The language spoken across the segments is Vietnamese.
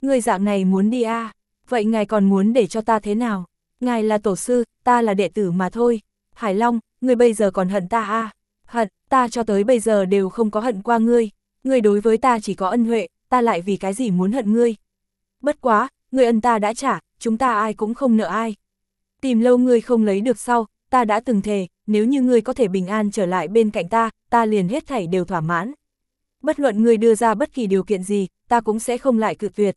Ngươi dạng này muốn đi à? Vậy ngài còn muốn để cho ta thế nào? Ngài là tổ sư, ta là đệ tử mà thôi. Hải Long, ngươi bây giờ còn hận ta à? Hận, ta cho tới bây giờ đều không có hận qua ngươi. Ngươi đối với ta chỉ có ân huệ, ta lại vì cái gì muốn hận ngươi? Bất quá, ngươi ân ta đã trả, chúng ta ai cũng không nợ ai. Tìm lâu ngươi không lấy được sau, ta đã từng thề, nếu như ngươi có thể bình an trở lại bên cạnh ta liền hết thảy đều thỏa mãn. Bất luận ngươi đưa ra bất kỳ điều kiện gì, ta cũng sẽ không lại cự tuyệt.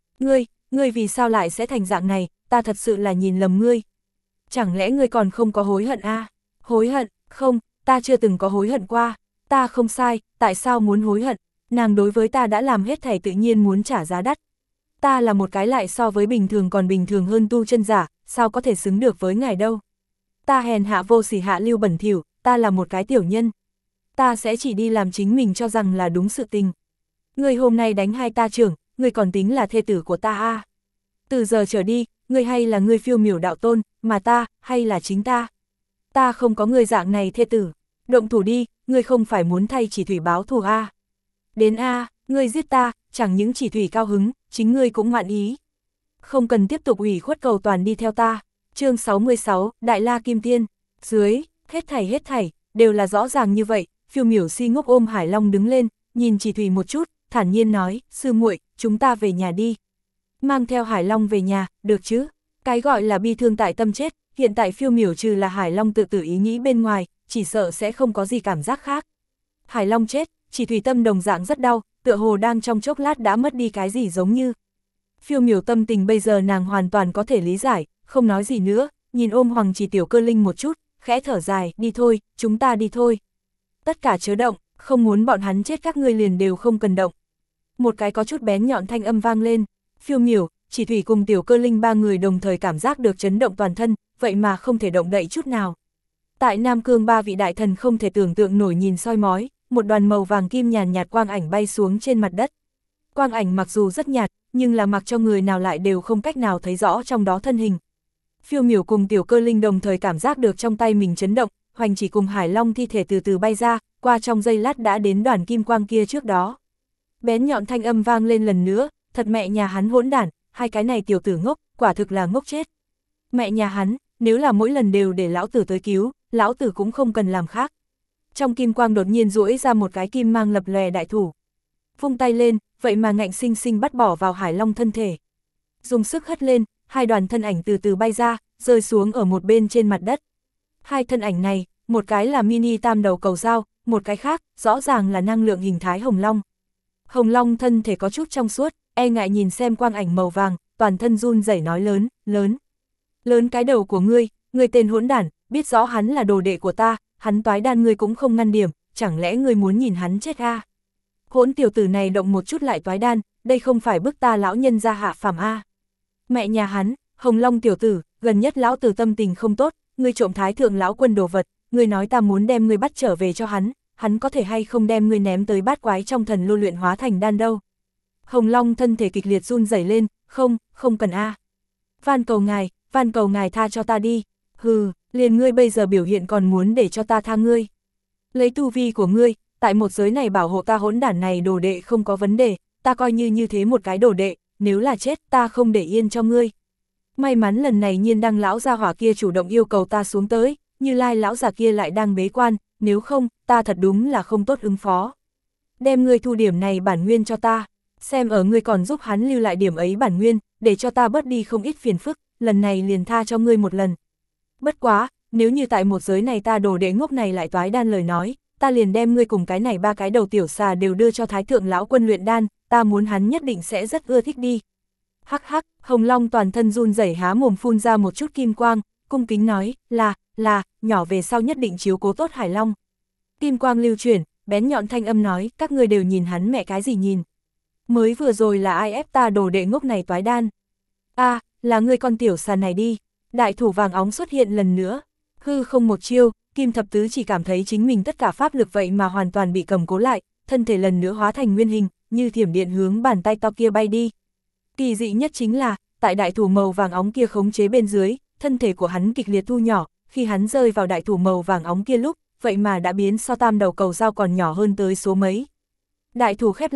Ngươi vì sao lại sẽ thành dạng này, ta thật sự là nhìn lầm ngươi. Chẳng lẽ ngươi còn không có hối hận à? Hối hận, không, ta chưa từng có hối hận qua. Ta không sai, tại sao muốn hối hận? Nàng đối với ta đã làm hết thảy tự nhiên muốn trả giá đắt. Ta là một cái lại so với bình thường còn bình thường hơn tu chân giả, sao có thể xứng được với ngài đâu. Ta hèn hạ vô sỉ hạ lưu bẩn thỉu, ta là một cái tiểu nhân. Ta sẽ chỉ đi làm chính mình cho rằng là đúng sự tình. Ngươi hôm nay đánh hai ta trưởng, ngươi còn tính là thê tử của ta à? Từ giờ trở đi, ngươi hay là ngươi Phiêu Miểu đạo tôn, mà ta, hay là chính ta? Ta không có ngươi dạng này thê tử. Động thủ đi, ngươi không phải muốn thay Chỉ Thủy báo thù à? Đến a, ngươi giết ta, chẳng những Chỉ Thủy cao hứng, chính ngươi cũng ngoạn ý. Không cần tiếp tục ủy khuất cầu toàn đi theo ta. Chương 66, Đại La Kim Tiên. Dưới, hết thảy, đều là rõ ràng như vậy. Phiêu Miểu si ngốc ôm Hải Long đứng lên, nhìn Chỉ Thủy một chút, thản nhiên nói, sư muội, chúng ta về nhà đi. Mang theo Hải Long về nhà, được chứ? Cái gọi là bi thương tại tâm chết, hiện tại Phiêu Miểu trừ là Hải Long tự tử ý nghĩ bên ngoài, chỉ sợ sẽ không có gì cảm giác khác. Hải Long chết, Chỉ Thủy tâm đồng dạng rất đau, tựa hồ đang trong chốc lát đã mất đi cái gì giống như. Phiêu Miểu tâm tình bây giờ nàng hoàn toàn có thể lý giải, không nói gì nữa, nhìn ôm Hoàng Chỉ Tiểu Cơ Linh một chút, khẽ thở dài, đi thôi, chúng ta đi thôi. Tất cả chớ động, không muốn bọn hắn chết các ngươi liền đều không cần động. Một cái có chút bén nhọn thanh âm vang lên, Phiêu Miểu, Chỉ Thủy cùng Tiểu Cơ Linh ba người đồng thời cảm giác được chấn động toàn thân, vậy mà không thể động đậy chút nào. Tại Nam Cương ba vị đại thần không thể tưởng tượng nổi nhìn soi mói, một đoàn màu vàng kim nhàn nhạt quang ảnh bay xuống trên mặt đất. Quang ảnh mặc dù rất nhạt, nhưng là mặc cho người nào lại đều không cách nào thấy rõ trong đó thân hình. Phiêu Miểu cùng Tiểu Cơ Linh đồng thời cảm giác được trong tay mình chấn động, Hoành Chỉ cùng Hải Long thi thể từ từ bay ra, qua trong giây lát đã đến đoàn kim quang kia trước đó. Bén nhọn thanh âm vang lên lần nữa, thật mẹ nhà hắn hỗn đản, hai cái này tiểu tử ngốc, quả thực là ngốc chết. Mẹ nhà hắn, nếu là mỗi lần đều để lão tử tới cứu, lão tử cũng không cần làm khác. Trong kim quang đột nhiên duỗi ra một cái kim mang lập lòe đại thủ. Vung tay lên, vậy mà ngạnh sinh sinh bắt bỏ vào Hải Long thân thể. Dùng sức hất lên, hai đoàn thân ảnh từ từ bay ra, rơi xuống ở một bên trên mặt đất. Hai thân ảnh này, một cái là mini tam đầu cầu dao, một cái khác, rõ ràng là năng lượng hình thái hồng long. Hồng long thân thể có chút trong suốt, e ngại nhìn xem quang ảnh màu vàng, toàn thân run rẩy nói lớn cái đầu của ngươi tên hỗn đản, biết rõ hắn là đồ đệ của ta, hắn toái đan ngươi cũng không ngăn điểm, chẳng lẽ ngươi muốn nhìn hắn chết à? Hỗn tiểu tử này động một chút lại toái đan, đây không phải bức ta lão nhân ra hạ phàm a. Mẹ nhà hắn, Hồng Long tiểu tử, gần nhất lão tử tâm tình không tốt, ngươi trộm Thái thượng lão quân đồ vật, ngươi nói ta muốn đem ngươi bắt trở về cho hắn có thể hay không đem ngươi ném tới bát quái trong thần lô luyện hóa thành đan đâu. Hồng Long thân thể kịch liệt run rẩy lên, không cần a. Van cầu ngài tha cho ta đi. Hừ, liền ngươi bây giờ biểu hiện còn muốn để cho ta tha ngươi. Lấy tu vi của ngươi, tại một giới này bảo hộ ta hỗn đản này đồ đệ không có vấn đề, ta coi như thế một cái đồ đệ, nếu là chết ta không để yên cho ngươi. May mắn lần này Nhiên Đăng lão gia hỏa kia chủ động yêu cầu ta xuống tới, Như Lai lão già kia lại đang bế quan, nếu không, ta thật đúng là không tốt ứng phó. Đem ngươi thu điểm này bản nguyên cho ta, xem ở ngươi còn giúp hắn lưu lại điểm ấy bản nguyên, để cho ta bớt đi không ít phiền phức, lần này liền tha cho ngươi một lần. Bất quá, nếu như tại một giới này ta đồ đệ ngốc này lại toái đan lời nói, ta liền đem ngươi cùng cái này ba cái đầu tiểu xà đều đưa cho Thái thượng lão quân luyện đan, ta muốn hắn nhất định sẽ rất ưa thích đi. Hắc hắc, Hồng Long toàn thân run rẩy há mồm phun ra một chút kim quang, cung kính nói, là, nhỏ về sau nhất định chiếu cố tốt Hải Long. Kim quang lưu chuyển, bén nhọn thanh âm nói, các ngươi đều nhìn hắn mẹ cái gì nhìn. Mới vừa rồi là ai ép ta đồ đệ ngốc này toái đan? Là ngươi con tiểu xà này đi. Đại thủ vàng óng xuất hiện lần nữa. Hư không một chiêu, Kim Thập Tứ chỉ cảm thấy chính mình tất cả pháp lực vậy mà hoàn toàn bị cầm cố lại, thân thể lần nữa hóa thành nguyên hình, như thiểm điện hướng bàn tay to kia bay đi. Kỳ dị nhất chính là, tại đại thủ màu vàng óng kia khống chế bên dưới, thân thể của hắn kịch liệt thu nhỏ, khi hắn rơi vào đại thủ màu vàng óng kia lúc, vậy mà đã biến so tam đầu cầu dao còn nhỏ hơn tới số mấy. Đại thủ khép lại,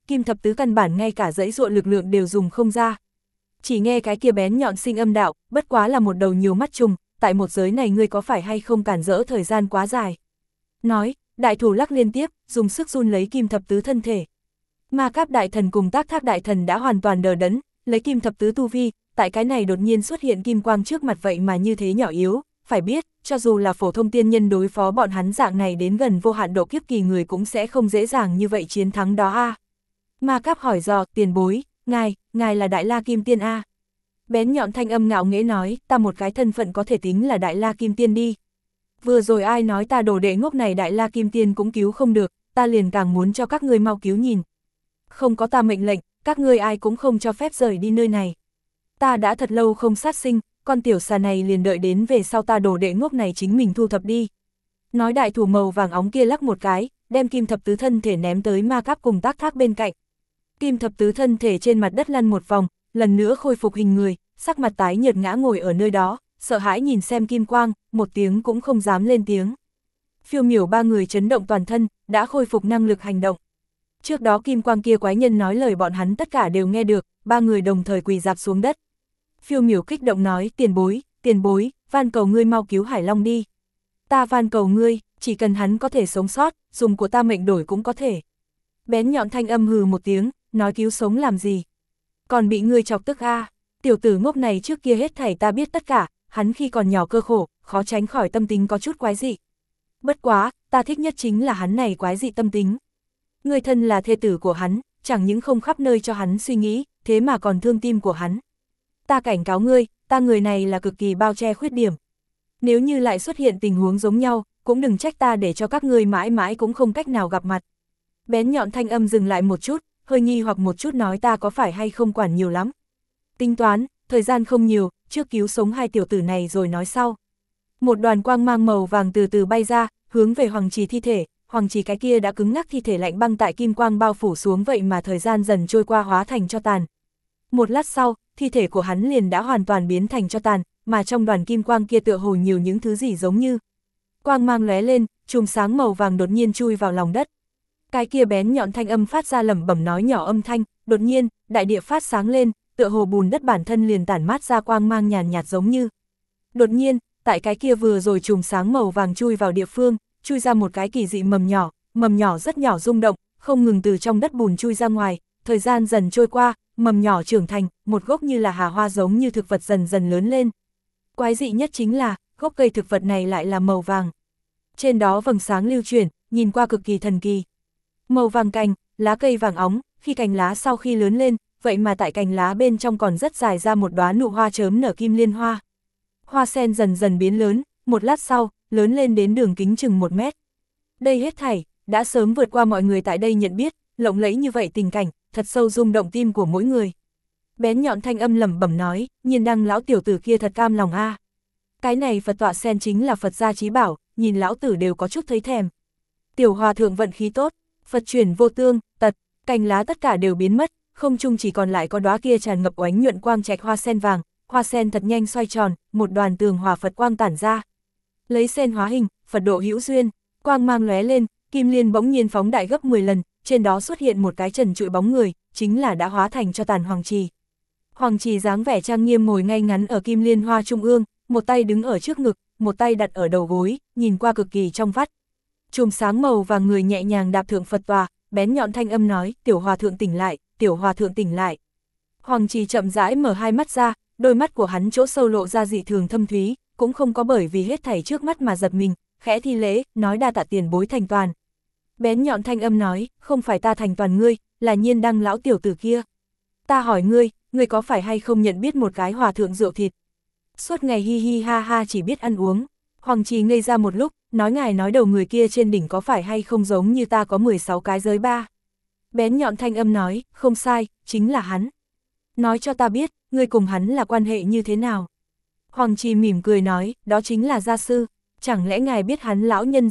Kim Thập Tứ căn bản ngay cả dãy dụa lực lượng đều dùng không ra. Chỉ nghe cái kia bén nhọn sinh âm đạo, bất quá là một đầu nhiều mắt trùng, tại một giới này ngươi có phải hay không cản rỡ thời gian quá dài. Nói, đại thủ lắc liên tiếp, dùng sức run lấy Kim Thập Tứ thân thể. Ma Cáp đại thần cùng Tác Thác đại thần đã hoàn toàn đờ đẫn, lấy Kim Thập Tứ tu vi, tại cái này đột nhiên xuất hiện kim quang trước mặt vậy mà như thế nhỏ yếu, phải biết, cho dù là phổ thông tiên nhân đối phó bọn hắn dạng này đến gần vô hạn độ kiếp kỳ người cũng sẽ không dễ dàng như vậy chiến thắng đó a. Ma Cáp hỏi dò, tiền bối, ngài là Đại La Kim Tiên a. Bén nhọn thanh âm ngạo nghễ nói, ta một cái thân phận có thể tính là Đại La Kim Tiên đi. Vừa rồi ai nói ta đồ đệ ngốc này Đại La Kim Tiên cũng cứu không được, ta liền càng muốn cho các ngươi mau cứu nhìn. Không có ta mệnh lệnh, các ngươi ai cũng không cho phép rời đi nơi này. Ta đã thật lâu không sát sinh, con tiểu xà này liền đợi đến về sau ta đồ đệ ngốc này chính mình thu thập đi. Nói đại thủ màu vàng óng kia lắc một cái, đem Kim Thập Tứ thân thể ném tới Ma Cáp cùng Tác Thác bên cạnh. Kim Thập Tứ thân thể trên mặt đất lăn một vòng, lần nữa khôi phục hình người, sắc mặt tái nhợt ngã ngồi ở nơi đó, sợ hãi nhìn xem kim quang, một tiếng cũng không dám lên tiếng. Phiêu Miểu ba người chấn động toàn thân, đã khôi phục năng lực hành động. Trước đó kim quang kia quái nhân nói lời bọn hắn tất cả đều nghe được, ba người đồng thời quỳ rạp xuống đất. Phiêu Miểu kích động nói, tiền bối, van cầu ngươi mau cứu Hải Long đi. Ta van cầu ngươi, chỉ cần hắn có thể sống sót, dùng của ta mệnh đổi cũng có thể. Bén nhọn thanh âm hừ một tiếng, nói cứu sống làm gì. Còn bị ngươi chọc tức a. Tiểu tử ngốc này trước kia hết thảy ta biết tất cả, hắn khi còn nhỏ cơ khổ, khó tránh khỏi tâm tính có chút quái dị. Bất quá, ta thích nhất chính là hắn này quái dị tâm tính. Ngươi thân là thê tử của hắn, chẳng những không khắp nơi cho hắn suy nghĩ, thế mà còn thương tim của hắn. Ta cảnh cáo ngươi, ta người này là cực kỳ bao che khuyết điểm. Nếu như lại xuất hiện tình huống giống nhau, cũng đừng trách ta để cho các ngươi mãi mãi cũng không cách nào gặp mặt. Bén nhọn thanh âm dừng lại một chút, hơi nghi hoặc một chút nói ta có phải hay không quản nhiều lắm. Tính toán, thời gian không nhiều, trước cứu sống hai tiểu tử này rồi nói sau. Một đoàn quang mang màu vàng từ từ bay ra, hướng về Hoàng Trì thi thể, Hoàng Trì cái kia đã cứng ngắc thi thể lạnh băng tại kim quang bao phủ xuống vậy mà thời gian dần trôi qua hóa thành cho tàn. Một lát sau, thi thể của hắn liền đã hoàn toàn biến thành cho tàn, mà trong đoàn kim quang kia tựa hồ nhiều những thứ gì giống như. Quang mang lóe lên, chùm sáng màu vàng đột nhiên chui vào lòng đất. Cái kia bén nhọn thanh âm phát ra lẩm bẩm nói nhỏ âm thanh, đột nhiên, đại địa phát sáng lên, tựa hồ bùn đất bản thân liền tản mát ra quang mang nhàn nhạt giống như. Đột nhiên, tại cái kia vừa rồi chùm sáng màu vàng chui vào địa phương, chui ra một cái kỳ dị mầm nhỏ rất nhỏ rung động, không ngừng từ trong đất bùn chui ra ngoài, thời gian dần trôi qua, mầm nhỏ trưởng thành, một gốc như là hà hoa giống như thực vật dần dần lớn lên. Quái dị nhất chính là, gốc cây thực vật này lại là màu vàng. Trên đó vầng sáng lưu chuyển, nhìn qua cực kỳ thần kỳ. Màu vàng cành, lá cây vàng óng, khi cành lá sau khi lớn lên, vậy mà tại cành lá bên trong còn rất dài ra một đóa nụ hoa chớm nở kim liên hoa. Hoa sen dần dần biến lớn, một lát sau, lớn lên đến đường kính chừng 1 mét. Đây hết thảy, đã sớm vượt qua mọi người tại đây nhận biết, lộng lẫy như vậy tình cảnh, thật sâu rung động tim của mỗi người. Bén nhọn thanh âm lẩm bẩm nói, Nhiên Đăng lão tiểu tử kia thật cam lòng a. Cái này Phật tọa sen chính là Phật gia chí bảo, nhìn lão tử đều có chút thấy thèm. Tiểu hòa thượng vận khí tốt, Phật chuyển vô tương, tật, cành lá tất cả đều biến mất, không chung chỉ còn lại có đóa kia tràn ngập oánh nhuận quang trạch hoa sen vàng, hoa sen thật nhanh xoay tròn, một đoàn tường hòa Phật quang tản ra. Lấy sen hóa hình, Phật độ hữu duyên, quang mang lóe lên, kim liên bỗng nhiên phóng đại gấp 10 lần, trên đó xuất hiện một cái trần trụi bóng người, chính là đã hóa thành cho tàn Hoàng Trì. Hoàng Trì dáng vẻ trang nghiêm ngồi ngay ngắn ở kim liên hoa trung ương, một tay đứng ở trước ngực, một tay đặt ở đầu gối, nhìn qua cực kỳ trong vắt. Chùm sáng màu và người nhẹ nhàng đạp thượng Phật tòa, bén nhọn thanh âm nói, tiểu hòa thượng tỉnh lại, tiểu hòa thượng tỉnh lại. Hoàng Trì chậm rãi mở hai mắt ra, đôi mắt của hắn chỗ sâu lộ ra dị thường thâm thúy, cũng không có bởi vì hết thảy trước mắt mà giật mình, khẽ thi lễ, nói đa tạ tiền bối thành toàn. Bén nhọn thanh âm nói, không phải ta thành toàn ngươi, là Nhiên Đăng lão tiểu tử kia. Ta hỏi ngươi, ngươi có phải hay không nhận biết một cái hòa thượng rượu thịt? Suốt ngày hi hi ha ha chỉ biết ăn uống. Hoàng Trì ngây ra một lúc, nói ngài nói đầu người kia trên đỉnh có phải hay không giống như ta có 16 cái giới ba. Bén nhọn thanh âm nói, không sai, chính là hắn. Nói cho ta biết, ngươi cùng hắn là quan hệ như thế nào? Hoàng Trì mỉm cười nói, đó chính là gia sư, chẳng lẽ ngài biết hắn lão nhân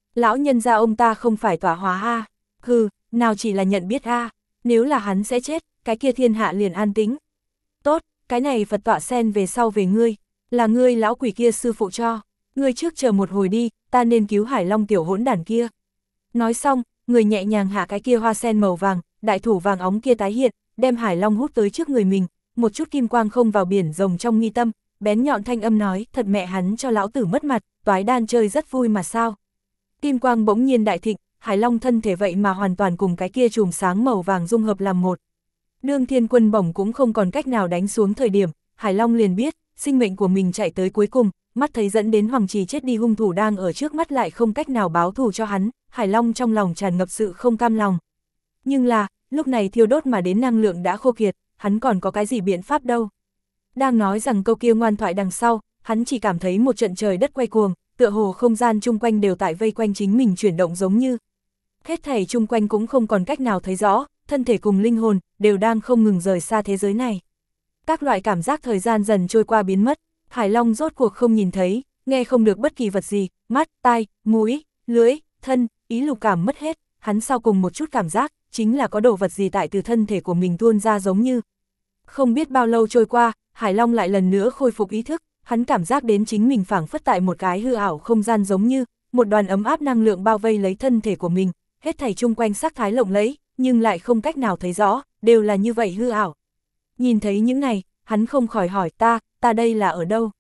gia ông ta không phải tọa hóa a? Hừ, nào chỉ là nhận biết a, nếu là hắn sẽ chết, cái kia thiên hạ liền an tĩnh. Tốt, cái này Phật tọa sen về sau về ngươi, là ngươi lão quỷ kia sư phụ cho, ngươi trước chờ một hồi đi, ta nên cứu Hải Long tiểu hỗn đản kia. Nói xong, người nhẹ nhàng hạ cái kia hoa sen màu vàng, đại thủ vàng óng kia tái hiện, đem Hải Long hút tới trước người mình, một chút kim quang không vào biển rồng trong mi tâm, bén nhọn thanh âm nói, thật mẹ hắn cho lão tử mất mặt, toái đan chơi rất vui mà sao. Kim quang bỗng nhiên đại thịnh, Hải Long thân thể vậy mà hoàn toàn cùng cái kia chùm sáng màu vàng dung hợp làm một. Đương Thiên Quân bổng cũng không còn cách nào đánh xuống thời điểm, Hải Long liền biết, sinh mệnh của mình chạy tới cuối cùng, mắt thấy dẫn đến Hoàng Trì chết đi hung thủ đang ở trước mắt lại không cách nào báo thù cho hắn, Hải Long trong lòng tràn ngập sự không cam lòng. Nhưng là, lúc này thiêu đốt mà đến năng lượng đã khô kiệt, hắn còn có cái gì biện pháp đâu. Đang nói rằng câu kia ngoan thoại đằng sau, hắn chỉ cảm thấy một trận trời đất quay cuồng, tựa hồ không gian chung quanh đều tại vây quanh chính mình chuyển động giống như. Hết thảy chung quanh cũng không còn cách nào thấy rõ, thân thể cùng linh hồn đều đang không ngừng rời xa thế giới này. Các loại cảm giác thời gian dần trôi qua biến mất, Hải Long rốt cuộc không nhìn thấy, nghe không được bất kỳ vật gì, mắt, tai, mũi, lưỡi, thân, ý lục cảm mất hết, hắn sau cùng một chút cảm giác, chính là có đồ vật gì tại từ thân thể của mình tuôn ra giống như. Không biết bao lâu trôi qua, Hải Long lại lần nữa khôi phục ý thức, hắn cảm giác đến chính mình phảng phất tại một cái hư ảo không gian giống như, một đoàn ấm áp năng lượng bao vây lấy thân thể của mình, hết thảy chung quanh sắc thái lộng lẫy, nhưng lại không cách nào thấy rõ, đều là như vậy hư ảo. Nhìn thấy những này, hắn không khỏi hỏi ta đây là ở đâu?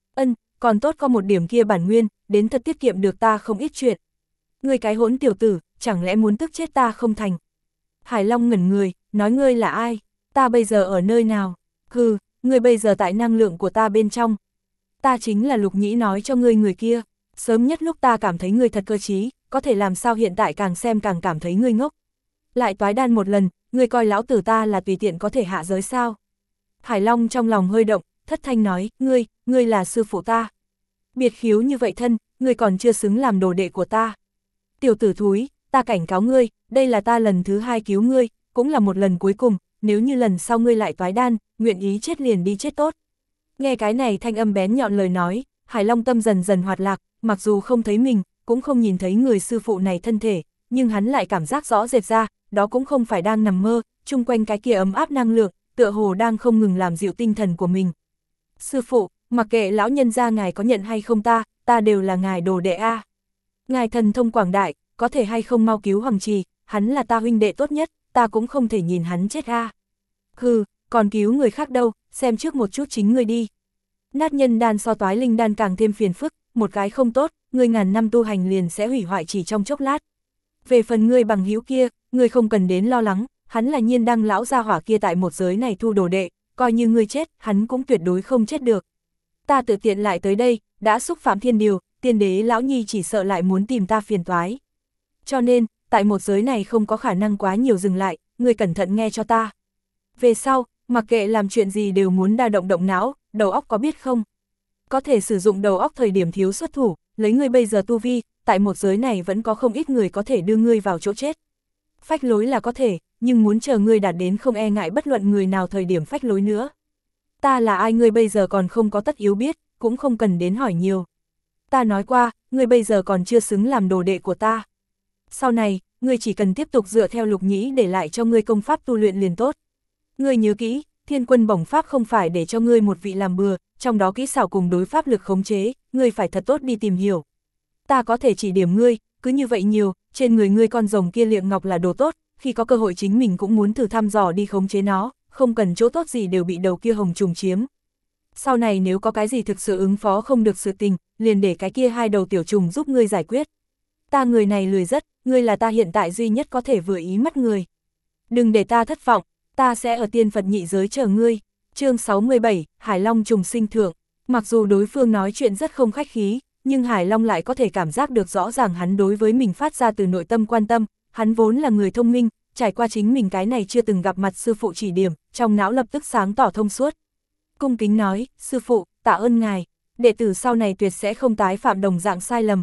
Còn tốt có một điểm kia bản nguyên, đến thật tiết kiệm được ta không ít chuyện. Ngươi cái hỗn tiểu tử, chẳng lẽ muốn tức chết ta không thành? Hải Long ngẩn người, nói ngươi là ai? Ta bây giờ ở nơi nào? Hừ, ngươi bây giờ tại năng lượng của ta bên trong. Ta chính là Lục Nhĩ nói cho ngươi người kia. Sớm nhất lúc ta cảm thấy ngươi thật cơ trí, có thể làm sao hiện tại càng xem càng cảm thấy ngươi ngốc. Lại toái đan một lần, ngươi coi lão tử ta là tùy tiện có thể hạ giới sao? Hải Long trong lòng hơi động, thất thanh nói, ngươi là sư phụ ta. Biệt khiếu như vậy thân, ngươi còn chưa xứng làm đồ đệ của ta. Tiểu tử thúi, ta cảnh cáo ngươi, đây là ta lần thứ 2 cứu ngươi, cũng là một lần cuối cùng, nếu như lần sau ngươi lại toái đan, nguyện ý chết liền đi chết tốt. Nghe cái này thanh âm bén nhọn lời nói, Hải Long tâm dần dần hoạt lạc, mặc dù không thấy mình, cũng không nhìn thấy người sư phụ này thân thể, nhưng hắn lại cảm giác rõ rệt ra, đó cũng không phải đang nằm mơ, chung quanh cái kia ấm áp năng lượng, tựa hồ đang không ngừng làm dịu tinh thần của mình. Sư phụ, mặc kệ lão nhân gia ngài có nhận hay không ta đều là ngài đồ đệ a. Ngài thần thông quảng đại, có thể hay không mau cứu Hoàng Trì, hắn là ta huynh đệ tốt nhất, ta cũng không thể nhìn hắn chết a. Hừ, còn cứu người khác đâu, xem trước một chút chính ngươi đi. Nát nhân đan so toái linh đan càng thêm phiền phức, một cái không tốt, ngươi ngàn năm tu hành liền sẽ hủy hoại chỉ trong chốc lát. Về phần ngươi bằng hữu kia, ngươi không cần đến lo lắng, hắn là nhiên đăng lão gia hỏa kia tại một giới này thu đồ đệ, coi như ngươi chết, hắn cũng tuyệt đối không chết được. Ta tự tiện lại tới đây, đã xúc phạm thiên điều, tiên đế lão nhi chỉ sợ lại muốn tìm ta phiền toái. Cho nên, tại một giới này không có khả năng quá nhiều dừng lại, ngươi cẩn thận nghe cho ta. Về sau, mặc kệ làm chuyện gì đều muốn đa động não, đầu óc có biết không? Có thể sử dụng đầu óc thời điểm thiếu xuất thủ, lấy ngươi bây giờ tu vi, tại một giới này vẫn có không ít người có thể đưa ngươi vào chỗ chết. Phách lối là có thể, nhưng muốn chờ ngươi đạt đến không e ngại bất luận người nào thời điểm phách lối nữa. Ta là ai ngươi bây giờ còn không có tất yếu biết, cũng không cần đến hỏi nhiều. Ta nói qua, ngươi bây giờ còn chưa xứng làm đồ đệ của ta. Sau này, ngươi chỉ cần tiếp tục dựa theo Lục Nhĩ để lại cho ngươi công pháp tu luyện liền tốt. Ngươi nhớ kỹ, Thiên Quân bổng pháp không phải để cho ngươi một vị làm bừa, trong đó kỹ xảo cùng đối pháp lực khống chế, ngươi phải thật tốt đi tìm hiểu. Ta có thể chỉ điểm ngươi, cứ như vậy nhiều, trên người ngươi con rồng kia liệng ngọc là đồ tốt, khi có cơ hội chính mình cũng muốn thử thăm dò đi khống chế nó, không cần chỗ tốt gì đều bị đầu kia hồng trùng chiếm. Sau này nếu có cái gì thực sự ứng phó không được sự tình, liền để cái kia 2 đầu tiểu trùng giúp ngươi giải quyết. Ta người này lười rất, ngươi là ta hiện tại duy nhất có thể vừa ý mắt người. Đừng để ta thất vọng, ta sẽ ở tiên Phật nhị giới chờ ngươi. Chương 67, Hải Long trùng sinh thượng. Mặc dù đối phương nói chuyện rất không khách khí, nhưng Hải Long lại có thể cảm giác được rõ ràng hắn đối với mình phát ra từ nội tâm quan tâm, hắn vốn là người thông minh, trải qua chính mình cái này chưa từng gặp mặt sư phụ chỉ điểm, trong não lập tức sáng tỏ thông suốt. Cung kính nói, sư phụ, tạ ơn ngài, đệ tử sau này tuyệt sẽ không tái phạm đồng dạng sai lầm.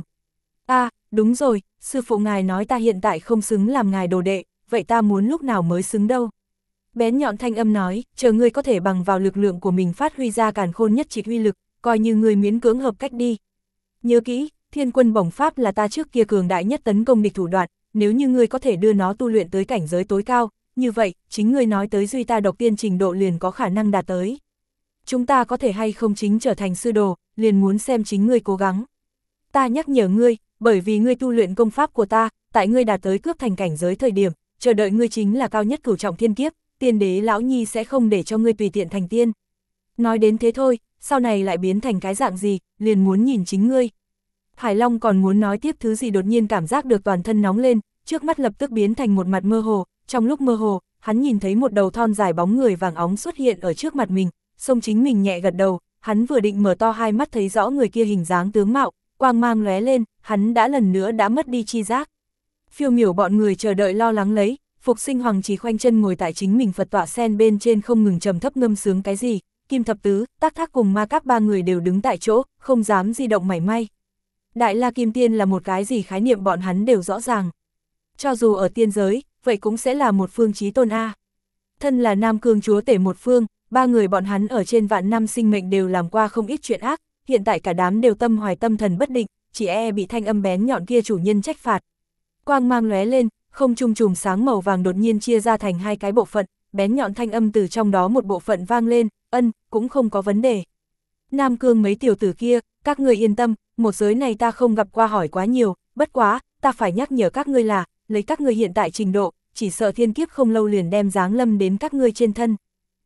Đúng rồi, sư phụ ngài nói ta hiện tại không xứng làm ngài đồ đệ, vậy ta muốn lúc nào mới xứng đâu. Bén nhọn thanh âm nói, chờ ngươi có thể bằng vào lực lượng của mình phát huy ra càn khôn nhất trịch huy lực, coi như ngươi miễn cưỡng hợp cách đi. Nhớ kỹ, Thiên Quân bổng pháp là ta trước kia cường đại nhất tấn công địch thủ đoạn, nếu như ngươi có thể đưa nó tu luyện tới cảnh giới tối cao, như vậy, chính ngươi nói tới duy ta độc tiên trình độ liền có khả năng đạt tới. Chúng ta có thể hay không chính trở thành sư đồ, liền muốn xem chính ngươi cố gắng. Ta nhắc nhở ngươi, bởi vì ngươi tu luyện công pháp của ta, tại ngươi đạt tới cướp thành cảnh giới thời điểm, chờ đợi ngươi chính là cao nhất cửu trọng thiên kiếp, tiên đế lão nhi sẽ không để cho ngươi tùy tiện thành tiên. Nói đến thế thôi, sau này lại biến thành cái dạng gì, liền muốn nhìn chính ngươi. Hải Long còn muốn nói tiếp thứ gì đột nhiên cảm giác được toàn thân nóng lên, trước mắt lập tức biến thành một mặt mơ hồ, trong lúc mơ hồ, hắn nhìn thấy một đầu thon dài bóng người vàng óng xuất hiện ở trước mặt mình, xông chính mình nhẹ gật đầu, hắn vừa định mở to hai mắt thấy rõ người kia hình dáng tướng mạo, quang mang lóe lên, hắn đã lần nữa đã mất đi chi giác. Phiêu Miểu bọn người chờ đợi lo lắng lấy, Phục Sinh Hoàng chỉ khoanh chân ngồi tại chính mình Phật tọa sen bên trên không ngừng trầm thấp ngâm sướng cái gì, Kim Thập Tứ, Tác Thác cùng Ma Các ba người đều đứng tại chỗ, không dám di động mảy may. Đại La Kim Tiên là một cái gì khái niệm bọn hắn đều rõ ràng. Cho dù ở tiên giới, vậy cũng sẽ là một phương chí tôn A. Thân là Nam Cương chúa tể một phương, ba người bọn hắn ở trên vạn năm sinh mệnh đều làm qua không ít chuyện ác, hiện tại cả đám đều tâm hoài tâm thần bất định, chỉ bị thanh âm bén nhọn kia chủ nhân trách phạt. Quang mang lóe lên, không trung chùm sáng màu vàng đột nhiên chia ra thành hai cái bộ phận, bén nhọn thanh âm từ trong đó một bộ phận vang lên, cũng không có vấn đề. Nam Cương mấy tiểu tử kia, các ngươi yên tâm, một giới này ta không gặp qua hỏi quá nhiều, bất quá, ta phải nhắc nhở các ngươi là, lấy các ngươi hiện tại trình độ, chỉ sợ thiên kiếp không lâu liền đem giáng lâm đến các ngươi trên thân.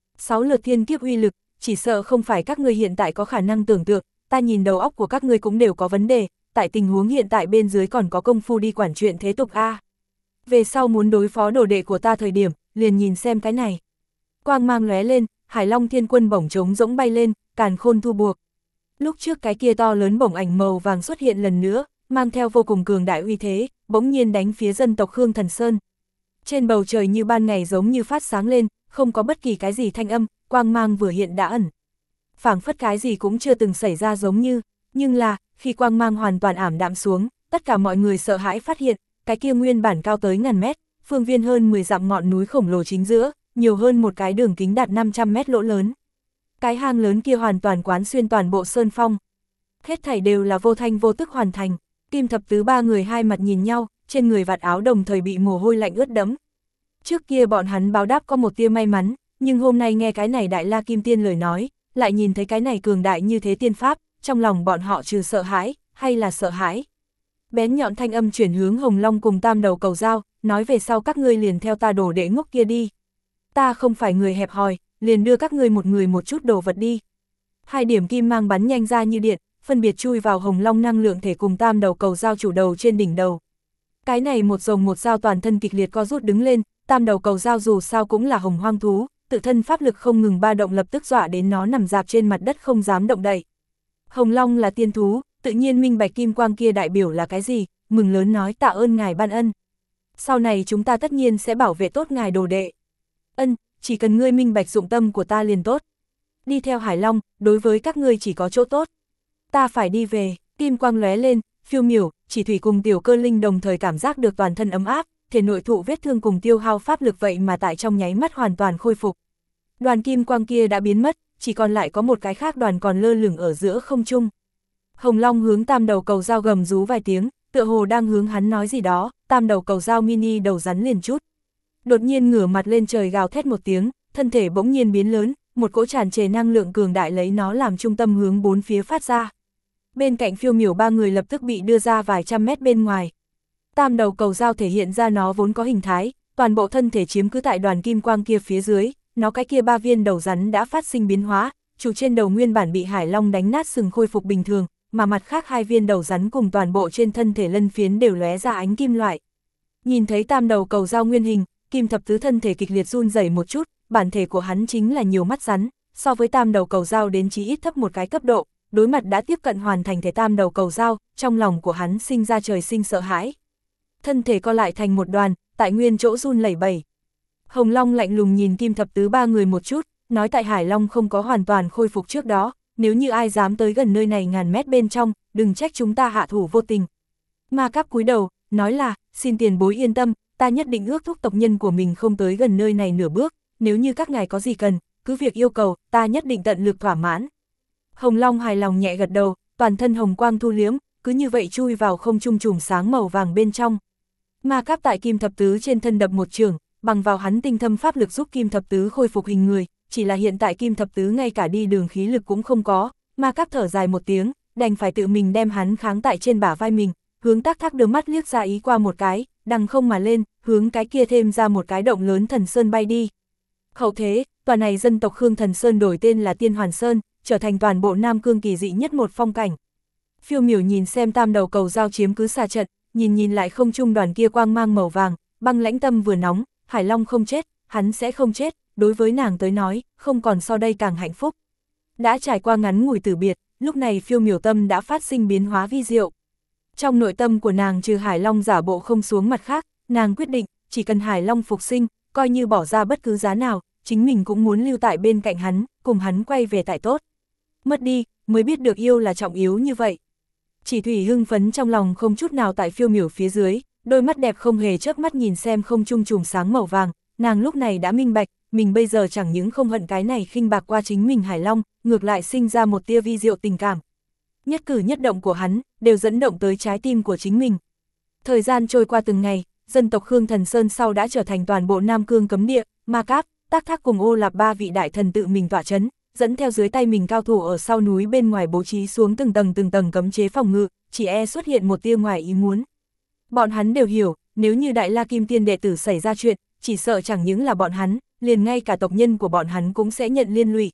6 lượt thiên kiếp uy lực, chỉ sợ không phải các ngươi hiện tại có khả năng tưởng tượng, ta nhìn đầu óc của các ngươi cũng đều có vấn đề, tại tình huống hiện tại bên dưới còn có công phu đi quản chuyện thế tục A. Về sau muốn đối phó đồ đệ của ta thời điểm, liền nhìn xem cái này. Quang mang lóe lên, Hải Long Thiên Quân bổng trống rỗng bay lên, càn khôn thu buộc. Lúc trước cái kia to lớn bổng ảnh màu vàng xuất hiện lần nữa, mang theo vô cùng cường đại uy thế, bỗng nhiên đánh phía dân tộc Khương Thần Sơn. Trên bầu trời như ban ngày giống như phát sáng lên, không có bất kỳ cái gì thanh âm, quang mang vừa hiện đã ẩn. Phảng phất cái gì cũng chưa từng xảy ra giống như, nhưng là, khi quang mang hoàn toàn ảm đạm xuống, tất cả mọi người sợ hãi phát hiện, cái kia nguyên bản cao tới ngàn mét, phương viên hơn 10 dặm ngọn núi khổng lồ chính giữa, nhiều hơn một cái đường kính đạt 500 mét lỗ lớn. Cái hang lớn kia hoàn toàn quán xuyên toàn bộ sơn phong. Hết thảy đều là vô thanh vô tức hoàn thành. Kim Thập Tứ ba người hai mặt nhìn nhau, trên người vạt áo đồng thời bị mồ hôi lạnh ướt đẫm. Trước kia bọn hắn báo đáp có một tia may mắn, nhưng hôm nay nghe cái này Đại La Kim Tiên lời nói, lại nhìn thấy cái này cường đại như thế tiên pháp, trong lòng bọn họ trừ sợ hãi, hay là sợ hãi. Bén nhọn thanh âm chuyển hướng Hồng Long cùng Tam Đầu Cầu Dao, nói về sau các ngươi liền theo ta đổ đệ ngốc kia đi. Ta không phải người hẹp hòi, liền đưa các ngươi một người một chút đồ vật đi. Hai điểm kim mang bắn nhanh ra như điện, phân biệt chui vào Hồng Long năng lượng thể cùng Tam Đầu Cầu Dao chủ đầu trên đỉnh đầu. Cái này một rồng một dao toàn thân kịch liệt co rút đứng lên, Tam Đầu Cầu Dao dù sao cũng là hồng hoang thú, tự thân pháp lực không ngừng ba động lập tức dọa đến nó nằm dạp trên mặt đất không dám động đậy. Hồng Long là tiên thú, tự nhiên minh bạch kim quang kia đại biểu là cái gì, mừng lớn nói tạ ơn ngài ban ân. Sau này chúng ta tất nhiên sẽ bảo vệ tốt ngài đồ đệ. Chỉ cần ngươi minh bạch dụng tâm của ta liền tốt. Đi theo Hải Long, đối với các ngươi chỉ có chỗ tốt. Ta phải đi về, kim quang lóe lên, Phiêu Miểu, Chỉ Thủy cùng Tiểu Cơ Linh đồng thời cảm giác được toàn thân ấm áp, thể nội thụ vết thương cùng tiêu hao pháp lực vậy mà tại trong nháy mắt hoàn toàn khôi phục. Đoàn kim quang kia đã biến mất, chỉ còn lại có một cái khác đoàn còn lơ lửng ở giữa không trung. Hồng Long hướng Tam Đầu Cầu Dao gầm rú vài tiếng, tựa hồ đang hướng hắn nói gì đó, Tam Đầu Cầu Dao mini đầu rắn liền chút. Đột nhiên ngửa mặt lên trời gào thét một tiếng, thân thể bỗng nhiên biến lớn, một cỗ tràn trề năng lượng cường đại lấy nó làm trung tâm hướng bốn phía phát ra. Bên cạnh Phiêu Miểu ba người lập tức bị đưa ra vài trăm mét bên ngoài. Tam Đầu Cầu Dao thể hiện ra nó vốn có hình thái, toàn bộ thân thể chiếm cứ tại đoàn kim quang kia phía dưới, nó cái kia ba viên đầu rắn đã phát sinh biến hóa, chủ trên đầu nguyên bản bị Hải Long đánh nát sừng khôi phục bình thường, mà mặt khác hai viên đầu rắn cùng toàn bộ trên thân thể lân phiến đều lóe ra ánh kim loại. Nhìn thấy Tam Đầu Cầu Dao nguyên hình, Kim Thập Tứ thân thể kịch liệt run rẩy một chút, bản thể của hắn chính là nhiều mắt rắn, so với Tam Đầu Cầu Dao đến chí ít thấp một cái cấp độ, đối mặt đã tiếp cận hoàn thành thể Tam Đầu Cầu Dao, trong lòng của hắn sinh ra trời sinh sợ hãi. Thân thể co lại thành một đoàn, tại nguyên chỗ run lẩy bẩy. Hồng Long lạnh lùng nhìn Kim Thập Tứ ba người một chút, nói tại Hải Long không có hoàn toàn khôi phục trước đó, nếu như ai dám tới gần nơi này ngàn mét bên trong, đừng trách chúng ta hạ thủ vô tình. Ma Cáp cúi đầu, nói là, xin tiền bối yên tâm, ta nhất định ước thúc tộc nhân của mình không tới gần nơi này nửa bước, nếu như các ngài có gì cần, cứ việc yêu cầu, ta nhất định tận lực thỏa mãn. Hồng Long hài lòng nhẹ gật đầu, toàn thân hồng quang thu liếm, cứ như vậy chui vào không trung chùm sáng màu vàng bên trong. Ma Cáp tại Kim Thập Tứ trên thân đập một chưởng, bằng vào hắn tinh thâm pháp lực giúp Kim Thập Tứ khôi phục hình người, chỉ là hiện tại Kim Thập Tứ ngay cả đi đường khí lực cũng không có, Ma Cáp thở dài một tiếng, đành phải tự mình đem hắn kháng tại trên bả vai mình, hướng Tác Thác đưa mắt liếc ra ý qua một cái, đằng không mà lên, hướng cái kia thêm ra một cái động lớn Thần Sơn bay đi. Hậu thế, tòa này dân tộc Khương Thần Sơn đổi tên là Tiên Hoàn Sơn, trở thành toàn bộ Nam Cương kỳ dị nhất một phong cảnh. Phiêu Miểu nhìn xem tam đầu cầu dao chiếm cứ xa trận, nhìn lại không trung đoàn kia quang mang màu vàng, băng lãnh tâm vừa nóng, Hải Long không chết, hắn sẽ không chết, đối với nàng tới nói, không còn so đây càng hạnh phúc. Đã trải qua ngắn ngủi tử biệt, lúc này Phiêu Miểu tâm đã phát sinh biến hóa vi diệu. Trong nội tâm của nàng trừ Hải Long giả bộ không xuống mặt khác, nàng quyết định, chỉ cần Hải Long phục sinh, coi như bỏ ra bất cứ giá nào, chính mình cũng muốn lưu tại bên cạnh hắn, cùng hắn quay về tại tốt. Mất đi, mới biết được yêu là trọng yếu như vậy. Chỉ Thủy hưng phấn trong lòng không chút nào tại Phiêu Miểu phía dưới, đôi mắt đẹp không hề chớp mắt nhìn xem không trung chùm sáng màu vàng, nàng lúc này đã minh bạch, mình bây giờ chẳng những không hận cái này khinh bạc qua chính mình Hải Long, ngược lại sinh ra một tia vi diệu tình cảm. Nhất cử nhất động của hắn, đều dẫn động tới trái tim của chính mình. Thời gian trôi qua từng ngày, dân tộc Khương Thần Sơn sau đã trở thành toàn bộ Nam Cương cấm địa, Ma Cáp, Tác Thác cùng Ô Lạp ba vị đại thần tự mình tỏa chấn, dẫn theo dưới tay mình cao thủ ở sau núi bên ngoài bố trí xuống từng tầng cấm chế phòng ngự, chỉ xuất hiện một tia ngoài ý muốn. Bọn hắn đều hiểu, nếu như Đại La Kim Tiên đệ tử xảy ra chuyện, chỉ sợ chẳng những là bọn hắn, liền ngay cả tộc nhân của bọn hắn cũng sẽ nhận liên lụy.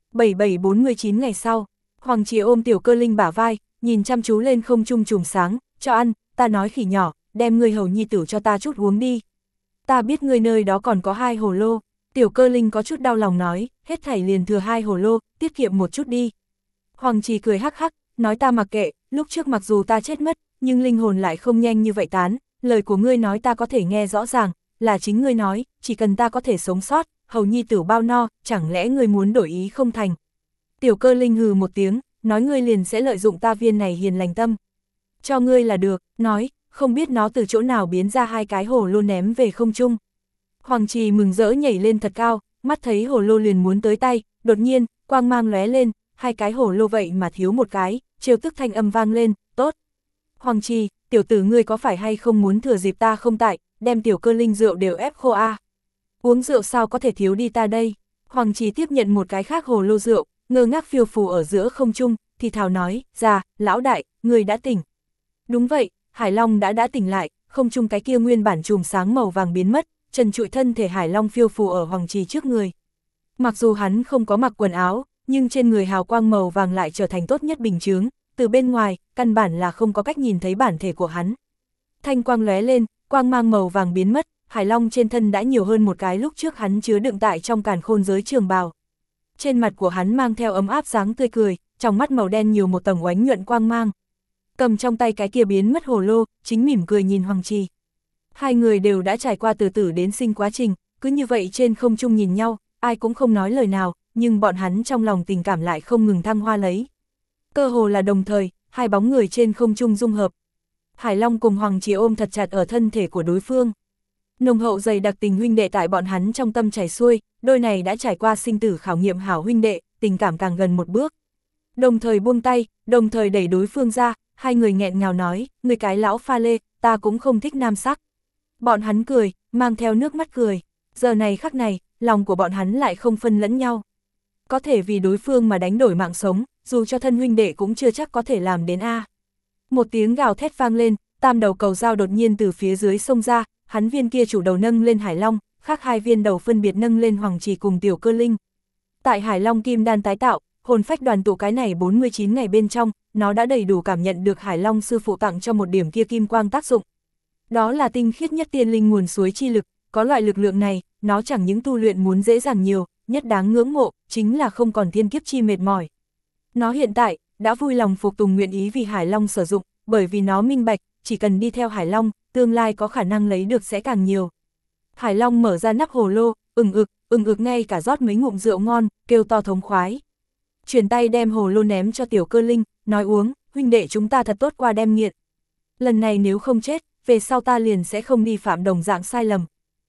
7749 ngày sau, Hoàng Trì ôm Tiểu Cơ Linh bả vai, nhìn chăm chú lên không trung chùm sáng, cho ăn, ta nói khỉ nhỏ, đem ngươi hầu nhi tử cho ta chút uống đi. Ta biết ngươi nơi đó còn có 2 hồ lô. Tiểu Cơ Linh có chút đau lòng nói, hết thảy liền thừa 2 hồ lô, tiết kiệm một chút đi. Hoàng Trì cười hắc hắc, nói ta mặc kệ, lúc trước mặc dù ta chết mất, nhưng linh hồn lại không nhanh như vậy tán, lời của ngươi nói ta có thể nghe rõ ràng, là chính ngươi nói, chỉ cần ta có thể sống sót, hầu nhi tử bao no, chẳng lẽ ngươi muốn đổi ý không thành. Tiểu Cơ Linh hừ một tiếng, nói ngươi liền sẽ lợi dụng ta viên này hiền lành tâm. Cho ngươi là được, nói, không biết nó từ chỗ nào biến ra 2 cái hồ lô ném về không trung. Hoàng Trì mừng rỡ nhảy lên thật cao, mắt thấy hồ lô liền muốn tới tay, đột nhiên, quang mang lóe lên, 2 cái hồ lô vậy mà thiếu một cái, trêu tức thanh âm vang lên, tốt. Hoàng Trì, tiểu tử ngươi có phải hay không muốn thừa dịp ta không tại, đem Tiểu Cơ Linh rượu đều ép khô a? Uống rượu sao có thể thiếu đi ta đây? Hoàng Trì tiếp nhận một cái khác hồ lô rượu, ngơ ngác phiêu phù ở giữa không trung, thì thào nói, già, lão đại, người đã tỉnh. Đúng vậy, Hải Long đã tỉnh lại, không trung cái kia nguyên bản chùm sáng màu vàng biến mất, trần trụi thân thể Hải Long phiêu phù ở Hoàng Trì trước người. Mặc dù hắn không có mặc quần áo, nhưng trên người hào quang màu vàng lại trở thành tốt nhất bình chướng, từ bên ngoài, căn bản là không có cách nhìn thấy bản thể của hắn. Thanh quang lóe lên, quang mang màu vàng biến mất, Hải Long trên thân đã nhiều hơn một cái lúc trước hắn chứa đựng tại trong càn khôn giới trường bào. Trên mặt của hắn mang theo ấm áp dáng tươi cười, trong mắt màu đen nhiều một tầng oánh nhuận quang mang. Cầm trong tay cái kia biến mất hồ lô, chính mỉm cười nhìn Hoàng Trì. Hai người đều đã trải qua từ tử đến sinh quá trình, cứ như vậy trên không trung nhìn nhau, ai cũng không nói lời nào, nhưng bọn hắn trong lòng tình cảm lại không ngừng thăng hoa lấy. Cơ hồ là đồng thời, 2 bóng người trên không trung dung hợp. Hải Long cùng Hoàng Trì ôm thật chặt ở thân thể của đối phương. Nồng hậu dày đặc tình huynh đệ tại bọn hắn trong tâm chảy xuôi, đôi này đã trải qua sinh tử khảo nghiệm hảo huynh đệ, tình cảm càng gần một bước. Đồng thời buông tay, đồng thời đẩy đối phương ra, 2 người nghẹn ngào nói, người cái lão pha lê, ta cũng không thích nam sắc. Bọn hắn cười, mang theo nước mắt cười. Giờ này khắc này, lòng của bọn hắn lại không phân lẫn nhau. Có thể vì đối phương mà đánh đổi mạng sống, dù cho thân huynh đệ cũng chưa chắc có thể làm đến a. Một tiếng gào thét vang lên, tam đầu cầu dao đột nhiên từ phía dưới xông ra, hắn viên kia chủ đầu nâng lên Hải Long, khác 2 viên đầu phân biệt nâng lên Hoàng Trì cùng Tiểu Cơ Linh. Tại Hải Long kim đan tái tạo, hồn phách đoàn tụ cái này 49 ngày bên trong, nó đã đầy đủ cảm nhận được Hải Long sư phụ tặng cho một điểm kia kim quang tác dụng. Đó là tinh khiết nhất tiên linh nguồn suối chi lực, có loại lực lượng này, nó chẳng những tu luyện muốn dễ dàng nhiều, nhất đáng ngưỡng mộ, chính là không còn thiên kiếp chi mệt mỏi. Nó hiện tại, đã vui lòng phục tùng nguyện ý vì Hải Long sử dụng, bởi vì nó minh bạch, chỉ cần đi theo Hải Long, tương lai có khả năng lấy được sẽ càng nhiều. Hải Long mở ra nắp hồ lô, ừng ực ngay cả rót mấy ngụm rượu ngon, kêu to thống khoái. Chuyển tay đem hồ lô ném cho Tiểu Cơ Linh, nói uống, huynh đệ chúng ta thật tốt qua đem nghiện. Lần này nếu không chết, về sau ta liền sẽ không đi phạm đồng dạng sai lầm.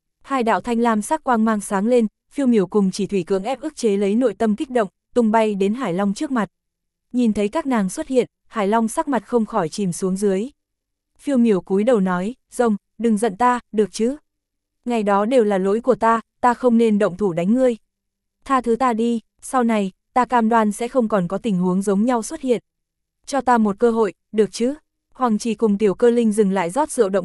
2 đạo thanh lam sắc quang mang sáng lên, Phiêu Miểu cùng Chỉ Thủy cưỡng ép ức chế lấy nội tâm kích động, tung bay đến Hải Long trước mặt. Nhìn thấy các nàng xuất hiện, Hải Long sắc mặt không khỏi chìm xuống dưới. Phiêu Miểu cúi đầu nói, rồng, đừng giận ta, được chứ? Ngày đó đều là lỗi của ta không nên động thủ đánh ngươi. Tha thứ ta đi, sau này, ta cam đoan sẽ không còn có tình huống giống nhau xuất hiện. Cho ta một cơ hội, được chứ? Hoàng Trì cùng Tiểu Cơ Linh dừng lại rót rượu động tác,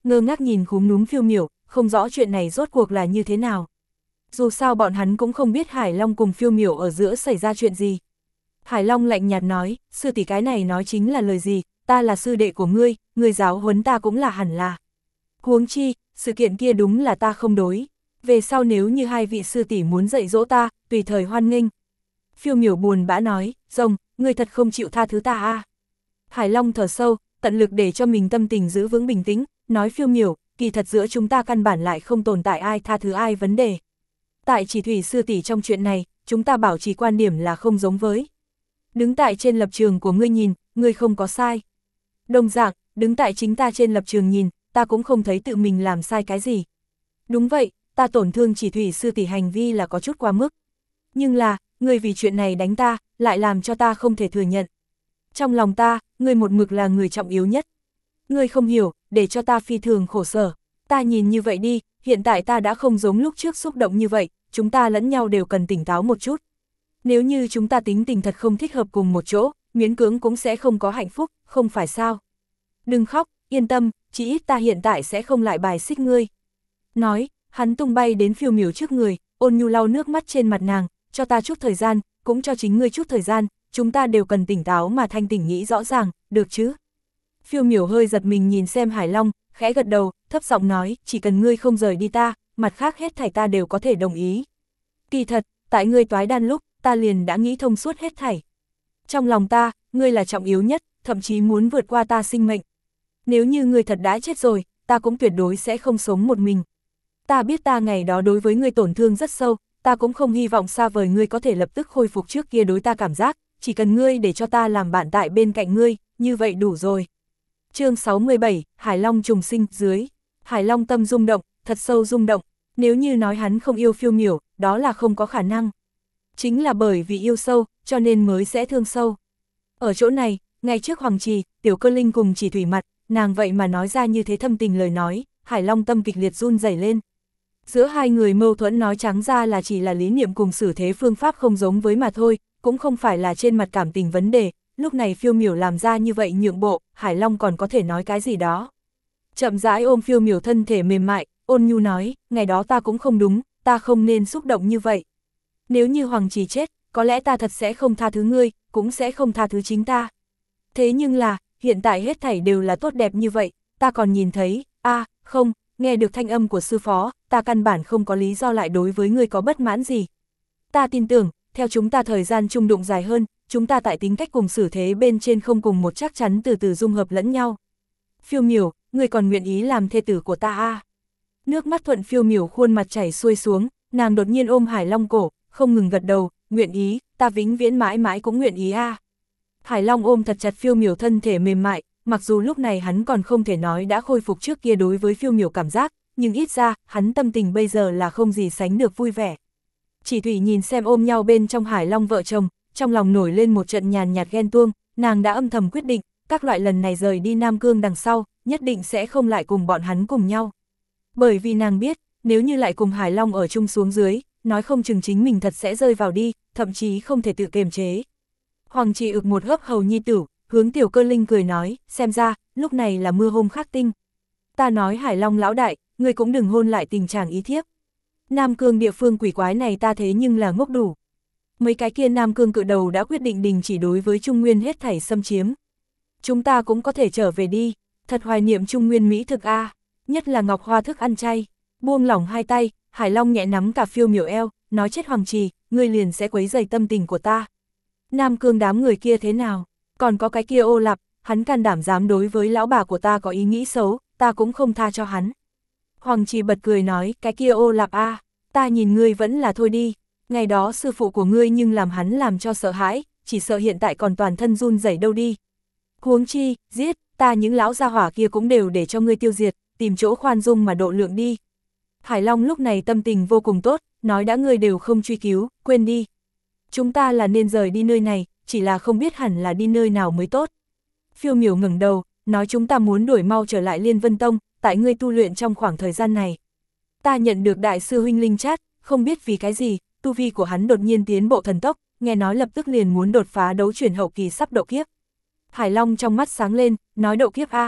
ngơ ngác nhìn khúm núm Phiêu Miểu, không rõ chuyện này rốt cuộc là như thế nào. Dù sao bọn hắn cũng không biết Hải Long cùng Phiêu Miểu ở giữa xảy ra chuyện gì. Hải Long lạnh nhạt nói, sư tỷ cái này nói chính là lời gì, ta là sư đệ của ngươi, ngươi giáo huấn ta cũng là hẳn là. Huống chi, sự kiện kia đúng là ta không đối. Về sau nếu như hai vị sư tỷ muốn dạy dỗ ta, tùy thời hoan nghênh. Phiêu Miểu buồn bã nói, rồng, ngươi thật không chịu tha thứ ta à. Hải Long thở sâu, tận lực để cho mình tâm tình giữ vững bình tĩnh, nói Phiêu Miểu, kỳ thật giữa chúng ta căn bản lại không tồn tại ai tha thứ ai vấn đề. Tại chỉ thủy sư tỷ trong chuyện này, chúng ta bảo trì quan điểm là không giống với. Đứng tại trên lập trường của ngươi nhìn, ngươi không có sai. Đồng dạng, đứng tại chính ta trên lập trường nhìn, ta cũng không thấy tự mình làm sai cái gì. Đúng vậy, ta tổn thương chỉ thủy sư tỷ hành vi là có chút quá mức. Nhưng là, ngươi vì chuyện này đánh ta, lại làm cho ta không thể thừa nhận. Trong lòng ta, ngươi một mực là người trọng yếu nhất. Ngươi không hiểu, để cho ta phi thường khổ sở. Ta nhìn như vậy đi, hiện tại ta đã không giống lúc trước xúc động như vậy, chúng ta lẫn nhau đều cần tỉnh táo một chút. Nếu như chúng ta tính tình thật không thích hợp cùng một chỗ, miễn cưỡng cũng sẽ không có hạnh phúc, không phải sao? Đừng khóc, yên tâm, chỉ ít ta hiện tại sẽ không lại bài xích ngươi. Nói, hắn tung bay đến Phiêu Miểu trước người, ôn nhu lau nước mắt trên mặt nàng, cho ta chút thời gian, cũng cho chính ngươi chút thời gian, chúng ta đều cần tỉnh táo mà thanh tỉnh nghĩ rõ ràng, được chứ? Phiêu Miểu hơi giật mình nhìn xem Hải Long, khẽ gật đầu, thấp giọng nói, chỉ cần ngươi không rời đi ta, mặt khác hết thảy ta đều có thể đồng ý. Kỳ thật, tại ngươi toái đan lúc, ta liền đã nghĩ thông suốt hết thảy. Trong lòng ta, ngươi là trọng yếu nhất, thậm chí muốn vượt qua ta sinh mệnh. Nếu như ngươi thật đã chết rồi, ta cũng tuyệt đối sẽ không sống một mình. Ta biết ta ngày đó đối với ngươi tổn thương rất sâu, ta cũng không hy vọng xa vời ngươi có thể lập tức khôi phục trước kia đối ta cảm giác, chỉ cần ngươi để cho ta làm bạn tại bên cạnh ngươi, như vậy đủ rồi. Chương 67, Hải Long trùng sinh, dưới. Hải Long tâm rung động, thật sâu rung động, nếu như nói hắn không yêu Phiêu Miểu, đó là không có khả năng. Chính là bởi vì yêu sâu, cho nên mới sẽ thương sâu. Ở chỗ này, ngay trước Hoàng Trì, Tiểu Cơ Linh cùng Chỉ Thủy mặt, nàng vậy mà nói ra như thế thâm tình lời nói, Hải Long tâm kịch liệt run rẩy lên. Giữa hai người mâu thuẫn nói trắng ra là chỉ là lý niệm cùng xử thế phương pháp không giống với mà thôi, cũng không phải là trên mặt cảm tình vấn đề, lúc này Phiêu Miểu làm ra như vậy nhượng bộ, Hải Long còn có thể nói cái gì đó. Chậm rãi ôm Phiêu Miểu thân thể mềm mại, ôn nhu nói, ngày đó ta cũng không đúng, ta không nên xúc động như vậy. Nếu như Hoàng Trì chết, có lẽ ta thật sẽ không tha thứ ngươi, cũng sẽ không tha thứ chính ta. Thế nhưng là, hiện tại hết thảy đều là tốt đẹp như vậy, ta còn nhìn thấy, không, nghe được thanh âm của sư phó, ta căn bản không có lý do lại đối với ngươi có bất mãn gì. Ta tin tưởng, theo chúng ta thời gian chung đụng dài hơn, chúng ta tại tính cách cùng xử thế bên trên không cùng một chắc chắn từ từ dung hợp lẫn nhau. Phiêu Miểu, ngươi còn nguyện ý làm thê tử của ta à? Nước mắt thuận Phiêu Miểu khuôn mặt chảy xuôi xuống, nàng đột nhiên ôm Hải Long cổ, không ngừng gật đầu, nguyện ý, ta vĩnh viễn mãi mãi cũng nguyện ý à. Hải Long ôm thật chặt Phiêu Miểu thân thể mềm mại, mặc dù lúc này hắn còn không thể nói đã khôi phục trước kia đối với Phiêu Miểu cảm giác, nhưng ít ra, hắn tâm tình bây giờ là không gì sánh được vui vẻ. Chỉ Thủy nhìn xem ôm nhau bên trong Hải Long vợ chồng, trong lòng nổi lên một trận nhàn nhạt ghen tuông, nàng đã âm thầm quyết định, các loại lần này rời đi Nam Cương đằng sau, nhất định sẽ không lại cùng bọn hắn cùng nhau. Bởi vì nàng biết, nếu như lại cùng Hải Long ở chung xuống dưới, nói không chừng chính mình thật sẽ rơi vào đi, thậm chí không thể tự kiềm chế. Hoàng Trì ực một hớp hầu nhi tử, hướng Tiểu Cơ Linh cười nói, xem ra, lúc này là mưa hôm khắc tinh. Ta nói Hải Long lão đại, ngươi cũng đừng hôn lại tình trạng ý thiếp. Nam Cương địa phương quỷ quái này ta thế nhưng là ngốc đủ. Mấy cái kia Nam Cương cự đầu đã quyết định đình chỉ đối với Trung Nguyên hết thảy xâm chiếm. Chúng ta cũng có thể trở về đi, thật hoài niệm Trung Nguyên mỹ thực a, nhất là Ngọc Hoa thức ăn chay. Buông lỏng hai tay, Hải Long nhẹ nắm cả Phiêu Miểu eo, nói chết Hoàng Trì, ngươi liền sẽ quấy rầy tâm tình của ta. Nam Cương đám người kia thế nào? Còn có cái kia Ô Lạp, hắn can đảm dám đối với lão bà của ta có ý nghĩ xấu, ta cũng không tha cho hắn. Hoàng Trì bật cười nói, cái kia Ô Lạp a, ta nhìn ngươi vẫn là thôi đi. Ngày đó sư phụ của ngươi nhưng làm hắn làm cho sợ hãi, chỉ sợ hiện tại còn toàn thân run rẩy đâu đi. Huống chi, giết, ta những lão gia hỏa kia cũng đều để cho ngươi tiêu diệt, tìm chỗ khoan dung mà độ lượng đi. Hải Long lúc này tâm tình vô cùng tốt, nói đã ngươi đều không truy cứu, quên đi. Chúng ta là nên rời đi nơi này, chỉ là không biết hẳn là đi nơi nào mới tốt. Phiêu Miểu ngẩng đầu, nói chúng ta muốn đuổi mau trở lại Liên Vân Tông, tại ngươi tu luyện trong khoảng thời gian này. Ta nhận được đại sư huynh Linh Trát, không biết vì cái gì, tu vi của hắn đột nhiên tiến bộ thần tốc, nghe nói lập tức liền muốn đột phá đấu chuyển hậu kỳ sắp độ kiếp. Hải Long trong mắt sáng lên, nói độ kiếp a,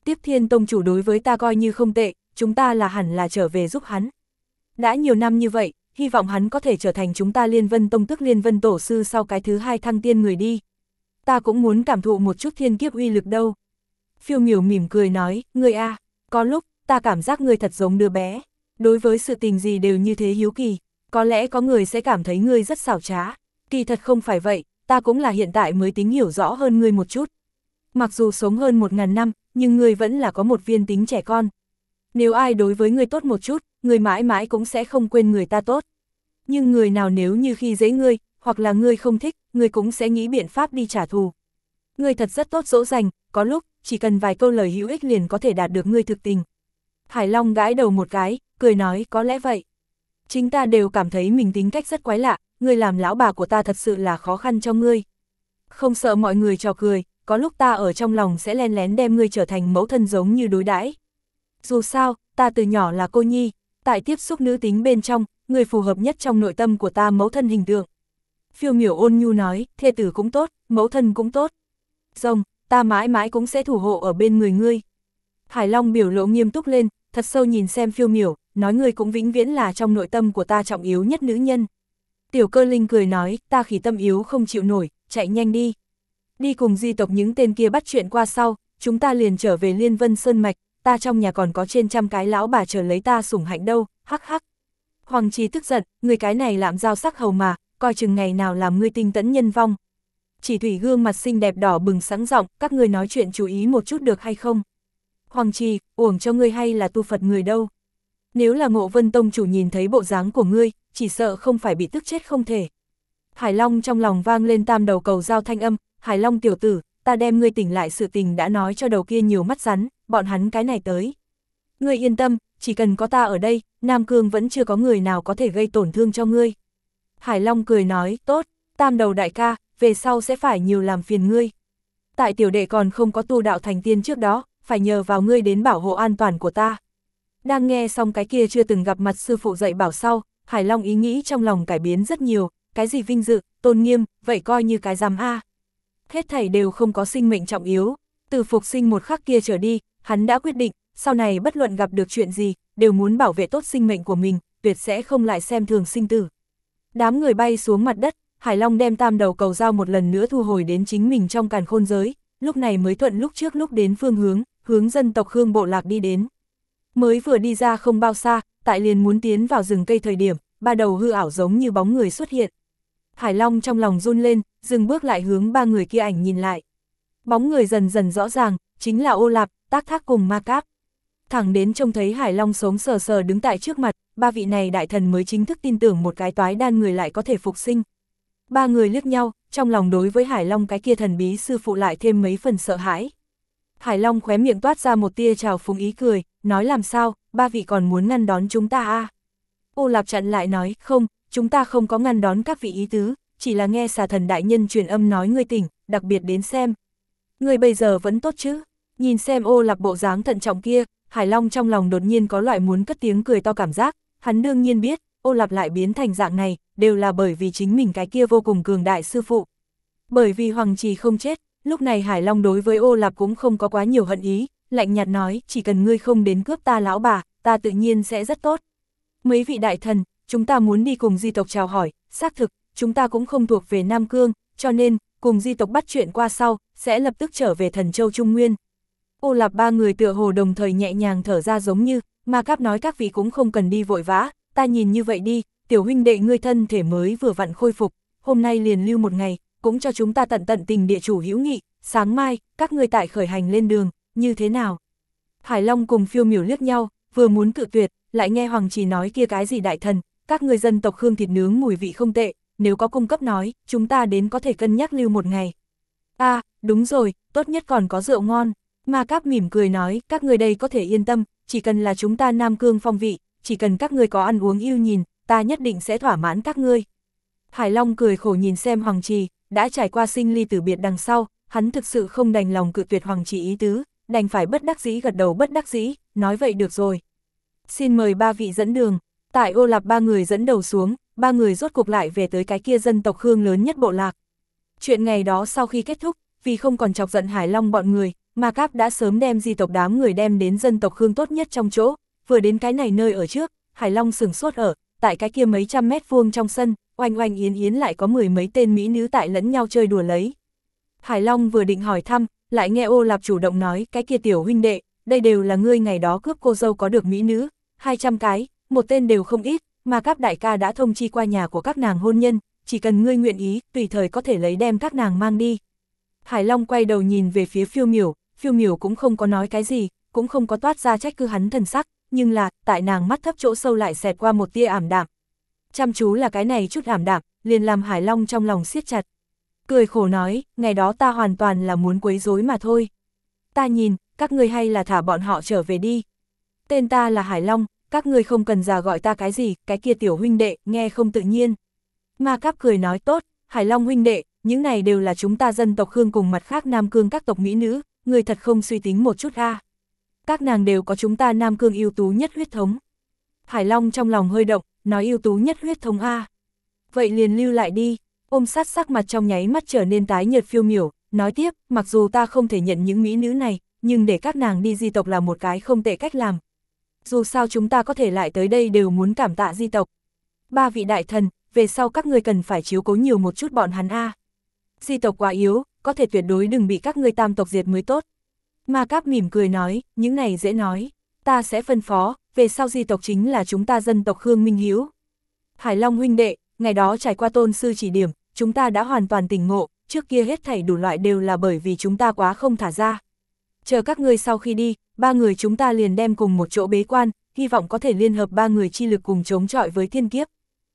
Tiếp Thiên tông chủ đối với ta coi như không tệ, chúng ta là hẳn là trở về giúp hắn. Đã nhiều năm như vậy, hy vọng hắn có thể trở thành chúng ta Liên Vân Tông tức Liên Vân Tổ sư sau cái thứ 2 thăng tiên người đi. Ta cũng muốn cảm thụ một chút thiên kiếp uy lực đâu. Phiêu Miểu mỉm cười nói, ngươi a, có lúc, ta cảm giác ngươi thật giống đứa bé. Đối với sự tình gì đều như thế hiếu kỳ, có lẽ có người sẽ cảm thấy ngươi rất xảo trá. Kỳ thật không phải vậy, ta cũng là hiện tại mới tính hiểu rõ hơn ngươi một chút. Mặc dù sống hơn 1000 năm, nhưng ngươi vẫn là có một viên tính trẻ con. Nếu ai đối với ngươi tốt một chút, ngươi mãi mãi cũng sẽ không quên người ta tốt. Nhưng người nào nếu như khi dễ ngươi, hoặc là ngươi không thích, ngươi cũng sẽ nghĩ biện pháp đi trả thù. Ngươi thật rất tốt dỗ dành, có lúc, chỉ cần vài câu lời hữu ích liền có thể đạt được ngươi thực tình. Hải Long gãi đầu một cái, cười nói có lẽ vậy. Chính ta đều cảm thấy mình tính cách rất quái lạ, ngươi làm lão bà của ta thật sự là khó khăn cho ngươi. Không sợ mọi người trò cười, có lúc ta ở trong lòng sẽ len lén đem ngươi trở thành mẫu thân giống như đối đãi. Dù sao, ta từ nhỏ là cô nhi, tại tiếp xúc nữ tính bên trong, người phù hợp nhất trong nội tâm của ta mẫu thân hình tượng. Phiêu Miểu ôn nhu nói, thê tử cũng tốt, mẫu thân cũng tốt. Rồng, ta mãi mãi cũng sẽ thủ hộ ở bên người ngươi. Hải Long biểu lộ nghiêm túc lên, thật sâu nhìn xem Phiêu Miểu, nói ngươi cũng vĩnh viễn là trong nội tâm của ta trọng yếu nhất nữ nhân. Tiểu Cơ Linh cười nói, ta khỉ tâm yếu không chịu nổi, chạy nhanh đi. Đi cùng di tộc những tên kia bắt chuyện qua sau, chúng ta liền trở về Liên Vân Sơn Mạch, ta trong nhà còn có trên 100 cái lão bà chờ lấy ta sủng hạnh đâu, hắc hắc. Hoàng Trì tức giận, người cái này làm dao sắc hầu mà, coi chừng ngày nào làm ngươi tinh tấn nhân vong. Chỉ Thủy gương mặt xinh đẹp đỏ bừng sáng giọng, các ngươi nói chuyện chú ý một chút được hay không? Hoàng Trì, uổng cho ngươi hay là tu Phật người đâu? Nếu là Ngộ Vân Tông chủ nhìn thấy bộ dáng của ngươi, chỉ sợ không phải bị tức chết không thể. Hải Long trong lòng vang lên tam đầu cầu giao thanh âm, Hải Long tiểu tử, ta đem ngươi tỉnh lại sự tình đã nói cho đầu kia nhiều mắt rắn, bọn hắn cái này tới. Ngươi yên tâm, chỉ cần có ta ở đây, Nam Cương vẫn chưa có người nào có thể gây tổn thương cho ngươi. Hải Long cười nói, tốt, tam đầu đại ca, về sau sẽ phải nhiều làm phiền ngươi. Tại tiểu đệ còn không có tu đạo thành tiên trước đó, phải nhờ vào ngươi đến bảo hộ an toàn của ta. Đang nghe xong cái kia chưa từng gặp mặt sư phụ dạy bảo sau, Hải Long ý nghĩ trong lòng cải biến rất nhiều, cái gì vinh dự, tôn nghiêm, vậy coi như cái giám a. Hết thảy đều không có sinh mệnh trọng yếu, từ phục sinh một khắc kia trở đi, hắn đã quyết định, sau này bất luận gặp được chuyện gì, đều muốn bảo vệ tốt sinh mệnh của mình, tuyệt sẽ không lại xem thường sinh tử. Đám người bay xuống mặt đất, Hải Long đem tam đầu cầu dao một lần nữa thu hồi đến chính mình trong càn khôn giới, lúc này mới thuận lúc trước lúc đến phương hướng dân tộc Khương bộ lạc đi đến. Mới vừa đi ra không bao xa, tại liền muốn tiến vào rừng cây thời điểm, ba đầu hư ảo giống như bóng người xuất hiện. Hải Long trong lòng run lên, dừng bước lại hướng ba người kia ảnh nhìn lại. Bóng người dần dần rõ ràng, chính là Ô Lạp, Tác Thác cùng Ma Cáp. Thẳng đến trông thấy Hải Long sống sờ sờ đứng tại trước mặt, ba vị này đại thần mới chính thức tin tưởng một cái toái đan người lại có thể phục sinh. Ba người liếc nhau, trong lòng đối với Hải Long cái kia thần bí sư phụ lại thêm mấy phần sợ hãi. Hải Long khóe miệng toát ra một tia trào phúng ý cười, nói làm sao, ba vị còn muốn ngăn đón chúng ta à? Ô Lạp chặn lại nói, không, chúng ta không có ngăn đón các vị ý tứ, chỉ là nghe xà thần đại nhân truyền âm nói ngươi tỉnh, đặc biệt đến xem. Ngươi bây giờ vẫn tốt chứ? Nhìn xem Ô Lạp bộ dáng thận trọng kia, Hải Long trong lòng đột nhiên có loại muốn cất tiếng cười to cảm giác, hắn đương nhiên biết, Ô Lạp lại biến thành dạng này, đều là bởi vì chính mình cái kia vô cùng cường đại sư phụ. Bởi vì Hoàng Trì không chết, lúc này Hải Long đối với Ô Lạp cũng không có quá nhiều hận ý, lạnh nhạt nói, chỉ cần ngươi không đến cướp ta lão bà, ta tự nhiên sẽ rất tốt. Mấy vị đại thần, chúng ta muốn đi cùng di tộc chào hỏi, xác thực, chúng ta cũng không thuộc về Nam Cương, cho nên, cùng di tộc bắt chuyện qua sau, sẽ lập tức trở về Thần Châu Trung Nguyên. Ô Lạp ba người tựa hồ đồng thời nhẹ nhàng thở ra giống như, Ma Cáp nói các vị cũng không cần đi vội vã, ta nhìn như vậy đi, tiểu huynh đệ ngươi thân thể mới vừa vặn khôi phục, hôm nay liền lưu một ngày, cũng cho chúng ta tận tình địa chủ hữu nghị, sáng mai, các ngươi tại khởi hành lên đường, như thế nào? Hải Long cùng Phiêu Miểu liếc nhau, vừa muốn cự tuyệt, lại nghe Hoàng Trì nói kia cái gì đại thần, các người dân tộc Khương thịt nướng mùi vị không tệ, nếu có cung cấp nói, chúng ta đến có thể cân nhắc lưu một ngày. À, đúng rồi, tốt nhất còn có rượu ngon. Ma Cáp mỉm cười nói, các người đây có thể yên tâm, chỉ cần là chúng ta Nam Cương phong vị, chỉ cần các người có ăn uống yêu nhìn, ta nhất định sẽ thỏa mãn các ngươi. Hải Long cười khổ nhìn xem Hoàng Trì, đã trải qua sinh ly tử biệt đằng sau, hắn thực sự không đành lòng cự tuyệt Hoàng Trì ý tứ, đành phải bất đắc dĩ gật đầu bất đắc dĩ, nói vậy được rồi. Xin mời ba vị dẫn đường, tại Ô Lạp ba người dẫn đầu xuống, ba người rốt cuộc lại về tới cái kia dân tộc Khương lớn nhất bộ lạc. Chuyện ngày đó sau khi kết thúc, vì không còn chọc giận Hải Long bọn người, Ma Cáp đã sớm đem di tộc đám người đem đến dân tộc Khương tốt nhất trong chỗ, vừa đến cái này nơi ở trước, Hải Long sừng sốt ở, tại cái kia mấy trăm mét vuông trong sân, oanh oanh yến yến lại có 10 mấy tên mỹ nữ tại lẫn nhau chơi đùa lấy. Hải Long vừa định hỏi thăm, lại nghe Ô Lạp chủ động nói, cái kia tiểu huynh đệ, đây đều là ngươi ngày đó cướp cô dâu có được mỹ nữ, 200 cái, một tên đều không ít, mà các đại ca đã thông chi qua nhà của các nàng hôn nhân, chỉ cần ngươi nguyện ý, tùy thời có thể lấy đem các nàng mang đi. Hải Long quay đầu nhìn về phía Phiêu Miểu cũng không có nói cái gì, cũng không có toát ra trách cứ hắn thần sắc, nhưng là, tại nàng mắt thấp chỗ sâu lại xẹt qua một tia ảm đạm. Chăm chú là cái này chút ảm đạm, liền làm Hải Long trong lòng siết chặt. Cười khổ nói, ngày đó ta hoàn toàn là muốn quấy rối mà thôi. Ta nhìn, các ngươi hay là thả bọn họ trở về đi. Tên ta là Hải Long, các ngươi không cần già gọi ta cái gì, cái kia tiểu huynh đệ, nghe không tự nhiên. Ma Cáp cười nói tốt, Hải Long huynh đệ, những này đều là chúng ta dân tộc Khương cùng mặt khác Nam Cương các tộc mỹ nữ, người thật không suy tính một chút a. Các nàng đều có chúng ta Nam Cương ưu tú nhất huyết thống. Hải Long trong lòng hơi động, nói ưu tú nhất huyết thống a. Vậy liền lưu lại đi. Ôm sát sắc mặt trong nháy mắt trở nên tái nhợt Phiêu Miểu, nói tiếp, mặc dù ta không thể nhận những mỹ nữ này, nhưng để các nàng đi di tộc là một cái không tệ cách làm. Dù sao chúng ta có thể lại tới đây đều muốn cảm tạ di tộc. Ba vị đại thần, về sau các ngươi cần phải chiếu cố nhiều một chút bọn hắn a. Di tộc quá yếu, có thể tuyệt đối đừng bị các ngươi tam tộc diệt mới tốt. Ma Cáp mỉm cười nói, những này dễ nói, ta sẽ phân phó, về sau di tộc chính là chúng ta dân tộc Khương Minh Hiếu. Hải Long huynh đệ, ngày đó trải qua tôn sư chỉ điểm, chúng ta đã hoàn toàn tỉnh ngộ, trước kia hết thảy đủ loại đều là bởi vì chúng ta quá không thả ra. Chờ các ngươi sau khi đi, ba người chúng ta liền đem cùng một chỗ bế quan, hy vọng có thể liên hợp ba người chi lực cùng chống chọi với thiên kiếp.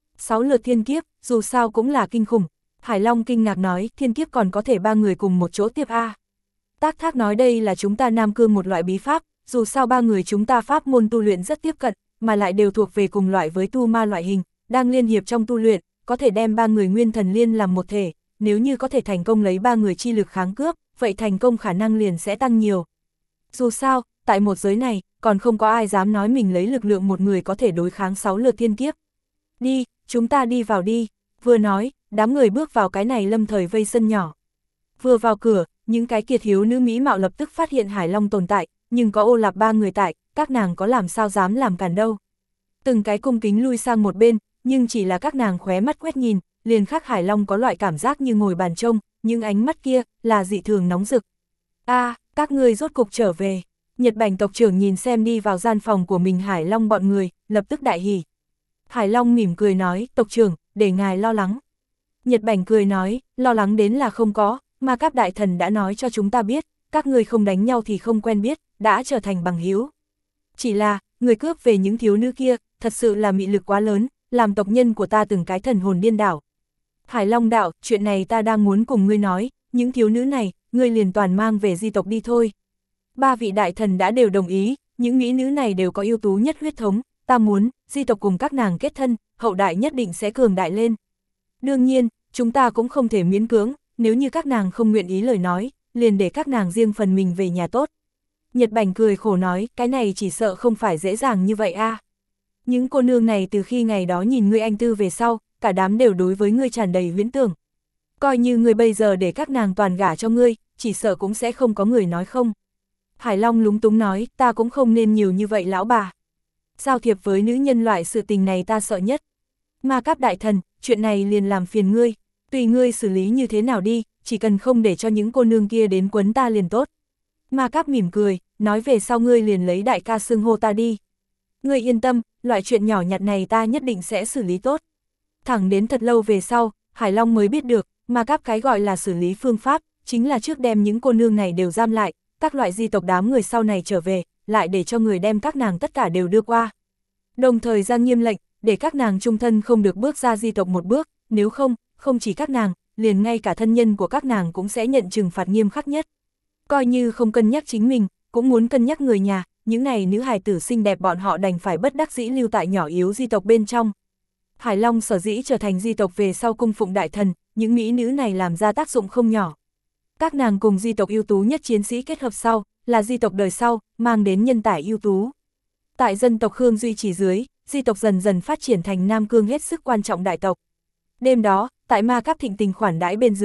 6 lượt thiên kiếp, dù sao cũng là kinh khủng. Hải Long kinh ngạc nói, thiên kiếp còn có thể ba người cùng một chỗ tiếp a. Tác Thác nói đây là chúng ta Nam Cương một loại bí pháp, dù sao ba người chúng ta pháp môn tu luyện rất tiếp cận, mà lại đều thuộc về cùng loại với tu ma loại hình, đang liên hiệp trong tu luyện, có thể đem ba người nguyên thần liên làm một thể, nếu như có thể thành công lấy ba người chi lực kháng cướp, vậy thành công khả năng liền sẽ tăng nhiều. Dù sao, tại một giới này, còn không có ai dám nói mình lấy lực lượng một người có thể đối kháng 6 lượt thiên kiếp. Đi, chúng ta đi vào đi. Vừa nói, đám người bước vào cái này lâm thời vây sân nhỏ. Vừa vào cửa, những cái kiệt hiếu nữ mỹ mạo lập tức phát hiện Hải Long tồn tại, nhưng có Ô Lạp ba người tại, các nàng có làm sao dám làm cản đâu. Từng cái cung kính lui sang một bên, nhưng chỉ là các nàng khóe mắt quét nhìn, liền khắc Hải Long có loại cảm giác như ngồi bàn trông, những ánh mắt kia là dị thường nóng rực. A, các ngươi rốt cục trở về. Nhật Bành tộc trưởng nhìn xem đi vào gian phòng của mình Hải Long bọn người, lập tức đại hỉ. Hải Long mỉm cười nói, tộc trưởng, để ngài lo lắng. Nhật Bành cười nói, lo lắng đến là không có, mà các đại thần đã nói cho chúng ta biết, các người không đánh nhau thì không quen biết, đã trở thành bằng hữu. Chỉ là, người cướp về những thiếu nữ kia, thật sự là mị lực quá lớn, làm tộc nhân của ta từng cái thần hồn điên đảo. Hải Long đạo, chuyện này ta đang muốn cùng ngươi nói, những thiếu nữ này, ngươi liền toàn mang về di tộc đi thôi. Ba vị đại thần đã đều đồng ý, những mỹ nữ này đều có ưu tú nhất huyết thống, ta muốn, di tộc cùng các nàng kết thân, hậu đại nhất định sẽ cường đại lên. Đương nhiên, chúng ta cũng không thể miễn cưỡng, nếu như các nàng không nguyện ý lời nói, liền để các nàng riêng phần mình về nhà tốt. Nhật Bành cười khổ nói, cái này chỉ sợ không phải dễ dàng như vậy a. Những cô nương này từ khi ngày đó nhìn ngươi anh tư về sau, cả đám đều đối với ngươi tràn đầy huyễn tưởng. Coi như ngươi bây giờ để các nàng toàn gả cho ngươi, chỉ sợ cũng sẽ không có người nói không. Hải Long lúng túng nói, ta cũng không nên nhiều như vậy lão bà. Giao thiệp với nữ nhân loại sự tình này ta sợ nhất. Ma Cáp đại thần, chuyện này liền làm phiền ngươi, tùy ngươi xử lý như thế nào đi, chỉ cần không để cho những cô nương kia đến quấn ta liền tốt. Ma Cáp mỉm cười, nói về sau ngươi liền lấy đại ca xưng hô ta đi. Ngươi yên tâm, loại chuyện nhỏ nhặt này ta nhất định sẽ xử lý tốt. Thẳng đến thật lâu về sau, Hải Long mới biết được, Ma Cáp cái gọi là xử lý phương pháp, chính là trước đem những cô nương này đều giam lại, các loại di tộc đám người sau này trở về, lại để cho người đem các nàng tất cả đều đưa qua. Đồng thời ra nghiêm lệnh, để các nàng chung thân không được bước ra di tộc một bước, nếu không, không chỉ các nàng, liền ngay cả thân nhân của các nàng cũng sẽ nhận trừng phạt nghiêm khắc nhất. Coi như không cân nhắc chính mình, cũng muốn cân nhắc người nhà, những này nữ hài tử xinh đẹp bọn họ đành phải bất đắc dĩ lưu tại nhỏ yếu di tộc bên trong. Hải Long sở dĩ trở thành di tộc về sau cung phụng đại thần, những mỹ nữ này làm ra tác dụng không nhỏ. Các nàng cùng di tộc ưu tú nhất chiến sĩ kết hợp sau, là di tộc đời sau, mang đến nhân tài ưu tú. Tại dân tộc Khương duy trì dưới, di tộc dần dần phát triển thành Nam Cương hết sức quan trọng đại tộc. Đêm đó, tại Ma Cáp thịnh tình khoản đãi bên dưới,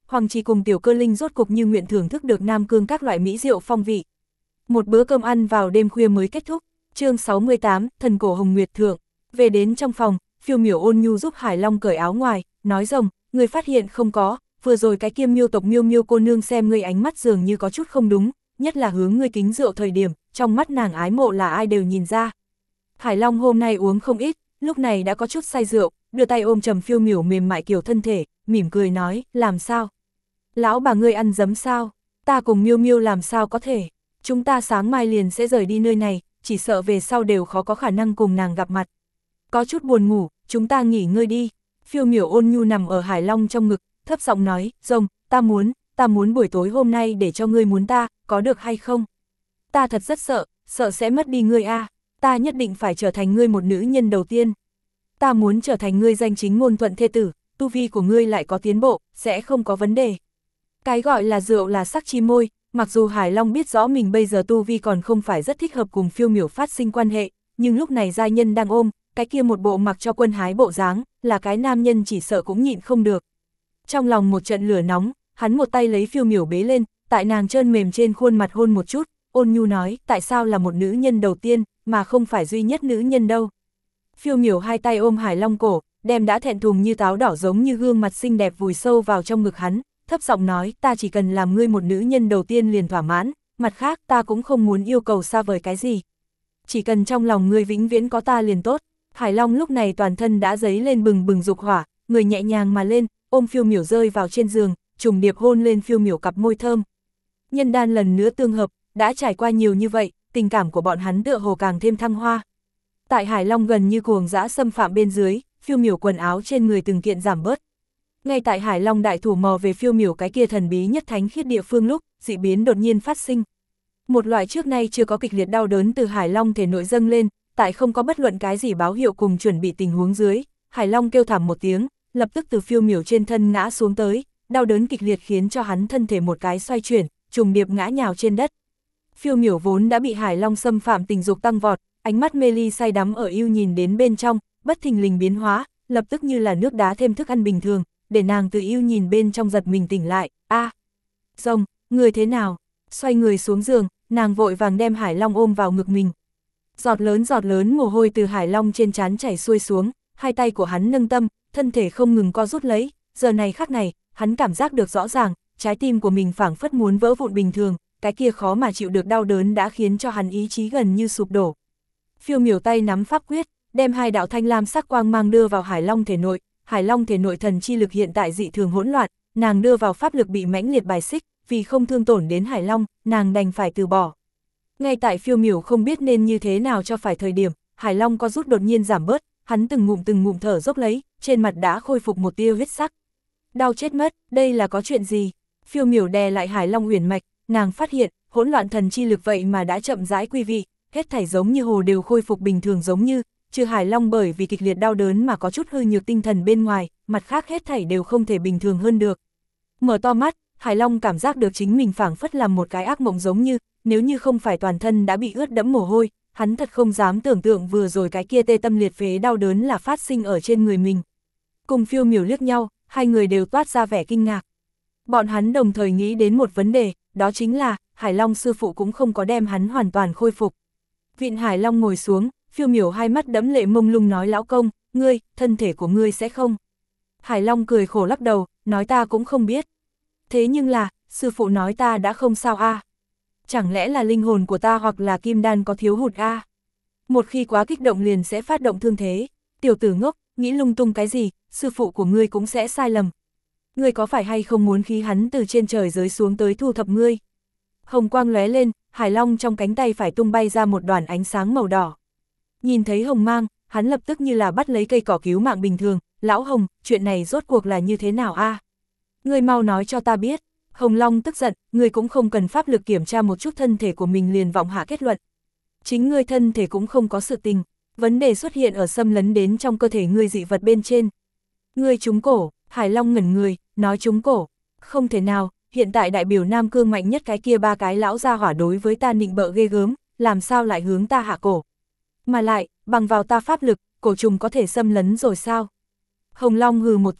Hoàng Trì cùng Tiểu Cơ Linh rốt cục như nguyện thưởng thức được Nam Cương các loại mỹ rượu phong vị. Một bữa cơm ăn vào đêm khuya mới kết thúc. Chương 68, Thần Cổ Hồng Nguyệt Thượng. Về đến trong phòng, Phiêu Miểu ôn nhu giúp Hải Long cởi áo ngoài, nói rồng, người phát hiện không có, vừa rồi cái kia Miêu tộc Miêu cô nương xem ngươi ánh mắt dường như có chút không đúng, nhất là hướng ngươi kính rượu thời điểm, trong mắt nàng ái mộ là ai đều nhìn ra. Hải Long hôm nay uống không ít, lúc này đã có chút say rượu, đưa tay ôm trầm Phiêu Miểu mềm mại kiểu thân thể, mỉm cười nói, làm sao? Lão bà ngươi ăn dấm sao? Ta cùng Miêu làm sao có thể? Chúng ta sáng mai liền sẽ rời đi nơi này, chỉ sợ về sau đều khó có khả năng cùng nàng gặp mặt. Có chút buồn ngủ, chúng ta nghỉ ngơi đi. Phiêu Miểu ôn nhu nằm ở Hải Long trong ngực, thấp giọng nói, rồng, ta muốn buổi tối hôm nay để cho ngươi muốn ta, có được hay không? Ta thật rất sợ sẽ mất đi ngươi a. Ta nhất định phải trở thành ngươi một nữ nhân đầu tiên. Ta muốn trở thành ngươi danh chính ngôn thuận thê tử, tu vi của ngươi lại có tiến bộ, sẽ không có vấn đề. Cái gọi là rượu là sắc chi môi, mặc dù Hải Long biết rõ mình bây giờ tu vi còn không phải rất thích hợp cùng Phiêu Miểu phát sinh quan hệ, nhưng lúc này giai nhân đang ôm, cái kia một bộ mặc cho quân hái bộ dáng, là cái nam nhân chỉ sợ cũng nhịn không được. Trong lòng một trận lửa nóng, hắn một tay lấy Phiêu Miểu bế lên, tại nàng trơn mềm trên khuôn mặt hôn một chút, ôn nhu nói, tại sao là một nữ nhân đầu tiên, mà không phải duy nhất nữ nhân đâu. Phiêu Miểu hai tay ôm Hải Long cổ, đem đã thẹn thùng như táo đỏ giống như gương mặt xinh đẹp vùi sâu vào trong ngực hắn, thấp giọng nói, ta chỉ cần làm ngươi một nữ nhân đầu tiên liền thỏa mãn, mặt khác ta cũng không muốn yêu cầu xa vời cái gì. Chỉ cần trong lòng ngươi vĩnh viễn có ta liền tốt. Hải Long lúc này toàn thân đã dấy lên bừng bừng dục hỏa, người nhẹ nhàng mà lên, ôm Phiêu Miểu rơi vào trên giường, trùng điệp hôn lên Phiêu Miểu cặp môi thơm. Nhân đan lần nữa tương hợp, đã trải qua nhiều như vậy, tình cảm của bọn hắn tựa hồ càng thêm thăng hoa. Tại Hải Long gần như cuồng dã xâm phạm bên dưới, Phiêu Miểu quần áo trên người từng kiện giảm bớt. Ngay tại Hải Long đại thủ mò về Phiêu Miểu cái kia thần bí nhất thánh khiết địa phương lúc, dị biến đột nhiên phát sinh. Một loại trước nay chưa có kịch liệt đau đớn từ Hải Long thể nội dâng lên, tại không có bất luận cái gì báo hiệu cùng chuẩn bị tình huống dưới, Hải Long kêu thảm một tiếng, lập tức từ Phiêu Miểu trên thân ngã xuống tới, đau đớn kịch liệt khiến cho hắn thân thể một cái xoay chuyển, trùng điệp ngã nhào trên đất. Phiêu Miểu vốn đã bị Hải Long xâm phạm tình dục tăng vọt, ánh mắt mê ly say đắm ở yêu nhìn đến bên trong, bất thình lình biến hóa, lập tức như là nước đá thêm thức ăn bình thường, để nàng từ yêu nhìn bên trong giật mình tỉnh lại. Rồng, người thế nào? Xoay người xuống giường, nàng vội vàng đem Hải Long ôm vào ngực mình. Giọt lớn mồ hôi từ Hải Long trên trán chảy xuôi xuống, hai tay của hắn nâng tâm, thân thể không ngừng co rút lấy, giờ này khắc này, hắn cảm giác được rõ ràng, trái tim của mình phảng phất muốn vỡ vụn bình thường, cái kia khó mà chịu được đau đớn đã khiến cho hắn ý chí gần như sụp đổ. Phiêu Miểu tay nắm pháp quyết, đem hai đạo thanh lam sắc quang mang đưa vào Hải Long thể nội, Hải Long thể nội thần chi lực hiện tại dị thường hỗn loạn, nàng đưa vào pháp lực bị mãnh liệt bài xích, vì không thương tổn đến Hải Long, nàng đành phải từ bỏ. Ngay tại Phiêu Miểu không biết nên như thế nào cho phải thời điểm, Hải Long co rút đột nhiên giảm bớt, hắn từng ngụm thở dốc lấy, trên mặt đã khôi phục một tia huyết sắc. Đau chết mất, đây là có chuyện gì? Phiêu Miểu đè lại Hải Long uyển mạch, nàng phát hiện, hỗn loạn thần chi lực vậy mà đã chậm rãi quy vị, hết thảy giống như hồ đều khôi phục bình thường giống như, trừ Hải Long bởi vì kịch liệt đau đớn mà có chút hư nhược tinh thần bên ngoài, mặt khác hết thảy đều không thể bình thường hơn được. Mở to mắt, Hải Long cảm giác được chính mình phảng phất làm một cái ác mộng giống như, nếu như không phải toàn thân đã bị ướt đẫm mồ hôi, hắn thật không dám tưởng tượng vừa rồi cái kia tê tâm liệt phế đau đớn là phát sinh ở trên người mình. Cùng Phiêu Miểu liếc nhau, hai người đều toát ra vẻ kinh ngạc. Bọn hắn đồng thời nghĩ đến một vấn đề, đó chính là, Hải Long sư phụ cũng không có đem hắn hoàn toàn khôi phục. Vịn Hải Long ngồi xuống, Phiêu Miểu hai mắt đẫm lệ mông lung nói lão công, ngươi, thân thể của ngươi sẽ không. Hải Long cười khổ lắc đầu, nói ta cũng không biết. Thế nhưng là, sư phụ nói ta đã không sao a. Chẳng lẽ là linh hồn của ta hoặc là kim đan có thiếu hụt a? Một khi quá kích động liền sẽ phát động thương thế. Tiểu tử ngốc, nghĩ lung tung cái gì, sư phụ của ngươi cũng sẽ sai lầm. Ngươi có phải hay không muốn khí hắn từ trên trời giáng xuống tới thu thập ngươi? Hồng quang lóe lên, Hải Long trong cánh tay phải tung bay ra một đoàn ánh sáng màu đỏ. Nhìn thấy hồng mang, hắn lập tức như là bắt lấy cây cỏ cứu mạng bình thường, lão Hồng, chuyện này rốt cuộc là như thế nào a? Ngươi mau nói cho ta biết. Hồng Long tức giận, ngươi cũng không cần pháp lực kiểm tra một chút thân thể của mình liền vọng hạ kết luận. Chính ngươi thân thể cũng không có sự tình, vấn đề xuất hiện ở xâm lấn đến trong cơ thể ngươi dị vật bên trên. Ngươi trúng cổ, Hải Long ngẩn người, nói trúng cổ, không thể nào, hiện tại đại biểu Nam Cương mạnh nhất cái kia ba cái lão gia hỏa đối với ta nịnh bợ ghê gớm, làm sao lại hướng ta hạ cổ. Mà lại, bằng vào ta pháp lực, cổ trùng có thể xâm lấn rồi sao? Hồng Long hừ một tiếng,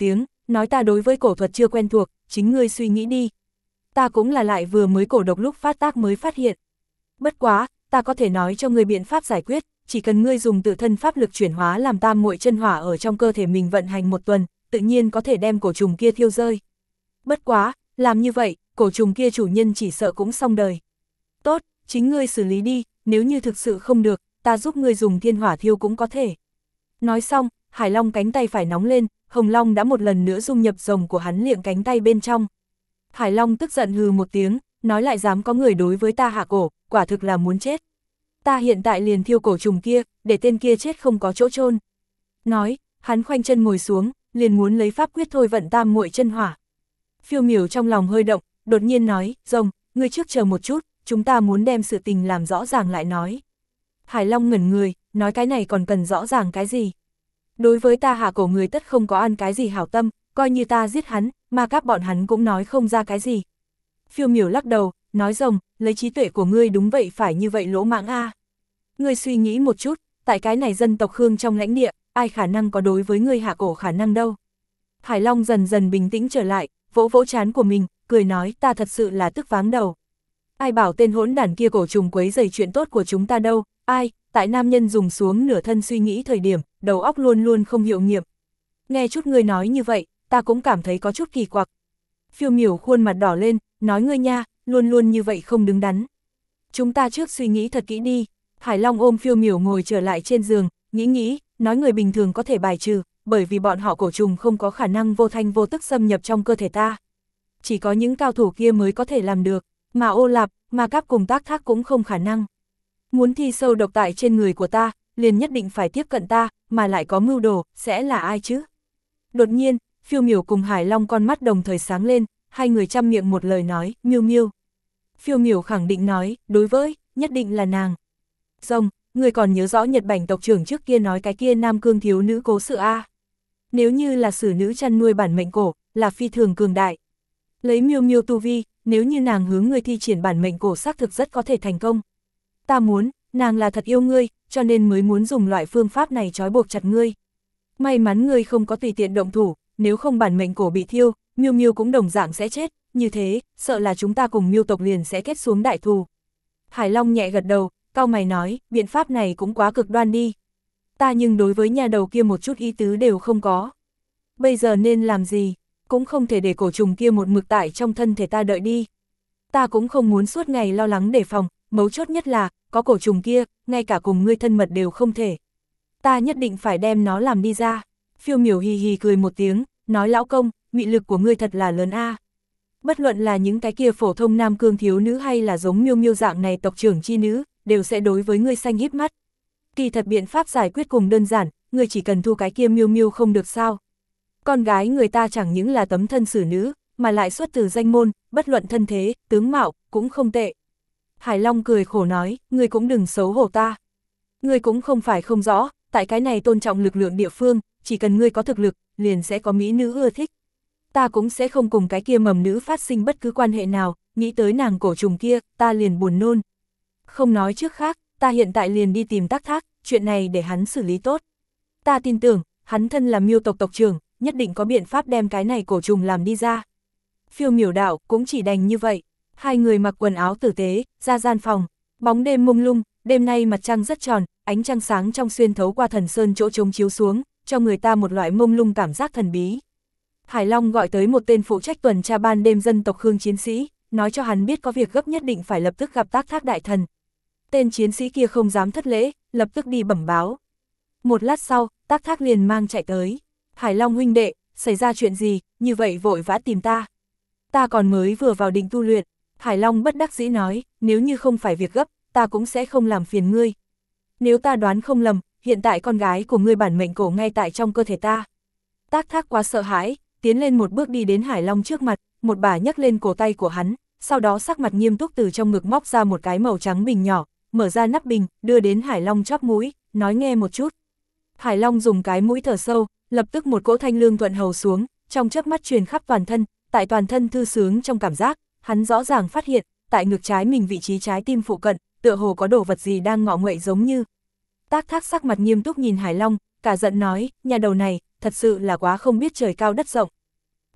nói ta đối với cổ thuật chưa quen thuộc, chính ngươi suy nghĩ đi. Ta cũng là lại vừa mới cổ độc lúc phát tác mới phát hiện. Bất quá, ta có thể nói cho ngươi biện pháp giải quyết, chỉ cần ngươi dùng tự thân pháp lực chuyển hóa làm tam muội chân hỏa ở trong cơ thể mình vận hành 1 tuần, tự nhiên có thể đem cổ trùng kia thiêu rơi. Bất quá, làm như vậy, cổ trùng kia chủ nhân chỉ sợ cũng xong đời. Tốt, chính ngươi xử lý đi, nếu như thực sự không được, ta giúp ngươi dùng thiên hỏa thiêu cũng có thể. Nói xong, Hải Long cánh tay phải nóng lên, Hồng Long đã một lần nữa dung nhập rồng của hắn liệng cánh tay bên trong. Hải Long tức giận hừ một tiếng, nói lại dám có người đối với ta hạ cổ, quả thực là muốn chết. Ta hiện tại liền thiêu cổ trùng kia, để tên kia chết không có chỗ chôn. Nói, hắn khoanh chân ngồi xuống, liền muốn lấy pháp quyết thôi vận tam muội chân hỏa. Phiêu Miểu trong lòng hơi động, đột nhiên nói, rồng, ngươi trước chờ một chút, chúng ta muốn đem sự tình làm rõ ràng lại nói. Hải Long ngẩn người, nói cái này còn cần rõ ràng cái gì? Đối với ta hạ cổ người tất không có ăn cái gì hảo tâm, coi như ta giết hắn, mà các bọn hắn cũng nói không ra cái gì. Phiêu Miểu lắc đầu, nói rồng, lấy trí tuệ của ngươi đúng vậy phải như vậy lỗ mãng a. Ngươi suy nghĩ một chút, tại cái này dân tộc Khương trong lãnh địa, ai khả năng có đối với ngươi hạ cổ khả năng đâu. Hải Long dần dần bình tĩnh trở lại, vỗ vỗ trán của mình, cười nói ta thật sự là tức váng đầu. Ai bảo tên hỗn đản kia cổ trùng quấy rầy chuyện tốt của chúng ta đâu, ai, tại nam nhân dùng xuống nửa thân suy nghĩ thời điểm, đầu óc luôn luôn không hiệu nghiệm. Nghe chút ngươi nói như vậy, ta cũng cảm thấy có chút kỳ quặc. Phiêu Miểu khuôn mặt đỏ lên, nói ngươi nha, luôn luôn như vậy không đứng đắn. Chúng ta trước suy nghĩ thật kỹ đi. Hải Long ôm Phiêu Miểu ngồi trở lại trên giường, nghĩ, nói người bình thường có thể bài trừ, bởi vì bọn họ cổ trùng không có khả năng vô thanh vô tức xâm nhập trong cơ thể ta. Chỉ có những cao thủ kia mới có thể làm được, mà Ô Lạp, mà Cáp cùng Tác Thác cũng không khả năng. Muốn thi sâu độc tại trên người của ta, liền nhất định phải tiếp cận ta, mà lại có mưu đồ, sẽ là ai chứ? Đột nhiên, Phiêu Miểu cùng Hải Long con mắt đồng thời sáng lên, hai người chăm miệng một lời nói, Miêu Miêu. Phiêu Miểu khẳng định nói, đối với, nhất định là nàng. Rồng, người còn nhớ rõ Nhật Bảnh tộc trưởng trước kia nói cái kia Nam Cương thiếu nữ cố sự a. Nếu như là sử nữ chăn nuôi bản mệnh cổ, là phi thường cường đại. Lấy Miêu Miêu tu vi, nếu như nàng hướng ngươi thi triển bản mệnh cổ xác thực rất có thể thành công. Ta muốn, nàng là thật yêu ngươi, cho nên mới muốn dùng loại phương pháp này trói buộc chặt ngươi. May mắn ngươi không có tùy tiện động thủ, nếu không bản mệnh cổ bị thiêu, Miêu Miêu cũng đồng dạng sẽ chết, như thế, sợ là chúng ta cùng Miêu tộc liền sẽ kết xuống đại thù. Hải Long nhẹ gật đầu, cau mày nói, biện pháp này cũng quá cực đoan đi. Ta nhưng đối với nhà đầu kia một chút ý tứ đều không có. Bây giờ nên làm gì, cũng không thể để cổ trùng kia một mực tại trong thân thể ta đợi đi. Ta cũng không muốn suốt ngày lo lắng đề phòng, mấu chốt nhất là, có cổ trùng kia, ngay cả cùng ngươi thân mật đều không thể. Ta nhất định phải đem nó làm đi ra. Phiêu Miểu hì hì cười một tiếng, nói lão công, mị lực của ngươi thật là lớn a. Bất luận là những cái kia phổ thông Nam Cương thiếu nữ hay là giống Miêu Miêu dạng này tộc trưởng chi nữ, đều sẽ đối với ngươi xanh híp mắt. Kỳ thật biện pháp giải quyết cùng đơn giản, ngươi chỉ cần thu cái kia Miêu Miêu không được sao. Con gái người ta chẳng những là tấm thân xử nữ, mà lại xuất từ danh môn, bất luận thân thế, tướng mạo, cũng không tệ. Hải Long cười khổ nói, ngươi cũng đừng xấu hổ ta. Ngươi cũng không phải không rõ, tại cái này tôn trọng lực lượng địa phương, chỉ cần ngươi có thực lực, liền sẽ có mỹ nữ ưa thích. Ta cũng sẽ không cùng cái kia mầm nữ phát sinh bất cứ quan hệ nào, nghĩ tới nàng cổ trùng kia, ta liền buồn nôn. Không nói trước khác, ta hiện tại liền đi tìm Tác Thác, chuyện này để hắn xử lý tốt. Ta tin tưởng, hắn thân là Miêu tộc tộc trưởng, nhất định có biện pháp đem cái này cổ trùng làm đi ra. Phiêu Miểu đạo cũng chỉ đành như vậy. Hai người mặc quần áo tử tế, ra gian phòng. Bóng đêm mông lung, đêm nay mặt trăng rất tròn, ánh trăng sáng trong xuyên thấu qua thần sơn chỗ trống chiếu xuống, cho người ta một loại mông lung cảm giác thần bí. Hải Long gọi tới một tên phụ trách tuần tra ban đêm dân tộc Khương chiến sĩ, nói cho hắn biết có việc gấp nhất định phải lập tức gặp Tác Thác đại thần. Tên chiến sĩ kia không dám thất lễ, lập tức đi bẩm báo. Một lát sau, Tác Thác liền mang chạy tới. Hải Long huynh đệ, xảy ra chuyện gì, như vậy vội vã tìm ta. Ta còn mới vừa vào định tu luyện. Hải Long bất đắc dĩ nói, nếu như không phải việc gấp, ta cũng sẽ không làm phiền ngươi. Nếu ta đoán không lầm, hiện tại con gái của ngươi bản mệnh cổ ngay tại trong cơ thể ta. Tác Thác quá sợ hãi, tiến lên một bước đi đến Hải Long trước mặt, một bà nhấc lên cổ tay của hắn, sau đó sắc mặt nghiêm túc từ trong ngực móc ra một cái màu trắng bình nhỏ, mở ra nắp bình, đưa đến Hải Long chóp mũi, nói nghe một chút. Hải Long dùng cái mũi thở sâu, lập tức một cỗ thanh lương thuận hầu xuống, trong chớp mắt truyền khắp toàn thân, tại toàn thân thư sướng trong cảm giác, hắn rõ ràng phát hiện, tại ngực trái mình vị trí trái tim phụ cận, tựa hồ có đồ vật gì đang ngọ nguậy giống như. Tác Thác sắc mặt nghiêm túc nhìn Hải Long, cả giận nói, nhà đầu này, thật sự là quá không biết trời cao đất rộng.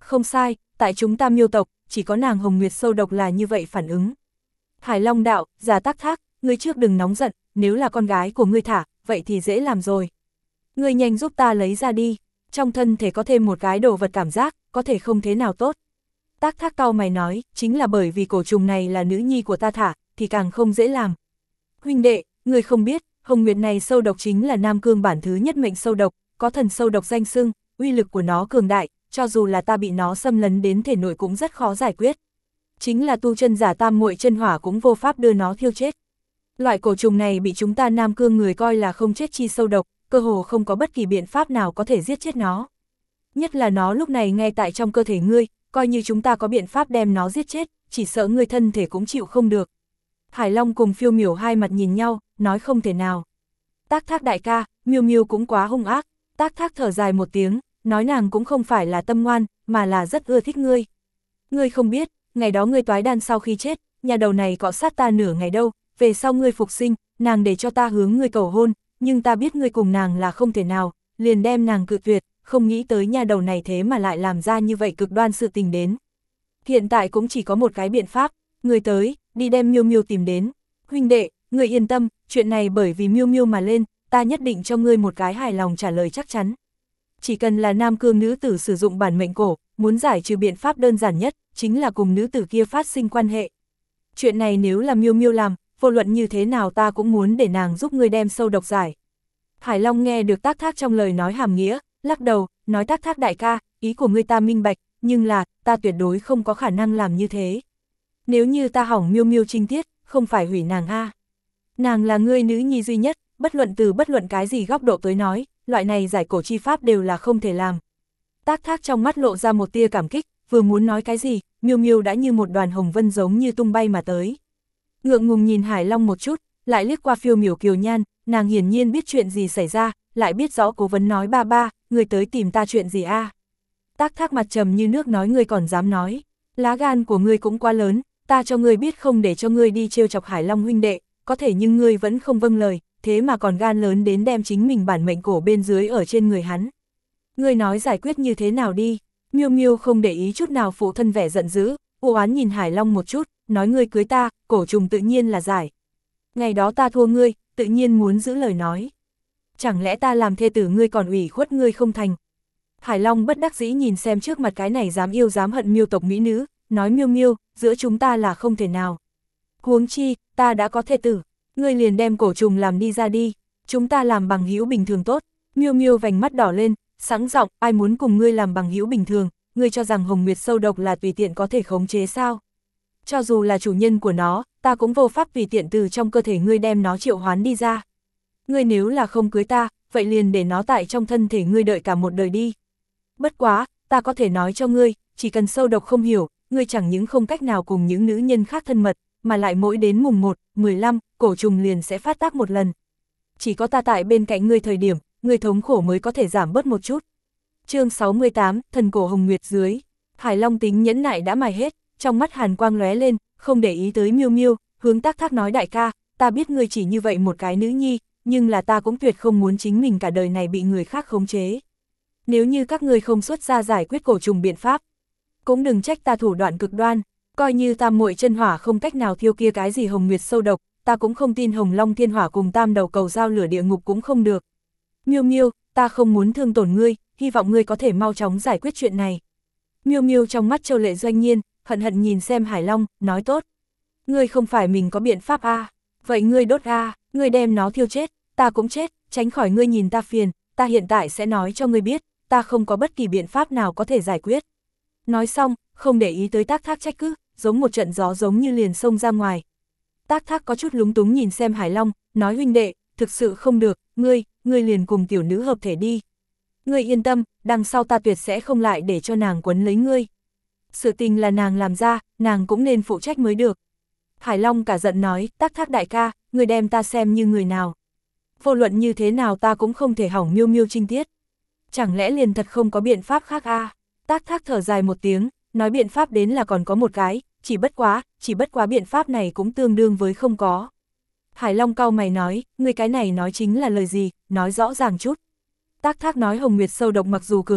Không sai, tại chúng ta Miêu tộc, chỉ có nàng Hồng Nguyệt sâu độc là như vậy phản ứng. Hải Long đạo, già Tác Thác, ngươi trước đừng nóng giận, nếu là con gái của ngươi thả, vậy thì dễ làm rồi. Ngươi nhanh giúp ta lấy ra đi, trong thân thể có thêm một cái đồ vật cảm giác, có thể không thế nào tốt. Tác Thác cau mày nói, chính là bởi vì cổ trùng này là nữ nhi của ta thả, thì càng không dễ làm. Huynh đệ, ngươi không biết, Hồng Nguyệt này sâu độc chính là Nam Cương bản thứ nhất mệnh sâu độc, có thần sâu độc danh xưng, uy lực của nó cường đại, cho dù là ta bị nó xâm lấn đến thể nội cũng rất khó giải quyết. Chính là tu chân giả tam muội chân hỏa cũng vô pháp đưa nó thiêu chết. Loại cổ trùng này bị chúng ta Nam Cương người coi là không chết chi sâu độc, cơ hồ không có bất kỳ biện pháp nào có thể giết chết nó. Nhất là nó lúc này ngay tại trong cơ thể ngươi, coi như chúng ta có biện pháp đem nó giết chết, chỉ sợ ngươi thân thể cũng chịu không được. Hải Long cùng Phiêu Miểu hai mặt nhìn nhau, nói không thể nào. Tác Thác đại ca, Miêu Miêu cũng quá hung ác. Tác Thác thở dài một tiếng, nói nàng cũng không phải là tâm ngoan, mà là rất ưa thích ngươi. Ngươi không biết, ngày đó ngươi toái đan sau khi chết, nhà đầu này cọ sát ta nửa ngày đâu, về sau ngươi phục sinh, nàng để cho ta hướng ngươi cầu hôn, nhưng ta biết ngươi cùng nàng là không thể nào, liền đem nàng cự tuyệt, không nghĩ tới nhà đầu này thế mà lại làm ra như vậy cực đoan sự tình đến. Hiện tại cũng chỉ có một cái biện pháp, ngươi tới, đi đem Miêu Miêu tìm đến. Huynh đệ, ngươi yên tâm, chuyện này bởi vì Miêu Miêu mà lên, ta nhất định cho ngươi một cái hài lòng trả lời chắc chắn. Chỉ cần là Nam Cương nữ tử sử dụng bản mệnh cổ, muốn giải trừ biện pháp đơn giản nhất, chính là cùng nữ tử kia phát sinh quan hệ. Chuyện này nếu là Miêu Miêu làm, vô luận như thế nào ta cũng muốn để nàng giúp ngươi đem sâu độc giải. Hải Long nghe được Tác Thác trong lời nói hàm nghĩa, lắc đầu, nói Tác Thác đại ca, ý của ngươi ta minh bạch, nhưng là, ta tuyệt đối không có khả năng làm như thế. Nếu như ta hỏng Miêu Miêu trinh tiết, không phải hủy nàng a. Nàng là ngươi nữ nhi duy nhất, bất luận cái gì góc độ tới nói, loại này giải cổ chi pháp đều là không thể làm. Tác Thác trong mắt lộ ra một tia cảm kích, vừa muốn nói cái gì, Miêu Miêu đã như một đoàn hồng vân giống như tung bay mà tới. Ngượng ngùng nhìn Hải Long một chút, lại liếc qua Phiêu Miểu kiều nhan, nàng hiển nhiên biết chuyện gì xảy ra, lại biết rõ Cố Vấn nói ba ba, người tới tìm ta chuyện gì a? Tác Thác mặt trầm như nước nói ngươi còn dám nói, lá gan của ngươi cũng quá lớn, ta cho ngươi biết không để cho ngươi đi trêu chọc Hải Long huynh đệ, có thể nhưng ngươi vẫn không vâng lời, thế mà còn gan lớn đến đem chính mình bản mệnh cổ bên dưới ở trên người hắn. Ngươi nói giải quyết như thế nào đi? Miêu Miêu không để ý chút nào phụ thân vẻ giận dữ, u oán nhìn Hải Long một chút, nói ngươi cưới ta, cổ trùng tự nhiên là giải. Ngày đó ta thua ngươi, tự nhiên muốn giữ lời nói. Chẳng lẽ ta làm thê tử ngươi còn ủy khuất ngươi không thành? Hải Long bất đắc dĩ nhìn xem trước mặt cái này dám yêu dám hận Miêu tộc mỹ nữ, nói Miêu Miêu, giữa chúng ta là không thể nào. Huống chi, ta đã có thê tử, ngươi liền đem cổ trùng làm đi ra đi, chúng ta làm bằng hữu bình thường tốt. Miêu Miêu vành mắt đỏ lên, sẵn giọng, ai muốn cùng ngươi làm bằng hữu bình thường, ngươi cho rằng Hồng Nguyệt sâu độc là tùy tiện có thể khống chế sao? Cho dù là chủ nhân của nó, ta cũng vô pháp tùy tiện từ trong cơ thể ngươi đem nó triệu hoán đi ra. Ngươi nếu là không cưới ta, vậy liền để nó tại trong thân thể ngươi đợi cả một đời đi. Bất quá, ta có thể nói cho ngươi, chỉ cần sâu độc không hiểu, ngươi chẳng những không cách nào cùng những nữ nhân khác thân mật, mà lại mỗi đến mùng 1, 15, cổ trùng liền sẽ phát tác một lần. Chỉ có ta tại bên cạnh ngươi thời điểm, ngươi thống khổ mới có thể giảm bớt một chút. Chương 68, thần cổ Hồng Nguyệt dưới. Hải Long tính nhẫn nại đã mài hết, trong mắt hàn quang lóe lên, không để ý tới Miêu Miêu, hướng Tác Thác nói đại ca, ta biết ngươi chỉ như vậy một cái nữ nhi, nhưng là ta cũng tuyệt không muốn chính mình cả đời này bị người khác khống chế. Nếu như các ngươi không xuất ra giải quyết cổ trùng biện pháp, cũng đừng trách ta thủ đoạn cực đoan, coi như tam muội chân hỏa không cách nào thiêu kia cái gì Hồng Nguyệt sâu độc, ta cũng không tin Hồng Long Thiên Hỏa cùng tam đầu cầu giao lửa địa ngục cũng không được. Miêu Miêu, ta không muốn thương tổn ngươi, hy vọng ngươi có thể mau chóng giải quyết chuyện này. Miêu Miêu trong mắt Châu Lệ doanh nhiên, hận hận nhìn xem Hải Long, nói tốt. Ngươi không phải mình có biện pháp a, vậy ngươi đốt a, ngươi đem nó thiêu chết, ta cũng chết, tránh khỏi ngươi nhìn ta phiền, ta hiện tại sẽ nói cho ngươi biết, ta không có bất kỳ biện pháp nào có thể giải quyết. Nói xong, không để ý tới Tác Thác trách cứ, giống một trận gió giống như liền xông ra ngoài. Tác Thác có chút lúng túng nhìn xem Hải Long, nói huynh đệ, thực sự không được, ngươi liền cùng tiểu nữ hợp thể đi. Ngươi yên tâm, đằng sau ta tuyệt sẽ không lại để cho nàng quấn lấy ngươi. Sự tình là nàng làm ra, nàng cũng nên phụ trách mới được. Hải Long cả giận nói, Tác Thác đại ca, ngươi đem ta xem như người nào. Vô luận như thế nào ta cũng không thể hỏng Miêu Miêu trinh tiết. Chẳng lẽ liền thật không có biện pháp khác a? Tác Thác thở dài một tiếng, nói biện pháp đến là còn có một cái, chỉ bất quá biện pháp này cũng tương đương với không có. Hải Long cau mày nói, ngươi cái này nói chính là lời gì, nói rõ ràng chút. Tác Thác nói Hồng Nguyệt sâu độc mặc dù cường đại,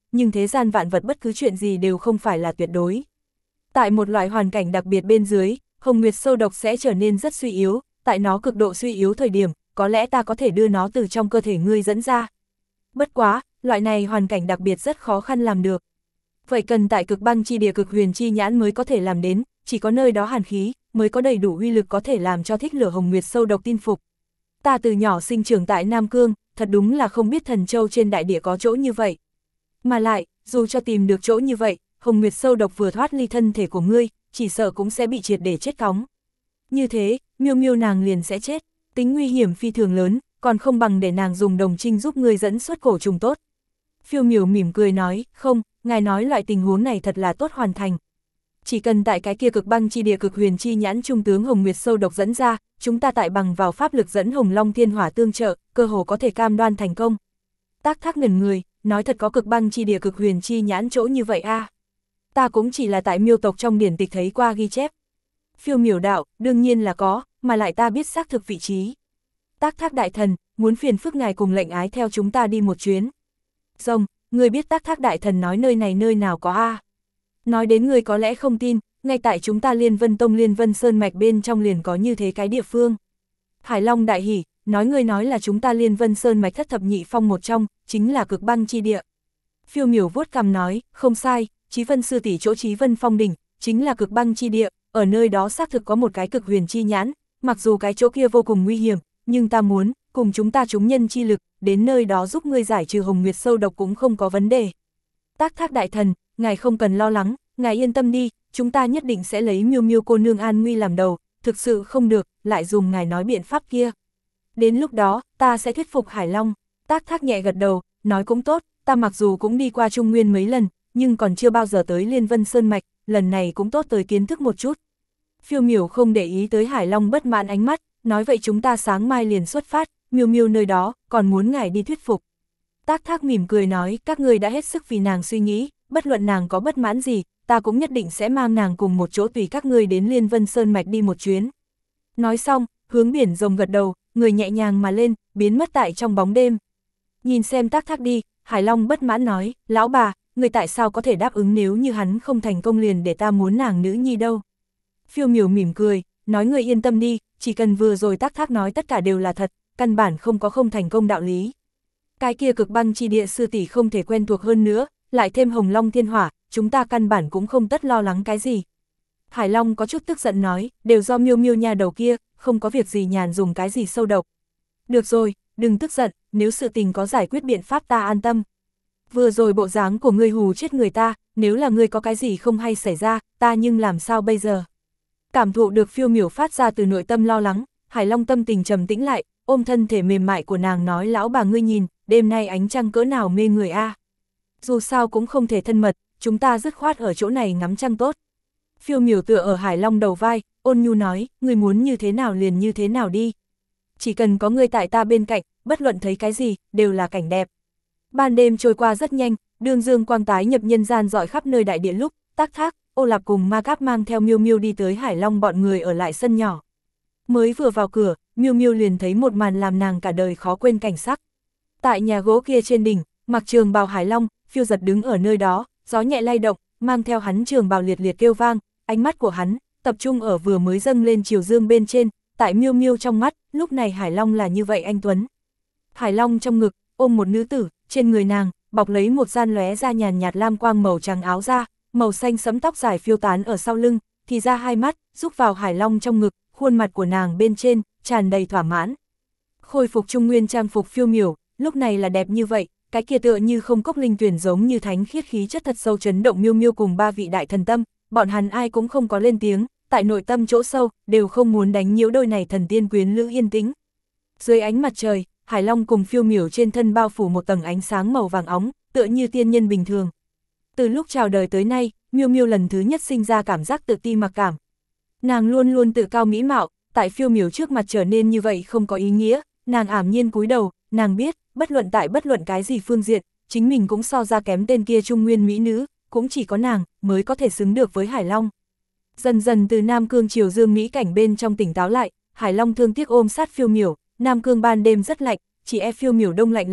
nhưng thế gian vạn vật bất cứ chuyện gì đều không phải là tuyệt đối. Tại một loại hoàn cảnh đặc biệt bên dưới, hồng nguyệt sâu độc sẽ trở nên rất suy yếu, tại nó cực độ suy yếu thời điểm, có lẽ ta có thể đưa nó từ trong cơ thể ngươi dẫn ra. Bất quá, loại này hoàn cảnh đặc biệt rất khó khăn làm được. Vậy cần tại cực băng chi địa cực huyền chi nhãn mới có thể làm đến, chỉ có nơi đó hàn khí, mới có đầy đủ uy lực có thể làm cho thích lửa hồng nguyệt sâu độc tin phục. Ta từ nhỏ sinh trưởng tại Nam Cương, thật đúng là không biết thần châu trên đại địa có chỗ như vậy. Mà lại, dù cho tìm được chỗ như vậy, hồng nguyệt sâu độc vừa thoát ly thân thể của ngươi, chỉ sợ cũng sẽ bị triệt để chết cóng. Như thế, miêu miêu nàng liền sẽ chết, tính nguy hiểm phi thường lớn, còn không bằng để nàng dùng đồng trinh giúp ngươi dẫn xuất cổ trùng tốt. Phiêu miểu mỉm cười nói, không, ngài nói loại tình huống này thật là tốt hoàn thành. Chỉ cần tại cái kia cực băng chi địa cực huyền chi nhãn trung tướng hồng nguyệt sâu độc dẫn ra, chúng ta tại bằng vào pháp lực dẫn hồng long thiên hỏa tương trợ, cơ hồ có thể cam đoan thành công. Tác Thác ngẩn người, nói thật có cực băng chi địa cực huyền chi nhãn chỗ như vậy a? Ta cũng chỉ là tại miêu tộc trong điển tịch thấy qua ghi chép. Phiêu miểu đạo, đương nhiên là có, mà lại ta biết xác thực vị trí. Tác Thác đại thần, muốn phiền phức ngài cùng lệnh ái theo chúng ta đi một chuyến. Rồng, người biết Tác Thác đại thần nói nơi này nơi nào có a? Nói đến người có lẽ không tin, ngay tại chúng ta Liên Vân Tông Liên Vân Sơn Mạch bên trong liền có như thế cái địa phương. Hải Long đại hỉ, nói người nói là chúng ta Liên Vân Sơn Mạch thất thập nhị phong một trong, chính là cực băng chi địa. Phiêu miểu vuốt cằm nói, không sai, Chí Vân sư tỷ chỗ Chí Vân Phong đỉnh, chính là cực băng chi địa, ở nơi đó xác thực có một cái cực huyền chi nhãn, mặc dù cái chỗ kia vô cùng nguy hiểm, nhưng ta muốn, cùng chúng ta chúng nhân chi lực, đến nơi đó giúp ngươi giải trừ hồng nguyệt sâu độc cũng không có vấn đề. Tác Thác đại thần, ngài không cần lo lắng, ngài yên tâm đi, chúng ta nhất định sẽ lấy miêu miêu cô nương an nguy làm đầu, thực sự không được, lại dùng ngài nói biện pháp kia. Đến lúc đó, ta sẽ thuyết phục Hải Long. Tác Thác nhẹ gật đầu, nói cũng tốt, ta mặc dù cũng đi qua Trung Nguyên mấy lần, nhưng còn chưa bao giờ tới Liên Vân Sơn Mạch, lần này cũng tốt tới kiến thức một chút. Phiêu miểu không để ý tới Hải Long bất mãn ánh mắt, nói vậy chúng ta sáng mai liền xuất phát, miêu miêu nơi đó, còn muốn ngài đi thuyết phục. Tác Thác mỉm cười nói, các người đã hết sức vì nàng suy nghĩ, bất luận nàng có bất mãn gì, ta cũng nhất định sẽ mang nàng cùng một chỗ tùy các ngươi đến Liên Vân Sơn Mạch đi một chuyến. Nói xong, hướng biển rồng gật đầu, người nhẹ nhàng mà lên, biến mất tại trong bóng đêm. Nhìn xem Tác Thác đi, Hải Long bất mãn nói, lão bà, người tại sao có thể đáp ứng nếu như hắn không thành công liền để ta muốn nàng nữ nhi đâu. Phiêu miểu mỉm cười, nói người yên tâm đi, chỉ cần vừa rồi Tác Thác nói tất cả đều là thật, căn bản không có không thành công đạo lý. Cái kia cực băng chi địa sư tỷ không thể quen thuộc hơn nữa, lại thêm hồng long thiên hỏa, chúng ta căn bản cũng không tất lo lắng cái gì. Hải Long có chút tức giận nói, đều do miêu miêu nha đầu kia, không có việc gì nhàn dùng cái gì sâu độc. Được rồi, đừng tức giận, nếu sự tình có giải quyết biện pháp ta an tâm. Vừa rồi bộ dáng của ngươi hù chết người ta, nếu là ngươi có cái gì không hay xảy ra, ta nhưng làm sao bây giờ? Cảm thụ được phiêu miểu phát ra từ nội tâm lo lắng, Hải Long tâm tình trầm tĩnh lại, ôm thân thể mềm mại của nàng nói lão bà ngươi nhìn, đêm nay ánh trăng cỡ nào mê người a. Dù sao cũng không thể thân mật, chúng ta dứt khoát ở chỗ này ngắm trăng tốt. Phiêu miểu tựa ở Hải Long đầu vai, ôn nhu nói, ngươi muốn như thế nào liền như thế nào đi. Chỉ cần có ngươi tại ta bên cạnh, bất luận thấy cái gì, đều là cảnh đẹp. Ban đêm trôi qua rất nhanh, đương dương quang tái nhập nhân gian rọi khắp nơi đại địa lúc, Tác Thác, Ô Lạp cùng Ma Cáp mang theo miêu miêu đi tới Hải Long bọn người ở lại sân nhỏ. Mới vừa vào cửa, miêu miêu liền thấy một màn làm nàng cả đời khó quên cảnh sắc. Tại nhà gỗ kia trên đỉnh, mặc trường bào Hải Long, phiêu giật đứng ở nơi đó, gió nhẹ lay động, mang theo hắn trường bào liệt liệt kêu vang, ánh mắt của hắn tập trung ở vừa mới dâng lên chiều dương bên trên, tại miêu miêu trong mắt, lúc này Hải Long là như vậy anh tuấn. Hải Long trong ngực ôm một nữ tử, trên người nàng bọc lấy một gian lóe ra nhàn nhạt lam quang màu trắng áo da, màu xanh sẫm tóc dài phiêu tán ở sau lưng, thì ra hai mắt rúc vào Hải Long trong ngực, khuôn mặt của nàng bên trên tràn đầy thỏa mãn. Khôi phục trung nguyên trang phục phiêu miểu, lúc này là đẹp như vậy, cái kia tựa như không cốc linh tuyển giống như thánh khiết khí chất thật sâu chấn động miêu miêu cùng ba vị đại thần tâm, bọn hắn ai cũng không có lên tiếng, tại nội tâm chỗ sâu đều không muốn đánh nhiễu đôi này thần tiên quyến lữ yên tĩnh. Dưới ánh mặt trời, Hải Long cùng phiêu miểu trên thân bao phủ một tầng ánh sáng màu vàng óng, tựa như tiên nhân bình thường. Từ lúc chào đời tới nay, miêu miêu lần thứ nhất sinh ra cảm giác tự ti mặc cảm. Nàng luôn luôn tự cao mỹ mạo, tại phiêu miểu trước mặt trở nên như vậy không có ý nghĩa, nàng ảm nhiên cúi đầu, nàng biết, bất luận tại bất luận cái gì phương diện, chính mình cũng so ra kém tên kia trung nguyên mỹ nữ, cũng chỉ có nàng mới có thể xứng được với Hải Long. Dần dần từ Nam Cương chiều dương mỹ cảnh bên trong tỉnh táo lại, Hải Long thương tiếc ôm sát phiêu miểu, Nam Cương ban đêm rất lạnh, chỉ e phiêu miểu đông lạnh lấy,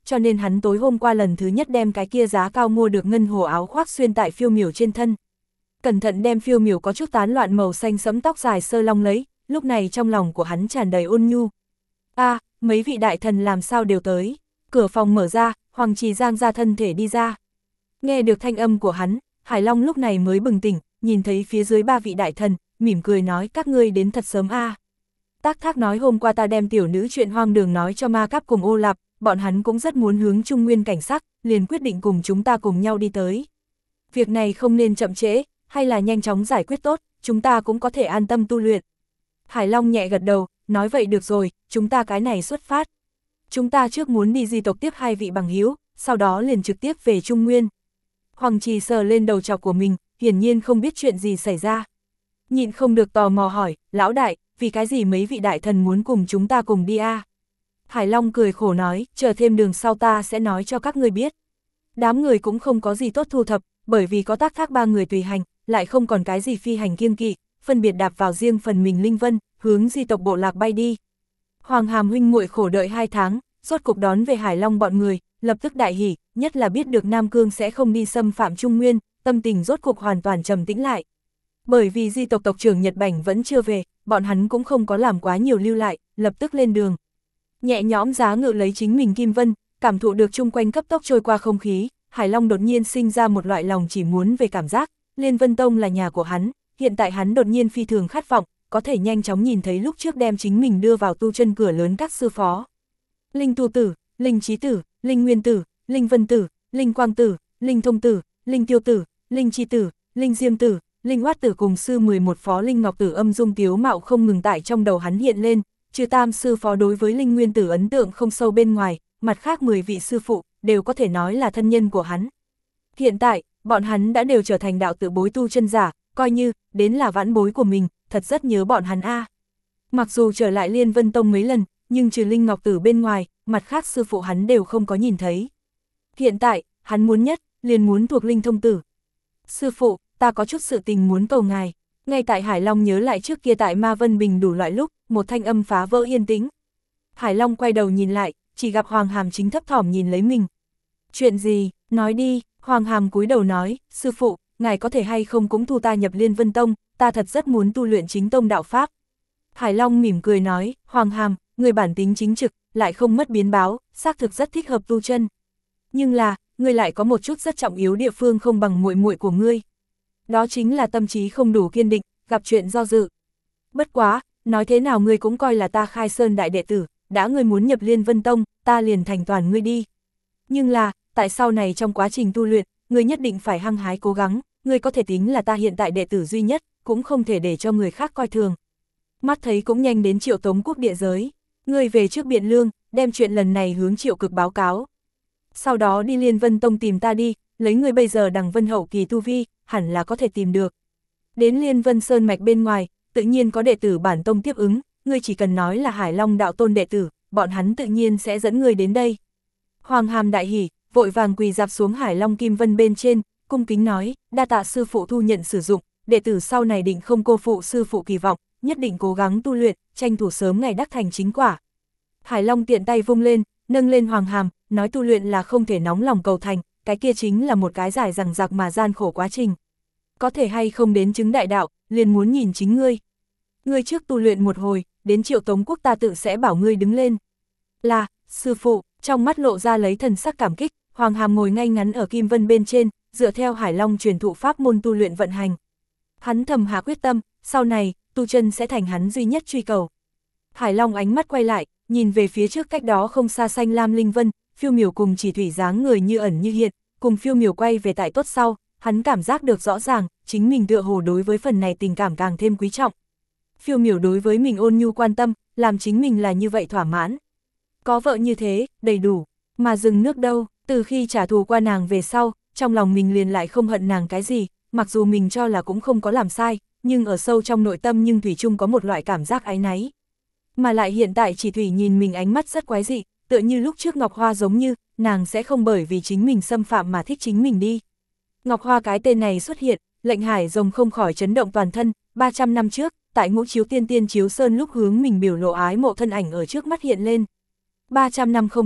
cho nên hắn tối hôm qua lần thứ nhất đem cái kia giá cao mua được ngân hồ áo khoác xuyên tại Phiêu Miểu trên thân. Cẩn thận đem Phiêu Miểu có chút tán loạn màu xanh sẫm tóc dài sơ long lấy, lúc này trong lòng của hắn tràn đầy ôn nhu. Mấy vị đại thần làm sao đều tới. Cửa phòng mở ra, Hoàng Trì giang ra thân thể đi ra. Nghe được thanh âm của hắn, Hải Long lúc này mới bừng tỉnh, nhìn thấy phía dưới 3 vị đại thần, mỉm cười nói các ngươi đến thật sớm Tác Thác nói hôm qua ta đem tiểu nữ chuyện hoang đường nói cho Ma Cáp cùng Ô Lạp, bọn hắn cũng rất muốn hướng Trung Nguyên cảnh sắc, liền quyết định cùng chúng ta cùng nhau đi tới. Việc này không nên chậm trễ, hay là nhanh chóng giải quyết tốt, chúng ta cũng có thể an tâm tu luyện. Hải Long nhẹ gật đầu, nói vậy được rồi, chúng ta cái này xuất phát. Chúng ta trước muốn đi di tộc tiếp 2 vị bằng hữu, sau đó liền trực tiếp về Trung Nguyên. Hoàng Trì sờ lên đầu trọc của mình, hiển nhiên không biết chuyện gì xảy ra. Nhịn không được tò mò hỏi, lão đại, vì cái gì mấy vị đại thần muốn cùng chúng ta cùng đi Hải Long cười khổ nói, chờ thêm đường sau ta sẽ nói cho các ngươi biết. Đám người cũng không có gì tốt thu thập, bởi vì có Tác Thác 3 người tùy hành, lại không còn cái gì phi hành kiêng kỵ, phân biệt đạp vào riêng phần mình linh vân, hướng di tộc bộ lạc bay đi. Hoàng Hàm huynh muội khổ đợi 2 tháng, rốt cục đón về Hải Long bọn người, lập tức đại hỉ, nhất là biết được Nam Cương sẽ không đi xâm phạm Trung Nguyên, tâm tình rốt cục hoàn toàn trầm tĩnh lại. Bởi vì di tộc tộc trưởng Nhật Bảnh vẫn chưa về, bọn hắn cũng không có làm quá nhiều lưu lại, lập tức lên đường. Nhẹ nhõm giá ngự lấy chính mình kim vân, cảm thụ được chung quanh cấp tốc trôi qua không khí, Hải Long đột nhiên sinh ra một loại lòng chỉ muốn về cảm giác, Liên Vân Tông là nhà của hắn, hiện tại hắn đột nhiên phi thường khát vọng, có thể nhanh chóng nhìn thấy lúc trước đem chính mình đưa vào tu chân cửa lớn các sư phó. Linh Tu Tử, Linh Trí Tử, Linh Nguyên Tử, Linh Vân Tử, Linh Quang Tử, Linh Thông Tử, Linh Tiêu Tử, Linh Chi Tử, Linh Diêm Tử, Linh Oát Tử cùng sư 11 phó Linh Ngọc Tử âm dung tiếu mạo không ngừng tại trong đầu hắn hiện lên, trừ tam sư phó đối với Linh Nguyên Tử ấn tượng không sâu bên ngoài, mặt khác 10 vị sư phụ đều có thể nói là thân nhân của hắn. Hiện tại, bọn hắn đã đều trở thành đạo tự bối tu chân giả, coi như đến là vãn bối của mình, thật rất nhớ bọn hắn Mặc dù trở lại Liên Vân Tông mấy lần, nhưng trừ Linh Ngọc Tử bên ngoài, mặt khác sư phụ hắn đều không có nhìn thấy. Hiện tại, hắn muốn nhất, liền muốn thuộc Linh Thông Tử. Sư phụ, ta có chút sự tình muốn cầu ngài. Ngay tại Hải Long nhớ lại trước kia tại Ma Vân Bình đủ loại lúc, một thanh âm phá vỡ yên tĩnh. Hải Long quay đầu nhìn lại, chỉ gặp Hoàng Hàm chính thấp thỏm nhìn lấy mình. Chuyện gì, nói đi, Hoàng Hàm cúi đầu nói, sư phụ, ngài có thể hay không cũng thu ta nhập Liên Vân Tông, ta thật rất muốn tu luyện chính tông đạo pháp. Hải Long mỉm cười nói, Hoàng Hàm, người bản tính chính trực, lại không mất biến báo, xác thực rất thích hợp tu chân. Nhưng là, ngươi lại có một chút rất trọng yếu địa phương không bằng muội muội của ngươi. Đó chính là tâm trí không đủ kiên định, gặp chuyện do dự. Bất quá, nói thế nào ngươi cũng coi là ta Khai Sơn đại đệ tử, đã ngươi muốn nhập Liên Vân Tông, ta liền thành toàn ngươi đi. Nhưng là, tại sau này trong quá trình tu luyện, ngươi nhất định phải hăng hái cố gắng, ngươi có thể tính là ta hiện tại đệ tử duy nhất, cũng không thể để cho người khác coi thường. Mắt thấy cũng nhanh đến Triệu Tống quốc địa giới, ngươi về trước Biện Lương, đem chuyện lần này hướng Triệu Cực báo cáo. Sau đó đi Liên Vân Tông tìm ta đi, lấy ngươi bây giờ đằng vân hậu kỳ tu vi, hẳn là có thể tìm được. Đến Liên Vân Sơn mạch bên ngoài, tự nhiên có đệ tử bản tông tiếp ứng, ngươi chỉ cần nói là Hải Long đạo tôn đệ tử, bọn hắn tự nhiên sẽ dẫn ngươi đến đây. Hoàng Hàm đại hỉ, vội vàng quỳ dạp xuống Hải Long kim vân bên trên, cung kính nói, đa tạ sư phụ thu nhận sử dụng, đệ tử sau này định không cô phụ sư phụ kỳ vọng, nhất định cố gắng tu luyện, tranh thủ sớm ngày đắc thành chính quả. Hải Long tiện tay vung lên, nâng lên Hoàng Hàm, nói tu luyện là không thể nóng lòng cầu thành, cái kia chính là một cái dài dằng dặc mà gian khổ quá trình. Có thể hay không đến chứng đại đạo, liền muốn nhìn chính ngươi. Ngươi trước tu luyện một hồi, đến Triệu Tống quốc ta tự sẽ bảo ngươi đứng lên. Là, sư phụ, trong mắt lộ ra lấy thần sắc cảm kích, Hoàng Hàm ngồi ngay ngắn ở kim vân bên trên, dựa theo Hải Long truyền thụ pháp môn tu luyện vận hành. Hắn thầm hạ quyết tâm, sau này, tu chân sẽ thành hắn duy nhất truy cầu. Hải Long ánh mắt quay lại, nhìn về phía trước cách đó không xa xanh lam linh vân, Phiêu Miểu cùng Chỉ Thủy dáng người như ẩn như hiện, cùng Phiêu Miểu quay về tại tốt sau, hắn cảm giác được rõ ràng, chính mình tựa hồ đối với phần này tình cảm càng thêm quý trọng. Phiêu Miểu đối với mình ôn nhu quan tâm, làm chính mình là như vậy thỏa mãn. Có vợ như thế, đầy đủ, mà dừng nước đâu, từ khi trả thù qua nàng về sau, trong lòng mình liền lại không hận nàng cái gì, mặc dù mình cho là cũng không có làm sai, nhưng ở sâu trong nội tâm nhưng Thủy chung có một loại cảm giác áy náy. Mà lại hiện tại Chỉ Thủy nhìn mình ánh mắt rất quái dị, tựa như lúc trước Ngọc Hoa giống như, nàng sẽ không bởi vì chính mình xâm phạm mà thích chính mình đi. Ngọc Hoa cái tên này xuất hiện, lệnh Hải Rồng không khỏi chấn động toàn thân, 300 năm trước, tại Ngũ Chiếu Tiên Tiên Chiếu Sơn lúc hướng mình biểu lộ ái mộ thân ảnh ở trước mắt hiện lên. 300 năm không thấy,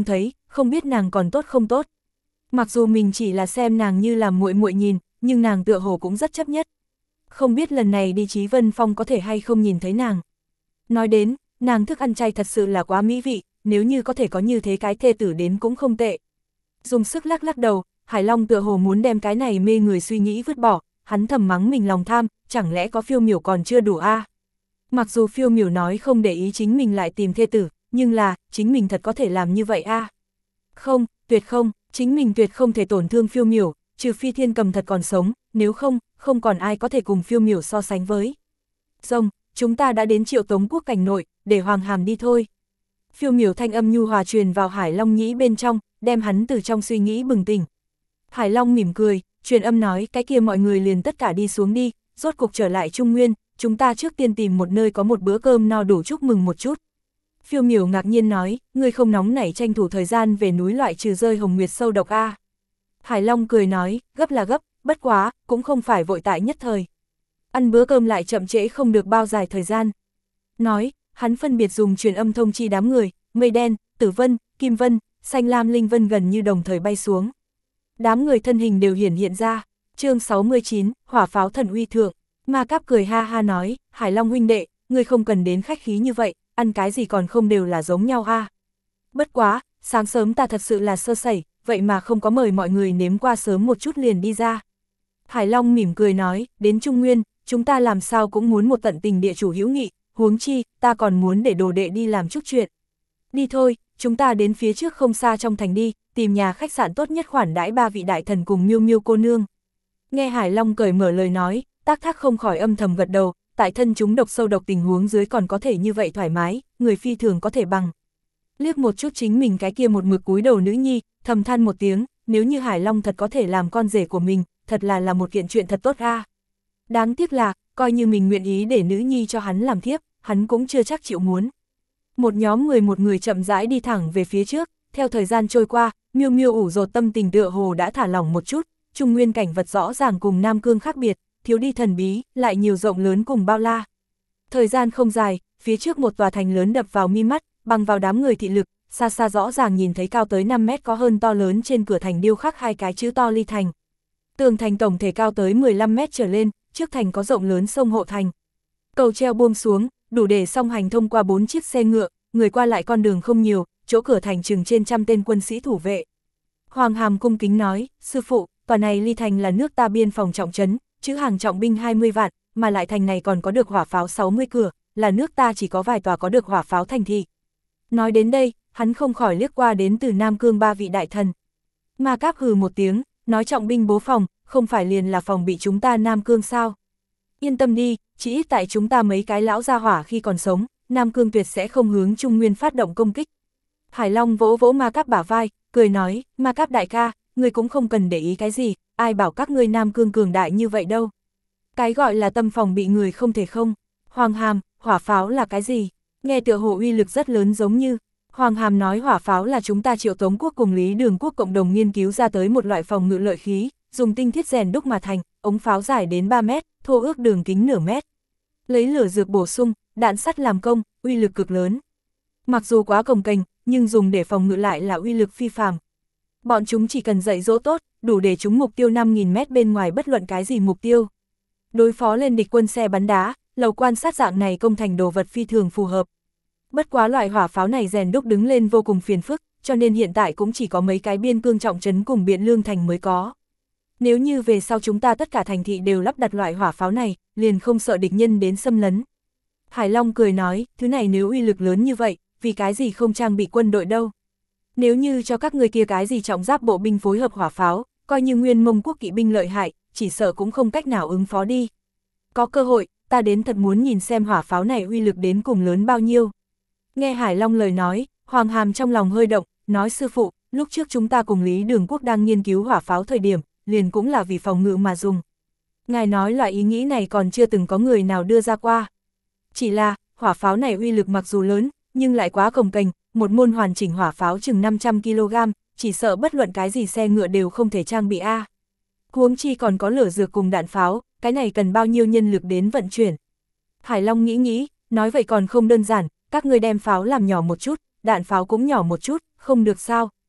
không biết nàng còn tốt không tốt. Mặc dù mình chỉ là xem nàng như là muội muội nhìn, nhưng nàng tựa hồ cũng rất chấp nhất. Không biết lần này đi Chí Vân Phong có thể hay không nhìn thấy nàng. Nói đến, nàng thức ăn chay thật sự là quá mỹ vị, nếu như có thể có như thế cái thê tử đến cũng không tệ. Dùng sức lắc lắc đầu, Hải Long tựa hồ muốn đem cái này mê người suy nghĩ vứt bỏ, hắn thầm mắng mình lòng tham, chẳng lẽ có Phiêu Miểu còn chưa đủ a? Mặc dù Phiêu Miểu nói không để ý chính mình lại tìm thê tử, nhưng là, chính mình thật có thể làm như vậy a? Không, tuyệt không, chính mình tuyệt không thể tổn thương Phiêu Miểu, trừ phi Thiên Cầm thật còn sống, nếu không, không còn ai có thể cùng Phiêu Miểu so sánh với. Rồng, chúng ta đã đến Triệu Tống quốc cảnh nội, để Hoàng Hàm đi thôi. Phiêu Miểu thanh âm nhu hòa truyền vào Hải Long nhĩ bên trong, đem hắn từ trong suy nghĩ bừng tỉnh. Hải Long mỉm cười, truyền âm nói cái kia mọi người liền tất cả đi xuống đi, rốt cục trở lại Trung Nguyên, chúng ta trước tiên tìm một nơi có một bữa cơm no đủ chúc mừng một chút. Phiêu Miểu ngạc nhiên nói, ngươi không nóng nảy tranh thủ thời gian về núi loại trừ rơi hồng nguyệt sâu độc a. Hải Long cười nói, gấp là gấp, bất quá, cũng không phải vội tại nhất thời. Ăn bữa cơm lại chậm trễ không được bao dài thời gian. Nói, hắn phân biệt dùng truyền âm thông chi đám người, Mây Đen, Tử Vân, Kim Vân, Xanh Lam Linh Vân gần như đồng thời bay xuống. Đám người thân hình đều hiện ra, chương 69, hỏa pháo thần uy thượng. Ma Cáp cười ha ha nói, Hải Long huynh đệ, ngươi không cần đến khách khí như vậy, ăn cái gì còn không đều là giống nhau ha. Bất quá, sáng sớm ta thật sự là sơ sẩy, vậy mà không có mời mọi người nếm qua sớm một chút liền đi ra. Hải Long mỉm cười nói, đến Trung Nguyên, chúng ta làm sao cũng muốn một tận tình địa chủ hữu nghị, huống chi, ta còn muốn để đồ đệ đi làm chút chuyện. Đi thôi, chúng ta đến phía trước không xa trong thành đi, tìm nhà khách sạn tốt nhất khoản đãi ba vị đại thần cùng Miêu Miêu cô nương. Nghe Hải Long cởi mở lời nói, Tác Thác không khỏi âm thầm gật đầu, tại thân chúng độc sâu độc tình huống dưới còn có thể như vậy thoải mái, người phi thường có thể bằng. Liếc một chút chính mình cái kia một mực cúi đầu nữ nhi, thầm than một tiếng, nếu như Hải Long thật có thể làm con rể của mình, thật là một kiện chuyện thật tốt a. Đáng tiếc là, coi như mình nguyện ý để nữ nhi cho hắn làm thiếp, hắn cũng chưa chắc chịu muốn. Một nhóm một người chậm rãi đi thẳng về phía trước, theo thời gian trôi qua, Miêu Miêu ủ rột tâm tình tựa hồ đã thả lỏng một chút, Trung Nguyên cảnh vật rõ ràng cùng Nam Cương khác biệt, thiếu đi thần bí, lại nhiều rộng lớn cùng bao la. Thời gian không dài, phía trước một tòa thành lớn đập vào mi mắt, bằng vào đám người thị lực, xa xa rõ ràng nhìn thấy cao tới 5 mét có hơn to lớn trên cửa thành điêu khắc hai cái chữ to Ly Thành. Tường thành tổng thể cao tới 15 mét trở lên, trước thành có rộng lớn sông hộ thành. Cầu treo buông xuống, đủ để song hành thông qua 4 chiếc xe ngựa, người qua lại con đường không nhiều, chỗ cửa thành chừng trên trăm tên quân sĩ thủ vệ. Hoàng Hàm cung kính nói, sư phụ, tòa này Ly Thành là nước ta biên phòng trọng trấn, chữ hàng trọng binh 20 vạn, mà lại thành này còn có được hỏa pháo 60 cửa, là nước ta chỉ có vài tòa có được hỏa pháo thành thị. Nói đến đây, hắn không khỏi liếc qua đến từ Nam Cương ba vị đại thần. Ma Cáp hừ một tiếng, nói trọng binh bố phòng, không phải liền là phòng bị chúng ta Nam Cương sao? Yên tâm đi, chỉ ít tại chúng ta mấy cái lão gia hỏa khi còn sống, Nam Cương tuyệt sẽ không hướng Trung Nguyên phát động công kích. Hải Long vỗ vỗ Ma Cáp bả vai, cười nói, Ma Cáp đại ca, ngươi cũng không cần để ý cái gì, ai bảo các ngươi Nam Cương cường đại như vậy đâu. Cái gọi là tâm phòng bị người không thể không. Hoàng Hàm, hỏa pháo là cái gì? Nghe tựa hồ uy lực rất lớn giống như. Hoàng Hàm nói hỏa pháo là chúng ta Triệu Tống quốc cùng Lý Đường quốc cộng đồng nghiên cứu ra tới một loại phòng ngự lợi khí, dùng tinh thiết rèn đúc mà thành, ống pháo dài đến 3 mét, thô ước đường kính nửa mét. Lấy lửa dược bổ sung, đạn sắt làm công, uy lực cực lớn. Mặc dù quá cồng kềnh, nhưng dùng để phòng ngự lại là uy lực phi phàm. Bọn chúng chỉ cần dạy dỗ tốt, đủ để trúng mục tiêu 5.000 mét bên ngoài bất luận cái gì mục tiêu. Đối phó lên địch quân xe bắn đá, lầu quan sát dạng này công thành đồ vật phi thường phù hợp. Bất quá loại hỏa pháo này rèn đúc đứng lên vô cùng phiền phức, cho nên hiện tại cũng chỉ có mấy cái biên cương trọng trấn cùng Biện Lương thành mới có. Nếu như về sau chúng ta tất cả thành thị đều lắp đặt loại hỏa pháo này, liền không sợ địch nhân đến xâm lấn. Hải Long cười nói, thứ này nếu uy lực lớn như vậy, vì cái gì không trang bị quân đội đâu. Nếu như cho các người kia cái gì trọng giáp bộ binh phối hợp hỏa pháo, coi như Nguyên Mông quốc kỵ binh lợi hại, chỉ sợ cũng không cách nào ứng phó đi. Có cơ hội, ta đến thật muốn nhìn xem hỏa pháo này uy lực đến cùng lớn bao nhiêu. Nghe Hải Long lời nói, Hoàng Hàm trong lòng hơi động, nói sư phụ, lúc trước chúng ta cùng Lý Đường quốc đang nghiên cứu hỏa pháo thời điểm, liền cũng là vì phòng ngự mà dùng. Ngài nói loại ý nghĩ này còn chưa từng có người nào đưa ra qua. Chỉ là, hỏa pháo này uy lực mặc dù lớn, nhưng lại quá cồng kềnh, một môn hoàn chỉnh hỏa pháo chừng 500 kg, chỉ sợ bất luận cái gì xe ngựa đều không thể trang bị a. Huống chi còn có lửa dược cùng đạn pháo, cái này cần bao nhiêu nhân lực đến vận chuyển. Hải Long nghĩ, nói vậy còn không đơn giản, các ngươi đem pháo làm nhỏ một chút, đạn pháo cũng nhỏ một chút, không được sao.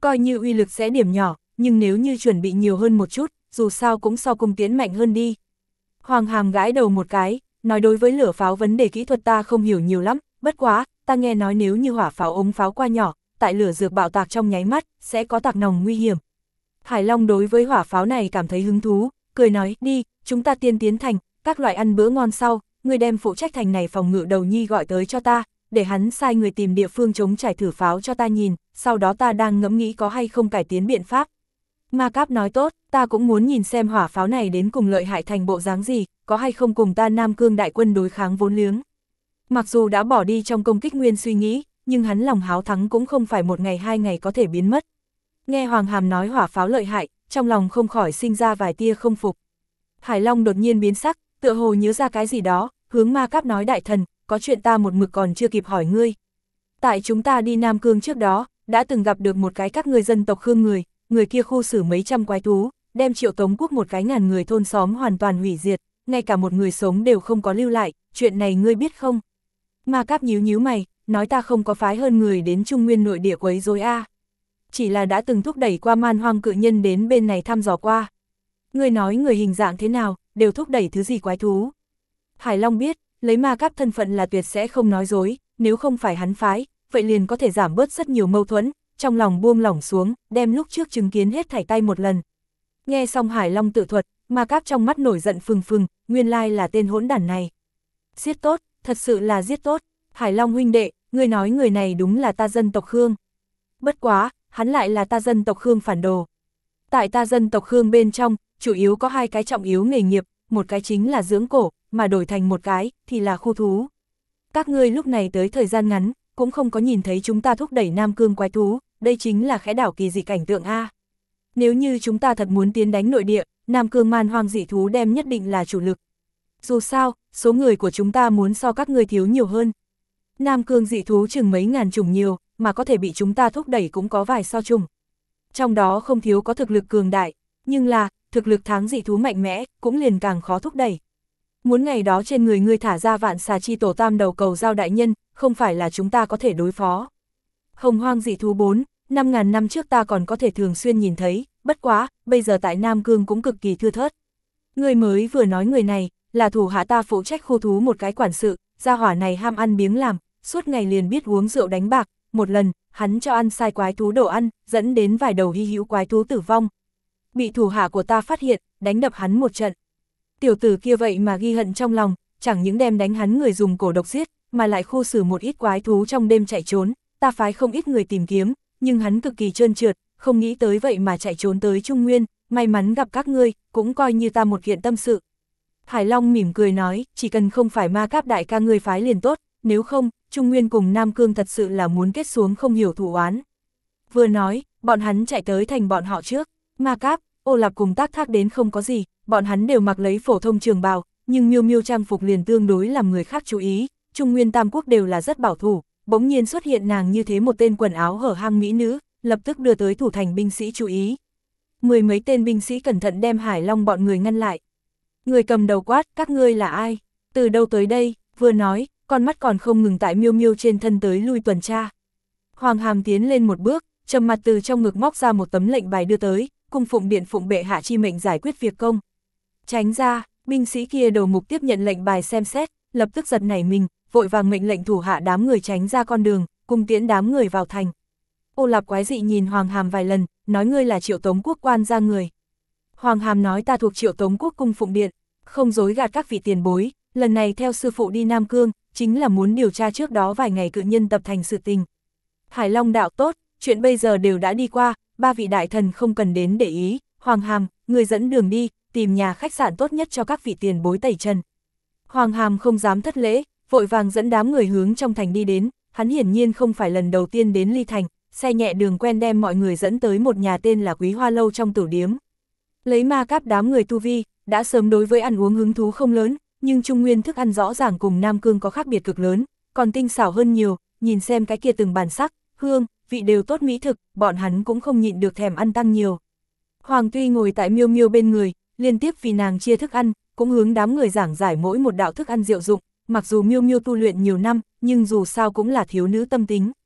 coi như uy lực sẽ điểm nhỏ, nhưng nếu như chuẩn bị nhiều hơn một chút, dù sao cũng so cung tiễn mạnh hơn đi. Hoàng Hàm gãi đầu một cái, nói đối với lửa pháo vấn đề kỹ thuật ta không hiểu nhiều lắm, bất quá, ta nghe nói nếu như hỏa pháo ống pháo qua nhỏ, tại lửa dược bạo tạc trong nháy mắt, sẽ có tạc nòng nguy hiểm. Hải Long đối với hỏa pháo này cảm thấy hứng thú, cười nói, đi, chúng ta tiên tiến thành, các loại ăn bữa ngon sau, người đem phụ trách thành này phòng ngự đầu nhi gọi tới cho ta, để hắn sai người tìm địa phương chống trải thử pháo cho ta nhìn, sau đó ta đang ngẫm nghĩ có hay không cải tiến biện pháp. Ma Cáp nói tốt, ta cũng muốn nhìn xem hỏa pháo này đến cùng lợi hại thành bộ dáng gì, có hay không cùng ta Nam Cương đại quân đối kháng vốn liếng. Mặc dù đã bỏ đi trong công kích nguyên suy nghĩ, nhưng hắn lòng háo thắng cũng không phải một ngày hai ngày có thể biến mất. Nghe Hoàng Hàm nói hỏa pháo lợi hại, trong lòng không khỏi sinh ra vài tia không phục. Hải Long đột nhiên biến sắc, tựa hồ nhớ ra cái gì đó, hướng Ma Cáp nói đại thần, có chuyện ta một mực còn chưa kịp hỏi ngươi. Tại chúng ta đi Nam Cương trước đó, đã từng gặp được một cái các ngươi dân tộc Khương người kia khu xử mấy trăm quái thú, đem Triệu Tống quốc một cái ngàn người thôn xóm hoàn toàn hủy diệt, ngay cả một người sống đều không có lưu lại, chuyện này ngươi biết không? Ma Cáp nhíu nhíu mày, nói ta không có phái hơn người đến Trung Nguyên nội địa quấy rối a. Chỉ là đã từng thúc đẩy qua Man Hoang cự nhân đến bên này thăm dò qua. Ngươi nói người hình dạng thế nào, đều thúc đẩy thứ gì quái thú? Hải Long biết, lấy Ma Cáp thân phận là tuyệt sẽ không nói dối, nếu không phải hắn phái, vậy liền có thể giảm bớt rất nhiều mâu thuẫn, trong lòng buông lỏng xuống, đem lúc trước chứng kiến hết thảy tay một lần. Nghe xong Hải Long tự thuật, Ma Cáp trong mắt nổi giận phừng phừng, nguyên lai là tên hỗn đản này. Giết tốt, thật sự là giết tốt, Hải Long huynh đệ, ngươi nói người này đúng là ta dân tộc Khương. Bất quá, hắn lại là ta dân tộc Khương phản đồ. Tại ta dân tộc Khương bên trong, chủ yếu có hai cái trọng yếu nghề nghiệp, một cái chính là dưỡng cổ, mà đổi thành một cái, thì là khu thú. Các ngươi lúc này tới thời gian ngắn, cũng không có nhìn thấy chúng ta thúc đẩy Nam Cương quái thú, đây chính là khẽ đảo kỳ dị cảnh tượng A. Nếu như chúng ta thật muốn tiến đánh nội địa, Nam Cương man hoang dị thú đem nhất định là chủ lực. Dù sao, số người của chúng ta muốn so các ngươi thiếu nhiều hơn. Nam Cương dị thú chừng mấy ngàn chủng nhiều, mà có thể bị chúng ta thúc đẩy cũng có vài so chủng. Trong đó không thiếu có thực lực cường đại, nhưng là, thực lực tháng dị thú mạnh mẽ, cũng liền càng khó thúc đẩy. Muốn ngày đó trên người ngươi thả ra vạn xà chi tổ tam đầu cầu giao đại nhân, không phải là chúng ta có thể đối phó. Hồng hoang dị thú 4-5 ngàn năm trước ta còn có thể thường xuyên nhìn thấy, bất quá, bây giờ tại Nam Cương cũng cực kỳ thưa thớt. Ngươi mới vừa nói người này, là thủ hạ ta phụ trách khu thú một cái quản sự, gia hỏa này ham ăn biếng làm, suốt ngày liền biết uống rượu đánh bạc, một lần, hắn cho ăn sai quái thú đồ ăn, dẫn đến vài đầu hy hữu quái thú tử vong. Bị thủ hạ của ta phát hiện, đánh đập hắn một trận. Tiểu tử kia vậy mà ghi hận trong lòng, chẳng những đem đánh hắn người dùng cổ độc giết, mà lại khu xử một ít quái thú trong đêm chạy trốn, ta phái không ít người tìm kiếm, nhưng hắn cực kỳ trơn trượt, không nghĩ tới vậy mà chạy trốn tới Trung Nguyên, may mắn gặp các ngươi, cũng coi như ta một kiện tâm sự. Hải Long mỉm cười nói, chỉ cần không phải Ma Cáp đại ca ngươi phái liền tốt, nếu không, Trung Nguyên cùng Nam Cương thật sự là muốn kết xuống không hiểu thù oán. Vừa nói, bọn hắn chạy tới thành bọn họ trước, Ma Cáp, Ô Lạp cùng Tác Thác đến không có gì, bọn hắn đều mặc lấy phổ thông trường bào, nhưng Miêu Miêu trang phục liền tương đối làm người khác chú ý, Trung Nguyên Tam Quốc đều là rất bảo thủ, bỗng nhiên xuất hiện nàng như thế một tên quần áo hở hang mỹ nữ, lập tức đưa tới thủ thành binh sĩ chú ý. Mười mấy tên binh sĩ cẩn thận đem Hải Long bọn người ngăn lại. Người cầm đầu quát, các ngươi là ai? Từ đâu tới đây? Vừa nói, con mắt còn không ngừng tại Miêu Miêu trên thân tới lui tuần tra. Hoàng Hàm tiến lên một bước, trầm mặt từ trong ngực móc ra một tấm lệnh bài đưa tới, cung phụng điện phụng bệ hạ chi mệnh giải quyết việc công. Tránh ra, binh sĩ kia đầu mục tiếp nhận lệnh bài xem xét, lập tức giật nảy mình, vội vàng mệnh lệnh thủ hạ đám người tránh ra con đường, cùng tiễn đám người vào thành. Ô Lạp quái dị nhìn Hoàng Hàm vài lần, nói ngươi là Triệu Tống quốc quan ra người. Hoàng Hàm nói ta thuộc Triệu Tống quốc cung phụng điện, không dối gạt các vị tiền bối, lần này theo sư phụ đi Nam Cương, chính là muốn điều tra trước đó vài ngày cự nhân tập thành sự tình. Hải Long đạo tốt, chuyện bây giờ đều đã đi qua, ba vị đại thần không cần đến để ý, Hoàng Hàm, người dẫn đường đi, tìm nhà khách sạn tốt nhất cho các vị tiền bối tẩy trần. Hoàng Hàm không dám thất lễ, vội vàng dẫn đám người hướng trong thành đi đến, hắn hiển nhiên không phải lần đầu tiên đến Ly Thành, xe nhẹ đường quen đem mọi người dẫn tới một nhà tên là Quý Hoa Lâu trong tử điếm. Lấy Ma Cáp đám người tu vi, đã sớm đối với ăn uống hứng thú không lớn, nhưng Trung Nguyên thức ăn rõ ràng cùng Nam Cương có khác biệt cực lớn, còn tinh xảo hơn nhiều, nhìn xem cái kia từng bản sắc, hương, vị đều tốt mỹ thực, bọn hắn cũng không nhịn được thèm ăn tăng nhiều. Hoàng Tuy ngồi tại Miêu Miêu bên người, liên tiếp vì nàng chia thức ăn, cũng hướng đám người giảng giải mỗi một đạo thức ăn diệu dụng, mặc dù Miêu Miêu tu luyện nhiều năm, nhưng dù sao cũng là thiếu nữ tâm tính.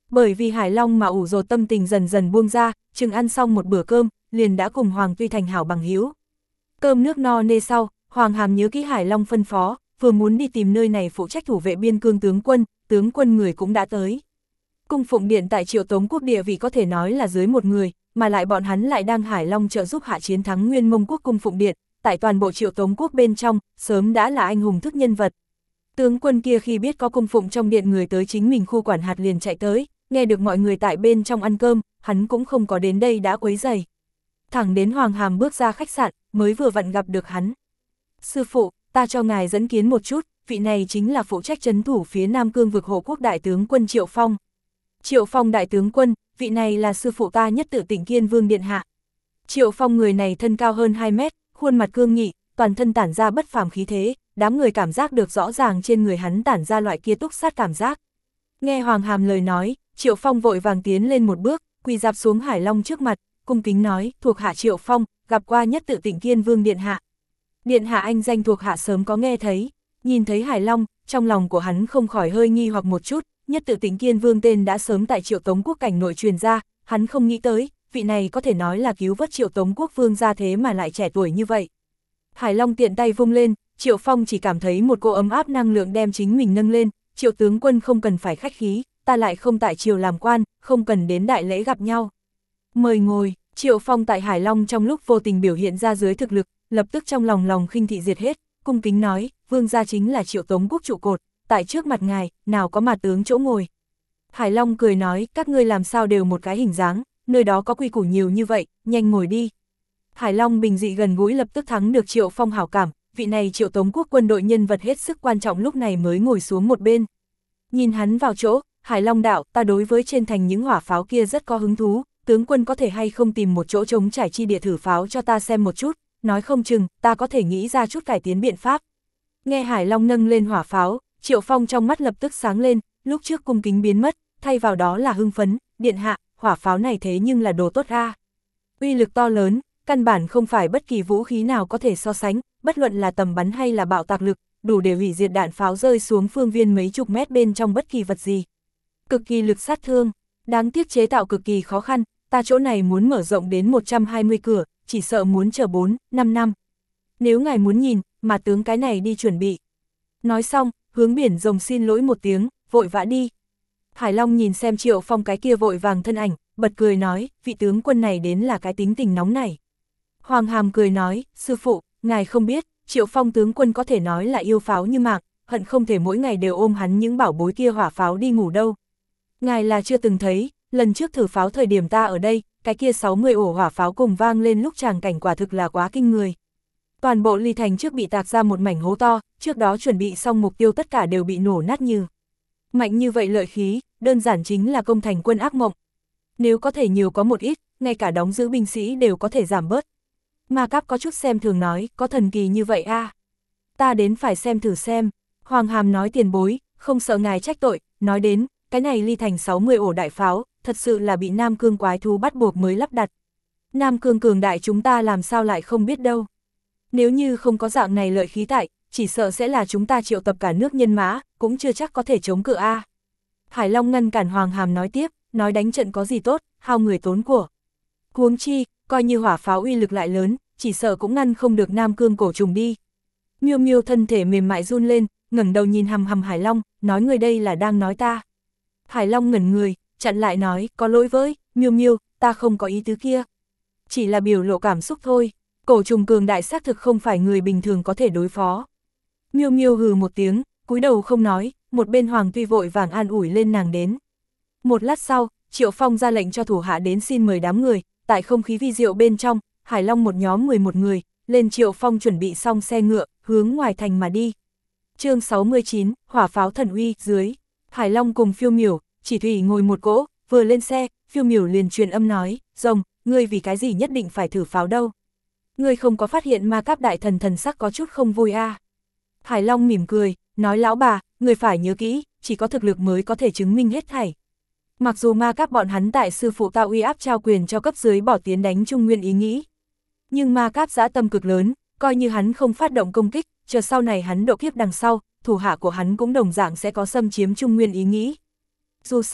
Bởi vì Hải Long mà ủ rột tâm tình dần dần buông ra, chừng ăn xong một bữa cơm, liền đã cùng Hoàng Tuy thành hảo bằng hữu. Cơm nước no nê sau, Hoàng Hàm nhớ kỹ Hải Long phân phó, vừa muốn đi tìm nơi này phụ trách thủ vệ biên cương tướng quân người cũng đã tới. Cung phụng điện tại Triệu Tống quốc địa vị có thể nói là dưới một người, mà lại bọn hắn lại đang Hải Long trợ giúp hạ chiến thắng Nguyên Mông quốc cung phụng điện, tại toàn bộ Triệu Tống quốc bên trong, sớm đã là anh hùng thức nhân vật. Tướng quân kia khi biết có cung phụng trong điện người tới chính mình khu quản hạt liền chạy tới, nghe được mọi người tại bên trong ăn cơm, hắn cũng không có đến đây đã quấy rầy. Thẳng đến Hoàng Hàm bước ra khách sạn, mới vừa vặn gặp được hắn. Sư phụ, ta cho ngài dẫn kiến một chút, vị này chính là phụ trách trấn thủ phía Nam Cương vực hộ quốc đại tướng quân Triệu Phong. Triệu Phong đại tướng quân, vị này là sư phụ ta nhất tự Tỉnh Kiên Vương điện hạ. Triệu Phong người này thân cao hơn 2 mét, khuôn mặt cương nghị, toàn thân tản ra bất phàm khí thế, đám người cảm giác được rõ ràng trên người hắn tản ra loại kia túc sát cảm giác. Nghe Hoàng Hàm lời nói, Triệu Phong vội vàng tiến lên một bước, quỳ dạp xuống Hải Long trước mặt, cung kính nói, thuộc hạ Triệu Phong, gặp qua nhất tự Tỉnh Kiên Vương điện hạ. Điện hạ anh danh thuộc hạ sớm có nghe thấy, nhìn thấy Hải Long, trong lòng của hắn không khỏi hơi nghi hoặc một chút, nhất tự Tỉnh Kiên Vương tên đã sớm tại Triệu Tống quốc cảnh nội truyền ra, hắn không nghĩ tới, vị này có thể nói là cứu vớt Triệu Tống quốc vương ra thế mà lại trẻ tuổi như vậy. Hải Long tiện tay vung lên, Triệu Phong chỉ cảm thấy một cỗ ấm áp năng lượng đem chính mình nâng lên, Triệu tướng quân không cần phải khách khí, ta lại không tại triều làm quan, không cần đến đại lễ gặp nhau. Mời ngồi, Triệu Phong tại Hải Long trong lúc vô tình biểu hiện ra dưới thực lực, lập tức trong lòng khinh thị diệt hết, cung kính nói, vương gia chính là Triệu Tống quốc trụ cột, tại trước mặt ngài, nào có mà tướng chỗ ngồi. Hải Long cười nói, các ngươi làm sao đều một cái hình dáng, nơi đó có quy củ nhiều như vậy, nhanh ngồi đi. Hải Long bình dị gần gũi lập tức thắng được Triệu Phong hảo cảm, vị này Triệu Tống quốc quân đội nhân vật hết sức quan trọng lúc này mới ngồi xuống một bên. Nhìn hắn vào chỗ, Hải Long đạo, ta đối với trên thành những hỏa pháo kia rất có hứng thú, tướng quân có thể hay không tìm một chỗ trống trải chi địa thử pháo cho ta xem một chút, nói không chừng, ta có thể nghĩ ra chút cải tiến biện pháp. Nghe Hải Long nâng lên hỏa pháo, Triệu Phong trong mắt lập tức sáng lên, lúc trước cung kính biến mất, thay vào đó là hưng phấn, điện hạ, hỏa pháo này thế nhưng là đồ tốt a. Uy lực to lớn, căn bản không phải bất kỳ vũ khí nào có thể so sánh, bất luận là tầm bắn hay là bạo tạc lực, đủ để hủy diệt đạn pháo rơi xuống phương viên mấy chục mét bên trong bất kỳ vật gì. Cực kỳ lực sát thương, đáng tiếc chế tạo cực kỳ khó khăn, ta chỗ này muốn mở rộng đến 120 cửa, chỉ sợ muốn chờ 4, 5 năm. Nếu ngài muốn nhìn, mà tướng cái này đi chuẩn bị. Nói xong, hướng biển rồng xin lỗi một tiếng, vội vã đi. Hải Long nhìn xem Triệu Phong cái kia vội vàng thân ảnh, bật cười nói, vị tướng quân này đến là cái tính tình nóng này. Hoàng Hàm cười nói, sư phụ, ngài không biết, Triệu Phong tướng quân có thể nói là yêu pháo như mạng, hận không thể mỗi ngày đều ôm hắn những bảo bối kia hỏa pháo đi ngủ đâu. Ngài là chưa từng thấy, lần trước thử pháo thời điểm ta ở đây, cái kia 60 ổ hỏa pháo cùng vang lên lúc tràng cảnh quả thực là quá kinh người. Toàn bộ ly thành trước bị tạc ra một mảnh hố to, trước đó chuẩn bị xong mục tiêu tất cả đều bị nổ nát như. Mạnh như vậy lợi khí, đơn giản chính là công thành quân ác mộng. Nếu có thể nhiều có một ít, ngay cả đóng giữ binh sĩ đều có thể giảm bớt. Ma Cáp có chút xem thường nói, có thần kỳ như vậy a? Ta đến phải xem thử xem. Hoàng Hàm nói tiền bối, không sợ ngài trách tội, nói đến, cái này ly thành 60 ổ đại pháo, thật sự là bị Nam Cương quái thú bắt buộc mới lắp đặt. Nam Cương cường đại chúng ta làm sao lại không biết đâu. Nếu như không có dạng này lợi khí tại, chỉ sợ sẽ là chúng ta triệu tập cả nước nhân mã, cũng chưa chắc có thể chống cự a. Hải Long ngăn cản Hoàng Hàm nói tiếp, nói đánh trận có gì tốt, hao người tốn của. Huống chi, coi như hỏa pháo uy lực lại lớn, chỉ sợ cũng ngăn không được Nam Cương cổ trùng đi. Miêu Miêu thân thể mềm mại run lên, ngẩng đầu nhìn hằm Hải Long, nói người đây là đang nói ta. Hải Long ngẩn người, chặn lại nói, có lỗi với, Miêu Miêu, ta không có ý tứ kia. Chỉ là biểu lộ cảm xúc thôi, cổ trùng cường đại xác thực không phải người bình thường có thể đối phó. Miêu Miêu hừ một tiếng, cúi đầu không nói, một bên Hoàng Tuy vội vàng an ủi lên nàng đến. Một lát sau, Triệu Phong ra lệnh cho thủ hạ đến xin mời đám người, tại không khí vi diệu bên trong, Hải Long một nhóm 11 người, lên Triệu Phong chuẩn bị xong xe ngựa, hướng ngoài thành mà đi. Chương 69, hỏa pháo thần uy, dưới. Hải Long cùng Phiêu Miểu, Chỉ Thủy ngồi một cỗ, vừa lên xe, Phiêu Miểu liền truyền âm nói, rồng, ngươi vì cái gì nhất định phải thử pháo đâu. Ngươi không có phát hiện Ma Cáp đại thần thần sắc có chút không vui a? Hải Long mỉm cười, nói lão bà, ngươi phải nhớ kỹ, chỉ có thực lực mới có thể chứng minh hết thảy. Mặc dù Ma Cáp bọn hắn tại sư phụ tạo uy áp trao quyền cho cấp dưới bỏ tiến đánh Trung Nguyên ý nghĩ. Nhưng Ma Cáp dã tâm cực lớn, coi như hắn không phát động công kích, chờ sau này hắn độ kiếp đằng sau, thủ hạ của hắn cũng đồng dạng sẽ có xâm chiếm Trung Nguyên ý nghĩ. Dù sao,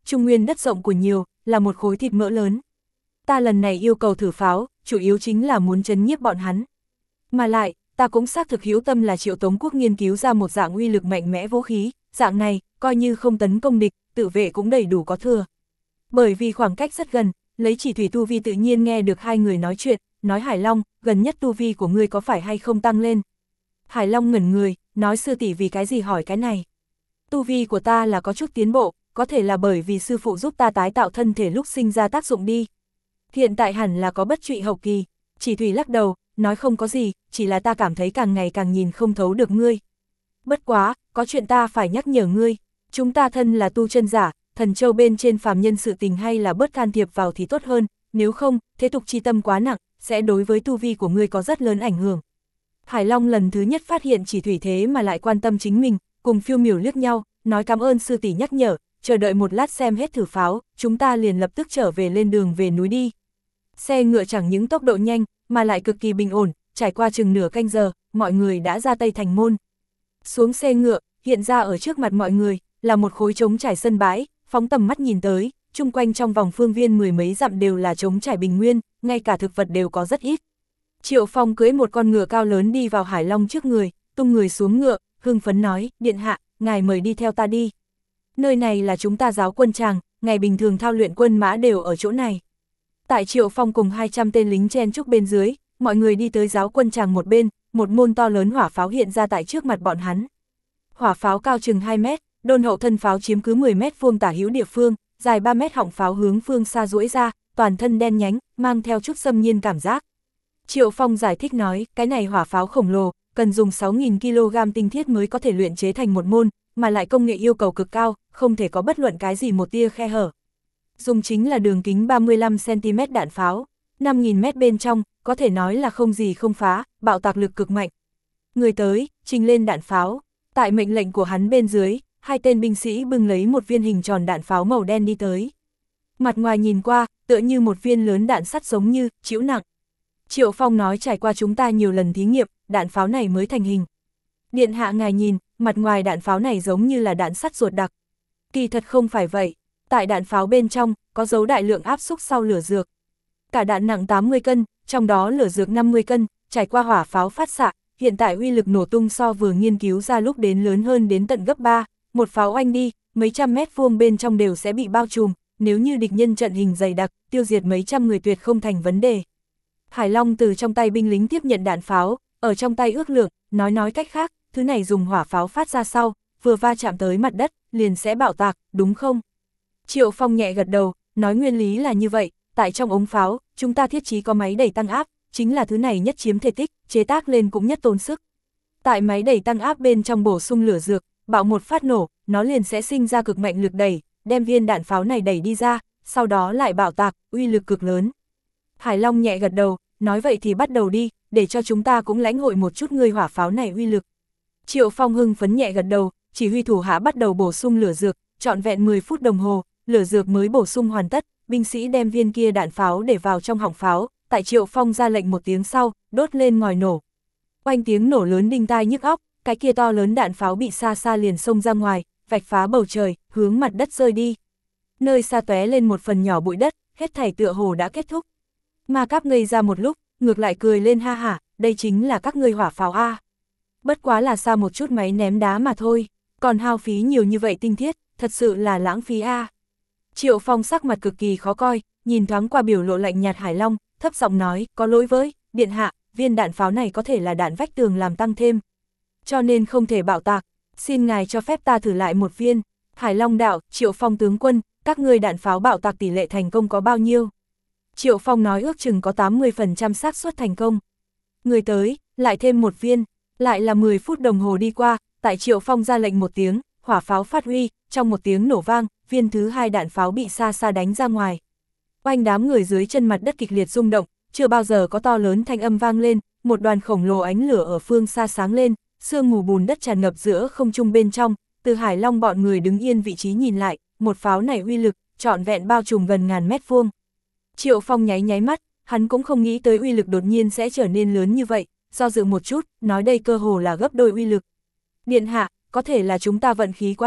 trung nguyên đất rộng của nhiều, là một khối thịt mỡ lớn. Ta lần này yêu cầu thử pháo, chủ yếu chính là muốn trấn nhiếp bọn hắn. Mà lại, ta cũng xác thực hữu tâm là Triệu Tống Quốc nghiên cứu ra một dạng uy lực mạnh mẽ vũ khí, dạng này, coi như không tấn công địch, tự vệ cũng đầy đủ có thừa. Bởi vì khoảng cách rất gần, lấy chỉ thủy tu vi tự nhiên nghe được hai người nói chuyện, nói Hải Long, gần nhất tu vi của ngươi có phải hay không tăng lên. Hải Long ngẩn người, nói sư tỷ vì cái gì hỏi cái này. Tu vi của ta là có chút tiến bộ, có thể là bởi vì sư phụ giúp ta tái tạo thân thể lúc sinh ra tác dụng đi. Hiện tại hẳn là có bất trụy hậu kỳ, chỉ thủy lắc đầu, nói không có gì, chỉ là ta cảm thấy càng ngày càng nhìn không thấu được ngươi. Bất quá, có chuyện ta phải nhắc nhở ngươi, chúng ta thân là tu chân giả, thần châu bên trên phàm nhân sự tình hay là bớt can thiệp vào thì tốt hơn, nếu không, thế tục chi tâm quá nặng, sẽ đối với tu vi của ngươi có rất lớn ảnh hưởng. Hải Long lần thứ nhất phát hiện chỉ thủy thế mà lại quan tâm chính mình, cùng Phiêu Miểu liếc nhau, nói cảm ơn sư tỷ nhắc nhở, chờ đợi một lát xem hết thử pháo, chúng ta liền lập tức trở về lên đường về núi đi. Xe ngựa chẳng những tốc độ nhanh, mà lại cực kỳ bình ổn, trải qua chừng nửa canh giờ, mọi người đã ra Tây Thành Môn. Xuống xe ngựa, hiện ra ở trước mặt mọi người, là một khối trống trải sân bãi, phóng tầm mắt nhìn tới, chung quanh trong vòng phương viên mười mấy dặm đều là trống trải bình nguyên, ngay cả thực vật đều có rất ít. Triệu Phong cưỡi một con ngựa cao lớn đi vào Hải Long trước người, tung người xuống ngựa, hưng phấn nói, điện hạ, ngài mời đi theo ta đi. Nơi này là chúng ta giáo quân tràng, ngày bình thường thao luyện quân mã đều ở chỗ này. Tại Triệu Phong cùng 200 tên lính chen chúc bên dưới, mọi người đi tới giáo quân tràng một bên, một môn to lớn hỏa pháo hiện ra tại trước mặt bọn hắn. Hỏa pháo cao chừng 2 mét, đôn hậu thân pháo chiếm cứ 10 mét vuông tả hữu địa phương, dài 3 mét họng pháo hướng phương xa duỗi ra, toàn thân đen nhánh, mang theo chút xâm nhiên cảm giác. Triệu Phong giải thích nói, cái này hỏa pháo khổng lồ, cần dùng 6.000 kg tinh thiết mới có thể luyện chế thành một môn, mà lại công nghệ yêu cầu cực cao, không thể có bất luận cái gì một tia khe hở. Dùng chính là đường kính 35 cm đạn pháo, 5.000 mét bên trong, có thể nói là không gì không phá, bạo tạc lực cực mạnh. Người tới, trình lên đạn pháo, tại mệnh lệnh của hắn bên dưới, hai tên binh sĩ bưng lấy một viên hình tròn đạn pháo màu đen đi tới. Mặt ngoài nhìn qua, tựa như một viên lớn đạn sắt giống như, chịu nặng. Triệu Phong nói trải qua chúng ta nhiều lần thí nghiệm, đạn pháo này mới thành hình. Điện hạ ngài nhìn, mặt ngoài đạn pháo này giống như là đạn sắt ruột đặc. Kỳ thật không phải vậy, tại đạn pháo bên trong, có dấu đại lượng áp xúc sau lửa dược. Cả đạn nặng 80 cân, trong đó lửa dược 50 cân, trải qua hỏa pháo phát xạ, hiện tại uy lực nổ tung so vừa nghiên cứu ra lúc đến lớn hơn đến tận gấp 3, một pháo oanh đi, mấy trăm mét vuông bên trong đều sẽ bị bao trùm, nếu như địch nhân trận hình dày đặc, tiêu diệt mấy trăm người tuyệt không thành vấn đề. Hải Long từ trong tay binh lính tiếp nhận đạn pháo, ở trong tay ước lượng, nói cách khác, thứ này dùng hỏa pháo phát ra sau, vừa va chạm tới mặt đất, liền sẽ bạo tạc, đúng không? Triệu Phong nhẹ gật đầu, nói nguyên lý là như vậy, tại trong ống pháo, chúng ta thiết trí có máy đẩy tăng áp, chính là thứ này nhất chiếm thể tích, chế tác lên cũng nhất tốn sức. Tại máy đẩy tăng áp bên trong bổ sung lửa dược, bạo một phát nổ, nó liền sẽ sinh ra cực mạnh lực đẩy, đem viên đạn pháo này đẩy đi ra, sau đó lại bạo tạc, uy lực cực lớn. Hải Long nhẹ gật đầu, nói vậy thì bắt đầu đi, để cho chúng ta cũng lãnh hội một chút ngươi hỏa pháo này uy lực. Triệu Phong hưng phấn nhẹ gật đầu, chỉ huy thủ hạ bắt đầu bổ sung lửa dược, trọn vẹn 10 phút đồng hồ, lửa dược mới bổ sung hoàn tất, binh sĩ đem viên kia đạn pháo để vào trong họng pháo, tại Triệu Phong ra lệnh một tiếng sau, đốt lên ngòi nổ. Oanh tiếng nổ lớn đinh tai nhức óc, cái kia to lớn đạn pháo bị xa xa liền xông ra ngoài, vạch phá bầu trời, hướng mặt đất rơi đi. Nơi xa tóe lên một phần nhỏ bụi đất, hết thảy tựa hồ đã kết thúc. Ma Cáp ngây ra một lúc, ngược lại cười lên ha hả, đây chính là các ngươi hỏa pháo a. Bất quá là xa một chút máy ném đá mà thôi, còn hao phí nhiều như vậy tinh thiết, thật sự là lãng phí a. Triệu Phong sắc mặt cực kỳ khó coi, nhìn thoáng qua biểu lộ lạnh nhạt Hải Long, thấp giọng nói, có lỗi với, điện hạ, viên đạn pháo này có thể là đạn vách tường làm tăng thêm. Cho nên không thể bạo tạc, xin ngài cho phép ta thử lại một viên. Hải Long đạo, Triệu Phong tướng quân, các ngươi đạn pháo bạo tạc tỷ lệ thành công có bao nhiêu? Triệu Phong nói ước chừng có 80% xác suất thành công. Người tới, lại thêm một viên, lại là 10 phút đồng hồ đi qua, tại Triệu Phong ra lệnh một tiếng, hỏa pháo phát huy, trong một tiếng nổ vang, viên thứ hai đạn pháo bị xa xa đánh ra ngoài. Oanh đám người dưới chân mặt đất kịch liệt rung động, chưa bao giờ có to lớn thanh âm vang lên, một đoàn khổng lồ ánh lửa ở phương xa sáng lên, sương mù bùn đất tràn ngập giữa không trung bên trong, từ Hải Long bọn người đứng yên vị trí nhìn lại, một pháo này uy lực, trọn vẹn bao trùm gần ngàn mét vuông. Triệu Phong nháy mắt, hắn cũng không nghĩ tới uy lực đột nhiên sẽ trở nên lớn như vậy, do dự một chút, nói đây cơ hồ là gấp đôi uy lực. Điện hạ, có thể là chúng ta vận khí quá tốt,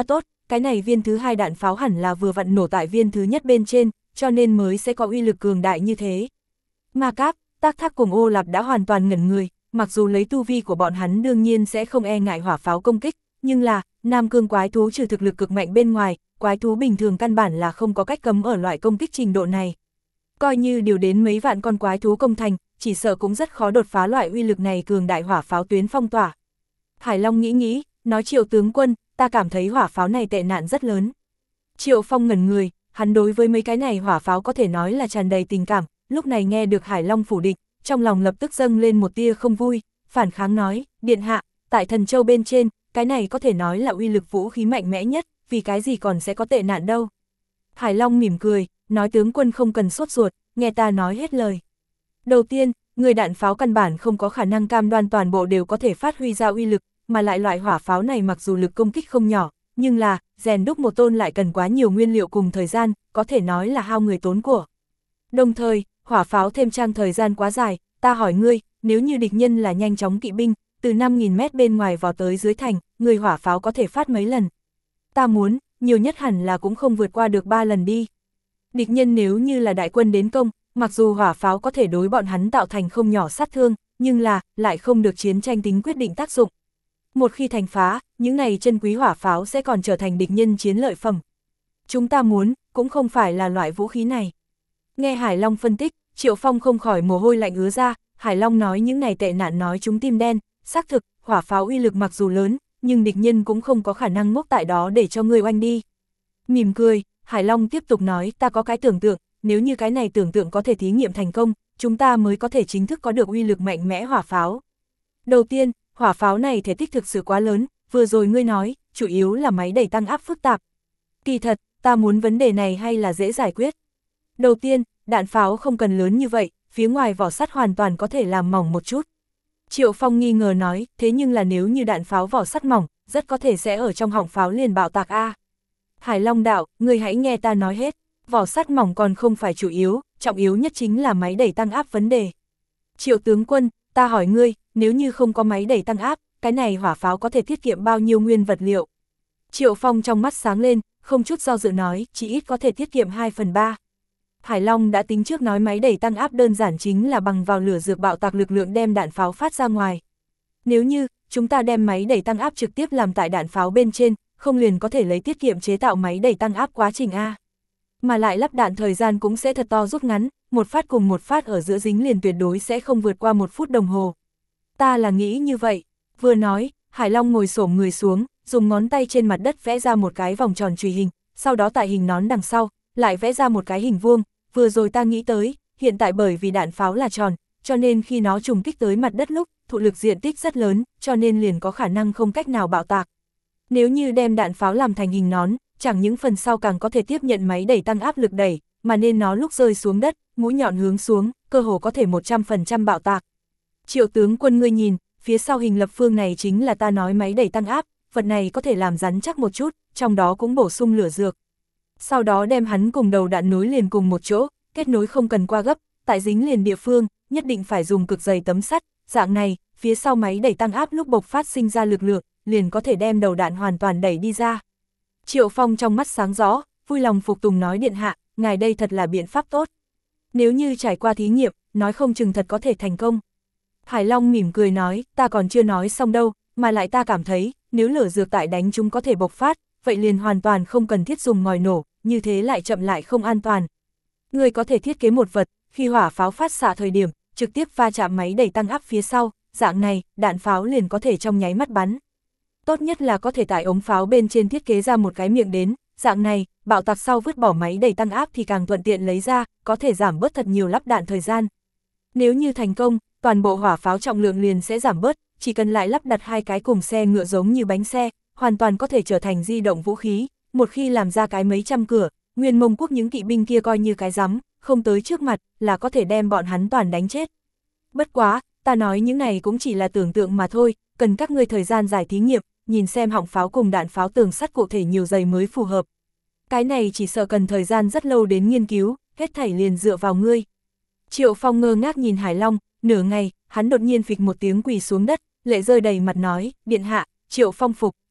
cái này viên thứ hai đạn pháo hẳn là vừa vặn nổ tại viên thứ nhất bên trên, cho nên mới sẽ có uy lực cường đại như thế. Ma Cáp, Tác Thác cùng Ô Lạp đã hoàn toàn ngẩn người, mặc dù lấy tu vi của bọn hắn đương nhiên sẽ không e ngại hỏa pháo công kích, nhưng là, Nam Cương quái thú trừ thực lực cực mạnh bên ngoài, quái thú bình thường căn bản là không có cách cấm ở loại công kích trình độ này. Coi như điều đến mấy vạn con quái thú công thành, chỉ sợ cũng rất khó đột phá loại uy lực này cường đại hỏa pháo tuyến phong tỏa. Hải Long nghĩ, nói Triệu tướng quân, ta cảm thấy hỏa pháo này tệ nạn rất lớn. Triệu Phong ngẩn người, hắn đối với mấy cái này hỏa pháo có thể nói là tràn đầy tình cảm, lúc này nghe được Hải Long phủ định, trong lòng lập tức dâng lên một tia không vui, phản kháng nói, điện hạ, tại Thần Châu bên trên, cái này có thể nói là uy lực vũ khí mạnh mẽ nhất, vì cái gì còn sẽ có tệ nạn đâu. Hải Long mỉm cười, nói tướng quân không cần sốt ruột, nghe ta nói hết lời. Đầu tiên, người đạn pháo căn bản không có khả năng cam đoan toàn bộ đều có thể phát huy ra uy lực, mà lại loại hỏa pháo này mặc dù lực công kích không nhỏ, nhưng là, rèn đúc một tôn lại cần quá nhiều nguyên liệu cùng thời gian, có thể nói là hao người tốn của. Đồng thời, hỏa pháo thêm trang thời gian quá dài, ta hỏi ngươi, nếu như địch nhân là nhanh chóng kỵ binh, từ 5.000 mét bên ngoài vào tới dưới thành, người hỏa pháo có thể phát mấy lần? Ta muốn, nhiều nhất hẳn là cũng không vượt qua được 3 lần đi. Địch nhân nếu như là đại quân đến công, mặc dù hỏa pháo có thể đối bọn hắn tạo thành không nhỏ sát thương, nhưng là, lại không được chiến tranh tính quyết định tác dụng. Một khi thành phá, những này chân quý hỏa pháo sẽ còn trở thành địch nhân chiến lợi phẩm. Chúng ta muốn, cũng không phải là loại vũ khí này. Nghe Hải Long phân tích, Triệu Phong không khỏi mồ hôi lạnh ứa ra, Hải Long nói những này tệ nạn nói chúng tim đen, xác thực, hỏa pháo uy lực mặc dù lớn, nhưng địch nhân cũng không có khả năng ngốc tại đó để cho người oanh đi. Mỉm cười, Hải Long tiếp tục nói, ta có cái tưởng tượng, nếu như cái này tưởng tượng có thể thí nghiệm thành công, chúng ta mới có thể chính thức có được uy lực mạnh mẽ hỏa pháo. Đầu tiên, hỏa pháo này thể tích thực sự quá lớn, vừa rồi ngươi nói, chủ yếu là máy đẩy tăng áp phức tạp. Kỳ thật, ta muốn vấn đề này hay là dễ giải quyết. Đầu tiên, đạn pháo không cần lớn như vậy, phía ngoài vỏ sắt hoàn toàn có thể làm mỏng một chút. Triệu Phong nghi ngờ nói, thế nhưng là nếu như đạn pháo vỏ sắt mỏng, rất có thể sẽ ở trong họng pháo liền bạo tạc a. Hải Long đạo, ngươi hãy nghe ta nói hết, vỏ sắt mỏng còn không phải chủ yếu, trọng yếu nhất chính là máy đẩy tăng áp vấn đề. Triệu tướng quân, ta hỏi ngươi, nếu như không có máy đẩy tăng áp, cái này hỏa pháo có thể tiết kiệm bao nhiêu nguyên vật liệu? Triệu Phong trong mắt sáng lên, không chút do dự nói, chỉ ít có thể tiết kiệm 2/3. Hải Long đã tính trước nói máy đẩy tăng áp đơn giản chính là bằng vào lửa dược bạo tạc lực lượng đem đạn pháo phát ra ngoài. Nếu như, chúng ta đem máy đẩy tăng áp trực tiếp làm tại đạn pháo bên trên, không liền có thể lấy tiết kiệm chế tạo máy đẩy tăng áp quá trình A. Mà lại lắp đạn thời gian cũng sẽ thật to rút ngắn, một phát cùng một phát ở giữa dính liền tuyệt đối sẽ không vượt qua 1 phút đồng hồ. Ta là nghĩ như vậy. Vừa nói, Hải Long ngồi xổm người xuống, dùng ngón tay trên mặt đất vẽ ra một cái vòng tròn chùy hình, sau đó tại hình nón đằng sau, lại vẽ ra một cái hình vuông. Vừa rồi ta nghĩ tới, hiện tại bởi vì đạn pháo là tròn, cho nên khi nó trùng kích tới mặt đất lúc, thụ lực diện tích rất lớn, cho nên liền có khả năng không cách nào bạo tạc. Nếu như đem đạn pháo làm thành hình nón, chẳng những phần sau càng có thể tiếp nhận máy đẩy tăng áp lực đẩy, mà nên nó lúc rơi xuống đất, mũi nhọn hướng xuống, cơ hồ có thể 100% bạo tạc. Triệu tướng quân ngươi nhìn, phía sau hình lập phương này chính là ta nói máy đẩy tăng áp, vật này có thể làm rắn chắc một chút, trong đó cũng bổ sung lửa dược. Sau đó đem hắn cùng đầu đạn nối liền cùng một chỗ, kết nối không cần qua gấp, tại dính liền địa phương, nhất định phải dùng cực dày tấm sắt, dạng này, phía sau máy đẩy tăng áp lúc bộc phát sinh ra lực lượng, liền có thể đem đầu đạn hoàn toàn đẩy đi ra. Triệu Phong trong mắt sáng rõ, vui lòng phục tùng nói điện hạ, ngài đây thật là biện pháp tốt. Nếu như trải qua thí nghiệm, nói không chừng thật có thể thành công. Hải Long mỉm cười nói, ta còn chưa nói xong đâu, mà lại ta cảm thấy, nếu lửa dược tại đánh chúng có thể bộc phát, vậy liền hoàn toàn không cần thiết dùng ngòi nổ, như thế lại chậm lại không an toàn. Người có thể thiết kế một vật, khi hỏa pháo phát xạ thời điểm, trực tiếp va chạm máy đẩy tăng áp phía sau, dạng này, đạn pháo liền có thể trong nháy mắt bắn. Tốt nhất là có thể tại ống pháo bên trên thiết kế ra một cái miệng đến, dạng này, bạo tạc sau vứt bỏ máy đẩy tăng áp thì càng thuận tiện lấy ra, có thể giảm bớt thật nhiều lắp đạn thời gian. Nếu như thành công, toàn bộ hỏa pháo trọng lượng liền sẽ giảm bớt, chỉ cần lại lắp đặt 2 cái cùng xe ngựa giống như bánh xe, hoàn toàn có thể trở thành di động vũ khí, một khi làm ra cái mấy trăm cửa, Nguyên Mông quốc những kỵ binh kia coi như cái rắm, không tới trước mặt là có thể đem bọn hắn toàn đánh chết. Bất quá, ta nói những này cũng chỉ là tưởng tượng mà thôi, cần các ngươi thời gian dài thí nghiệm, nhìn xem họng pháo cùng đạn pháo tường sắt cụ thể nhiều dày mới phù hợp. Cái này chỉ sợ cần thời gian rất lâu đến nghiên cứu, hết thảy liền dựa vào ngươi. Triệu Phong ngơ ngác nhìn Hải Long, nửa ngày, hắn đột nhiên phịch một tiếng quỳ xuống đất, lệ rơi đầy mặt nói, điện hạ, Triệu Phong phục,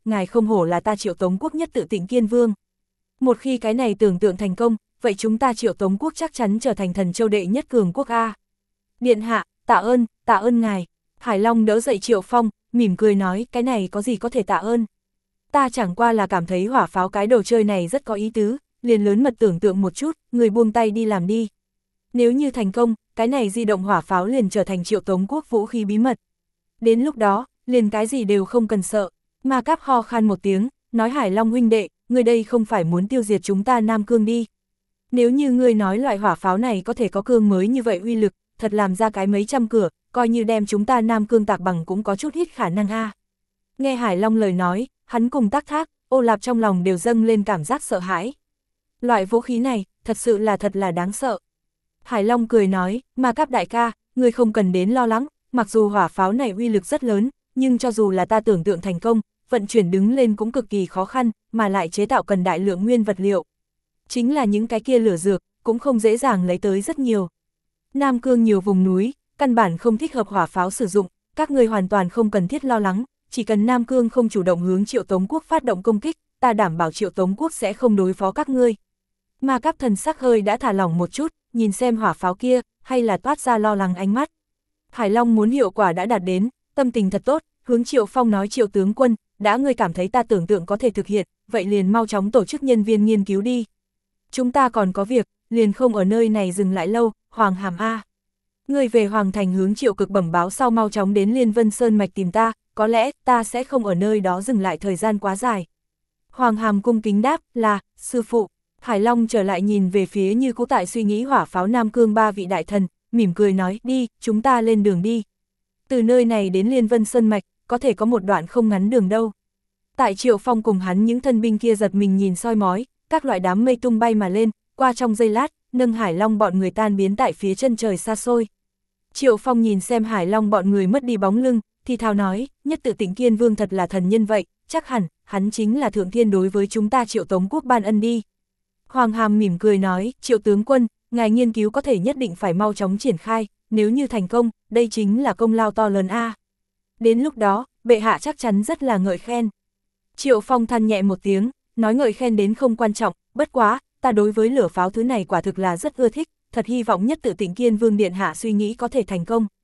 ngài không hổ là ta Triệu Tống quốc nhất tự Tịnh Kiên Vương. Một khi cái này tưởng tượng thành công, vậy chúng ta Triệu Tống quốc chắc chắn trở thành thần châu đệ nhất cường quốc A. Điện hạ, tạ ơn ngài. Hải Long đỡ dậy Triệu Phong, mỉm cười nói, cái này có gì có thể tạ ơn. Ta chẳng qua là cảm thấy hỏa pháo cái đồ chơi này rất có ý tứ, liền lớn mật tưởng tượng một chút, người buông tay đi làm đi. Nếu như thành công, cái này di động hỏa pháo liền trở thành Triệu Tống quốc vũ khí bí mật. Đến lúc đó, liền cái gì đều không cần sợ. Ma Cáp ho khan một tiếng, nói Hải Long huynh đệ, người đây không phải muốn tiêu diệt chúng ta Nam Cương đi. Nếu như ngươi nói loại hỏa pháo này có thể có cương mới như vậy uy lực, thật làm ra cái mấy trăm cửa, coi như đem chúng ta Nam Cương tạc bằng cũng có chút ít khả năng a. Nghe Hải Long lời nói, hắn cùng Tác Thác, Ô Lạp trong lòng đều dâng lên cảm giác sợ hãi. Loại vũ khí này, thật là đáng sợ. Hải Long cười nói, Ma Cáp đại ca, ngươi không cần đến lo lắng, mặc dù hỏa pháo này uy lực rất lớn, nhưng cho dù là ta tưởng tượng thành công, vận chuyển đứng lên cũng cực kỳ khó khăn, mà lại chế tạo cần đại lượng nguyên vật liệu. Chính là những cái kia lửa dược, cũng không dễ dàng lấy tới rất nhiều. Nam Cương nhiều vùng núi, căn bản không thích hợp hỏa pháo sử dụng, các ngươi hoàn toàn không cần thiết lo lắng, chỉ cần Nam Cương không chủ động hướng Triệu Tống quốc phát động công kích, ta đảm bảo Triệu Tống quốc sẽ không đối phó các ngươi. Ma Cáp thần sắc hơi đã thả lỏng một chút, nhìn xem hỏa pháo kia, hay là toát ra lo lắng ánh mắt. Hải Long muốn hiệu quả đã đạt đến, tâm tình thật tốt, hướng Triệu Phong nói, Triệu tướng quân, đã ngươi cảm thấy ta tưởng tượng có thể thực hiện, vậy liền mau chóng tổ chức nhân viên nghiên cứu đi. Chúng ta còn có việc, liền không ở nơi này dừng lại lâu, Hoàng Hàm A. Ngươi về Hoàng Thành hướng Triệu Cực bẩm báo sau mau chóng đến Liên Vân Sơn Mạch tìm ta, có lẽ ta sẽ không ở nơi đó dừng lại thời gian quá dài. Hoàng Hàm cung kính đáp, là, sư phụ. Hải Long trở lại nhìn về phía như cũ tại suy nghĩ hỏa pháo Nam Cương ba vị đại thần, mỉm cười nói, đi, chúng ta lên đường đi. Từ nơi này đến Liên Vân Sơn Mạch, có thể có một đoạn không ngắn đường đâu. Tại Triệu Phong cùng hắn những thân binh kia giật mình nhìn soi mói, các loại đám mây tung bay mà lên, qua trong giây lát, nâng Hải Long bọn người tan biến tại phía chân trời xa xôi. Triệu Phong nhìn xem Hải Long bọn người mất đi bóng lưng, thì thào nói, nhất tự Tịnh Kiên Vương thật là thần nhân vậy, chắc hẳn, hắn chính là thượng thiên đối với chúng ta Triệu Tống quốc ban ân đi. Hoàng Hàm mỉm cười nói, Triệu tướng quân, ngài nghiên cứu có thể nhất định phải mau chóng triển khai, nếu như thành công, đây chính là công lao to lớn a. Đến lúc đó, bệ hạ chắc chắn rất là ngợi khen. Triệu Phong than nhẹ một tiếng, nói ngợi khen đến không quan trọng, bất quá, ta đối với lửa pháo thứ này quả thực là rất ưa thích, thật hy vọng nhất tự Tịnh Kiên Vương điện hạ suy nghĩ có thể thành công.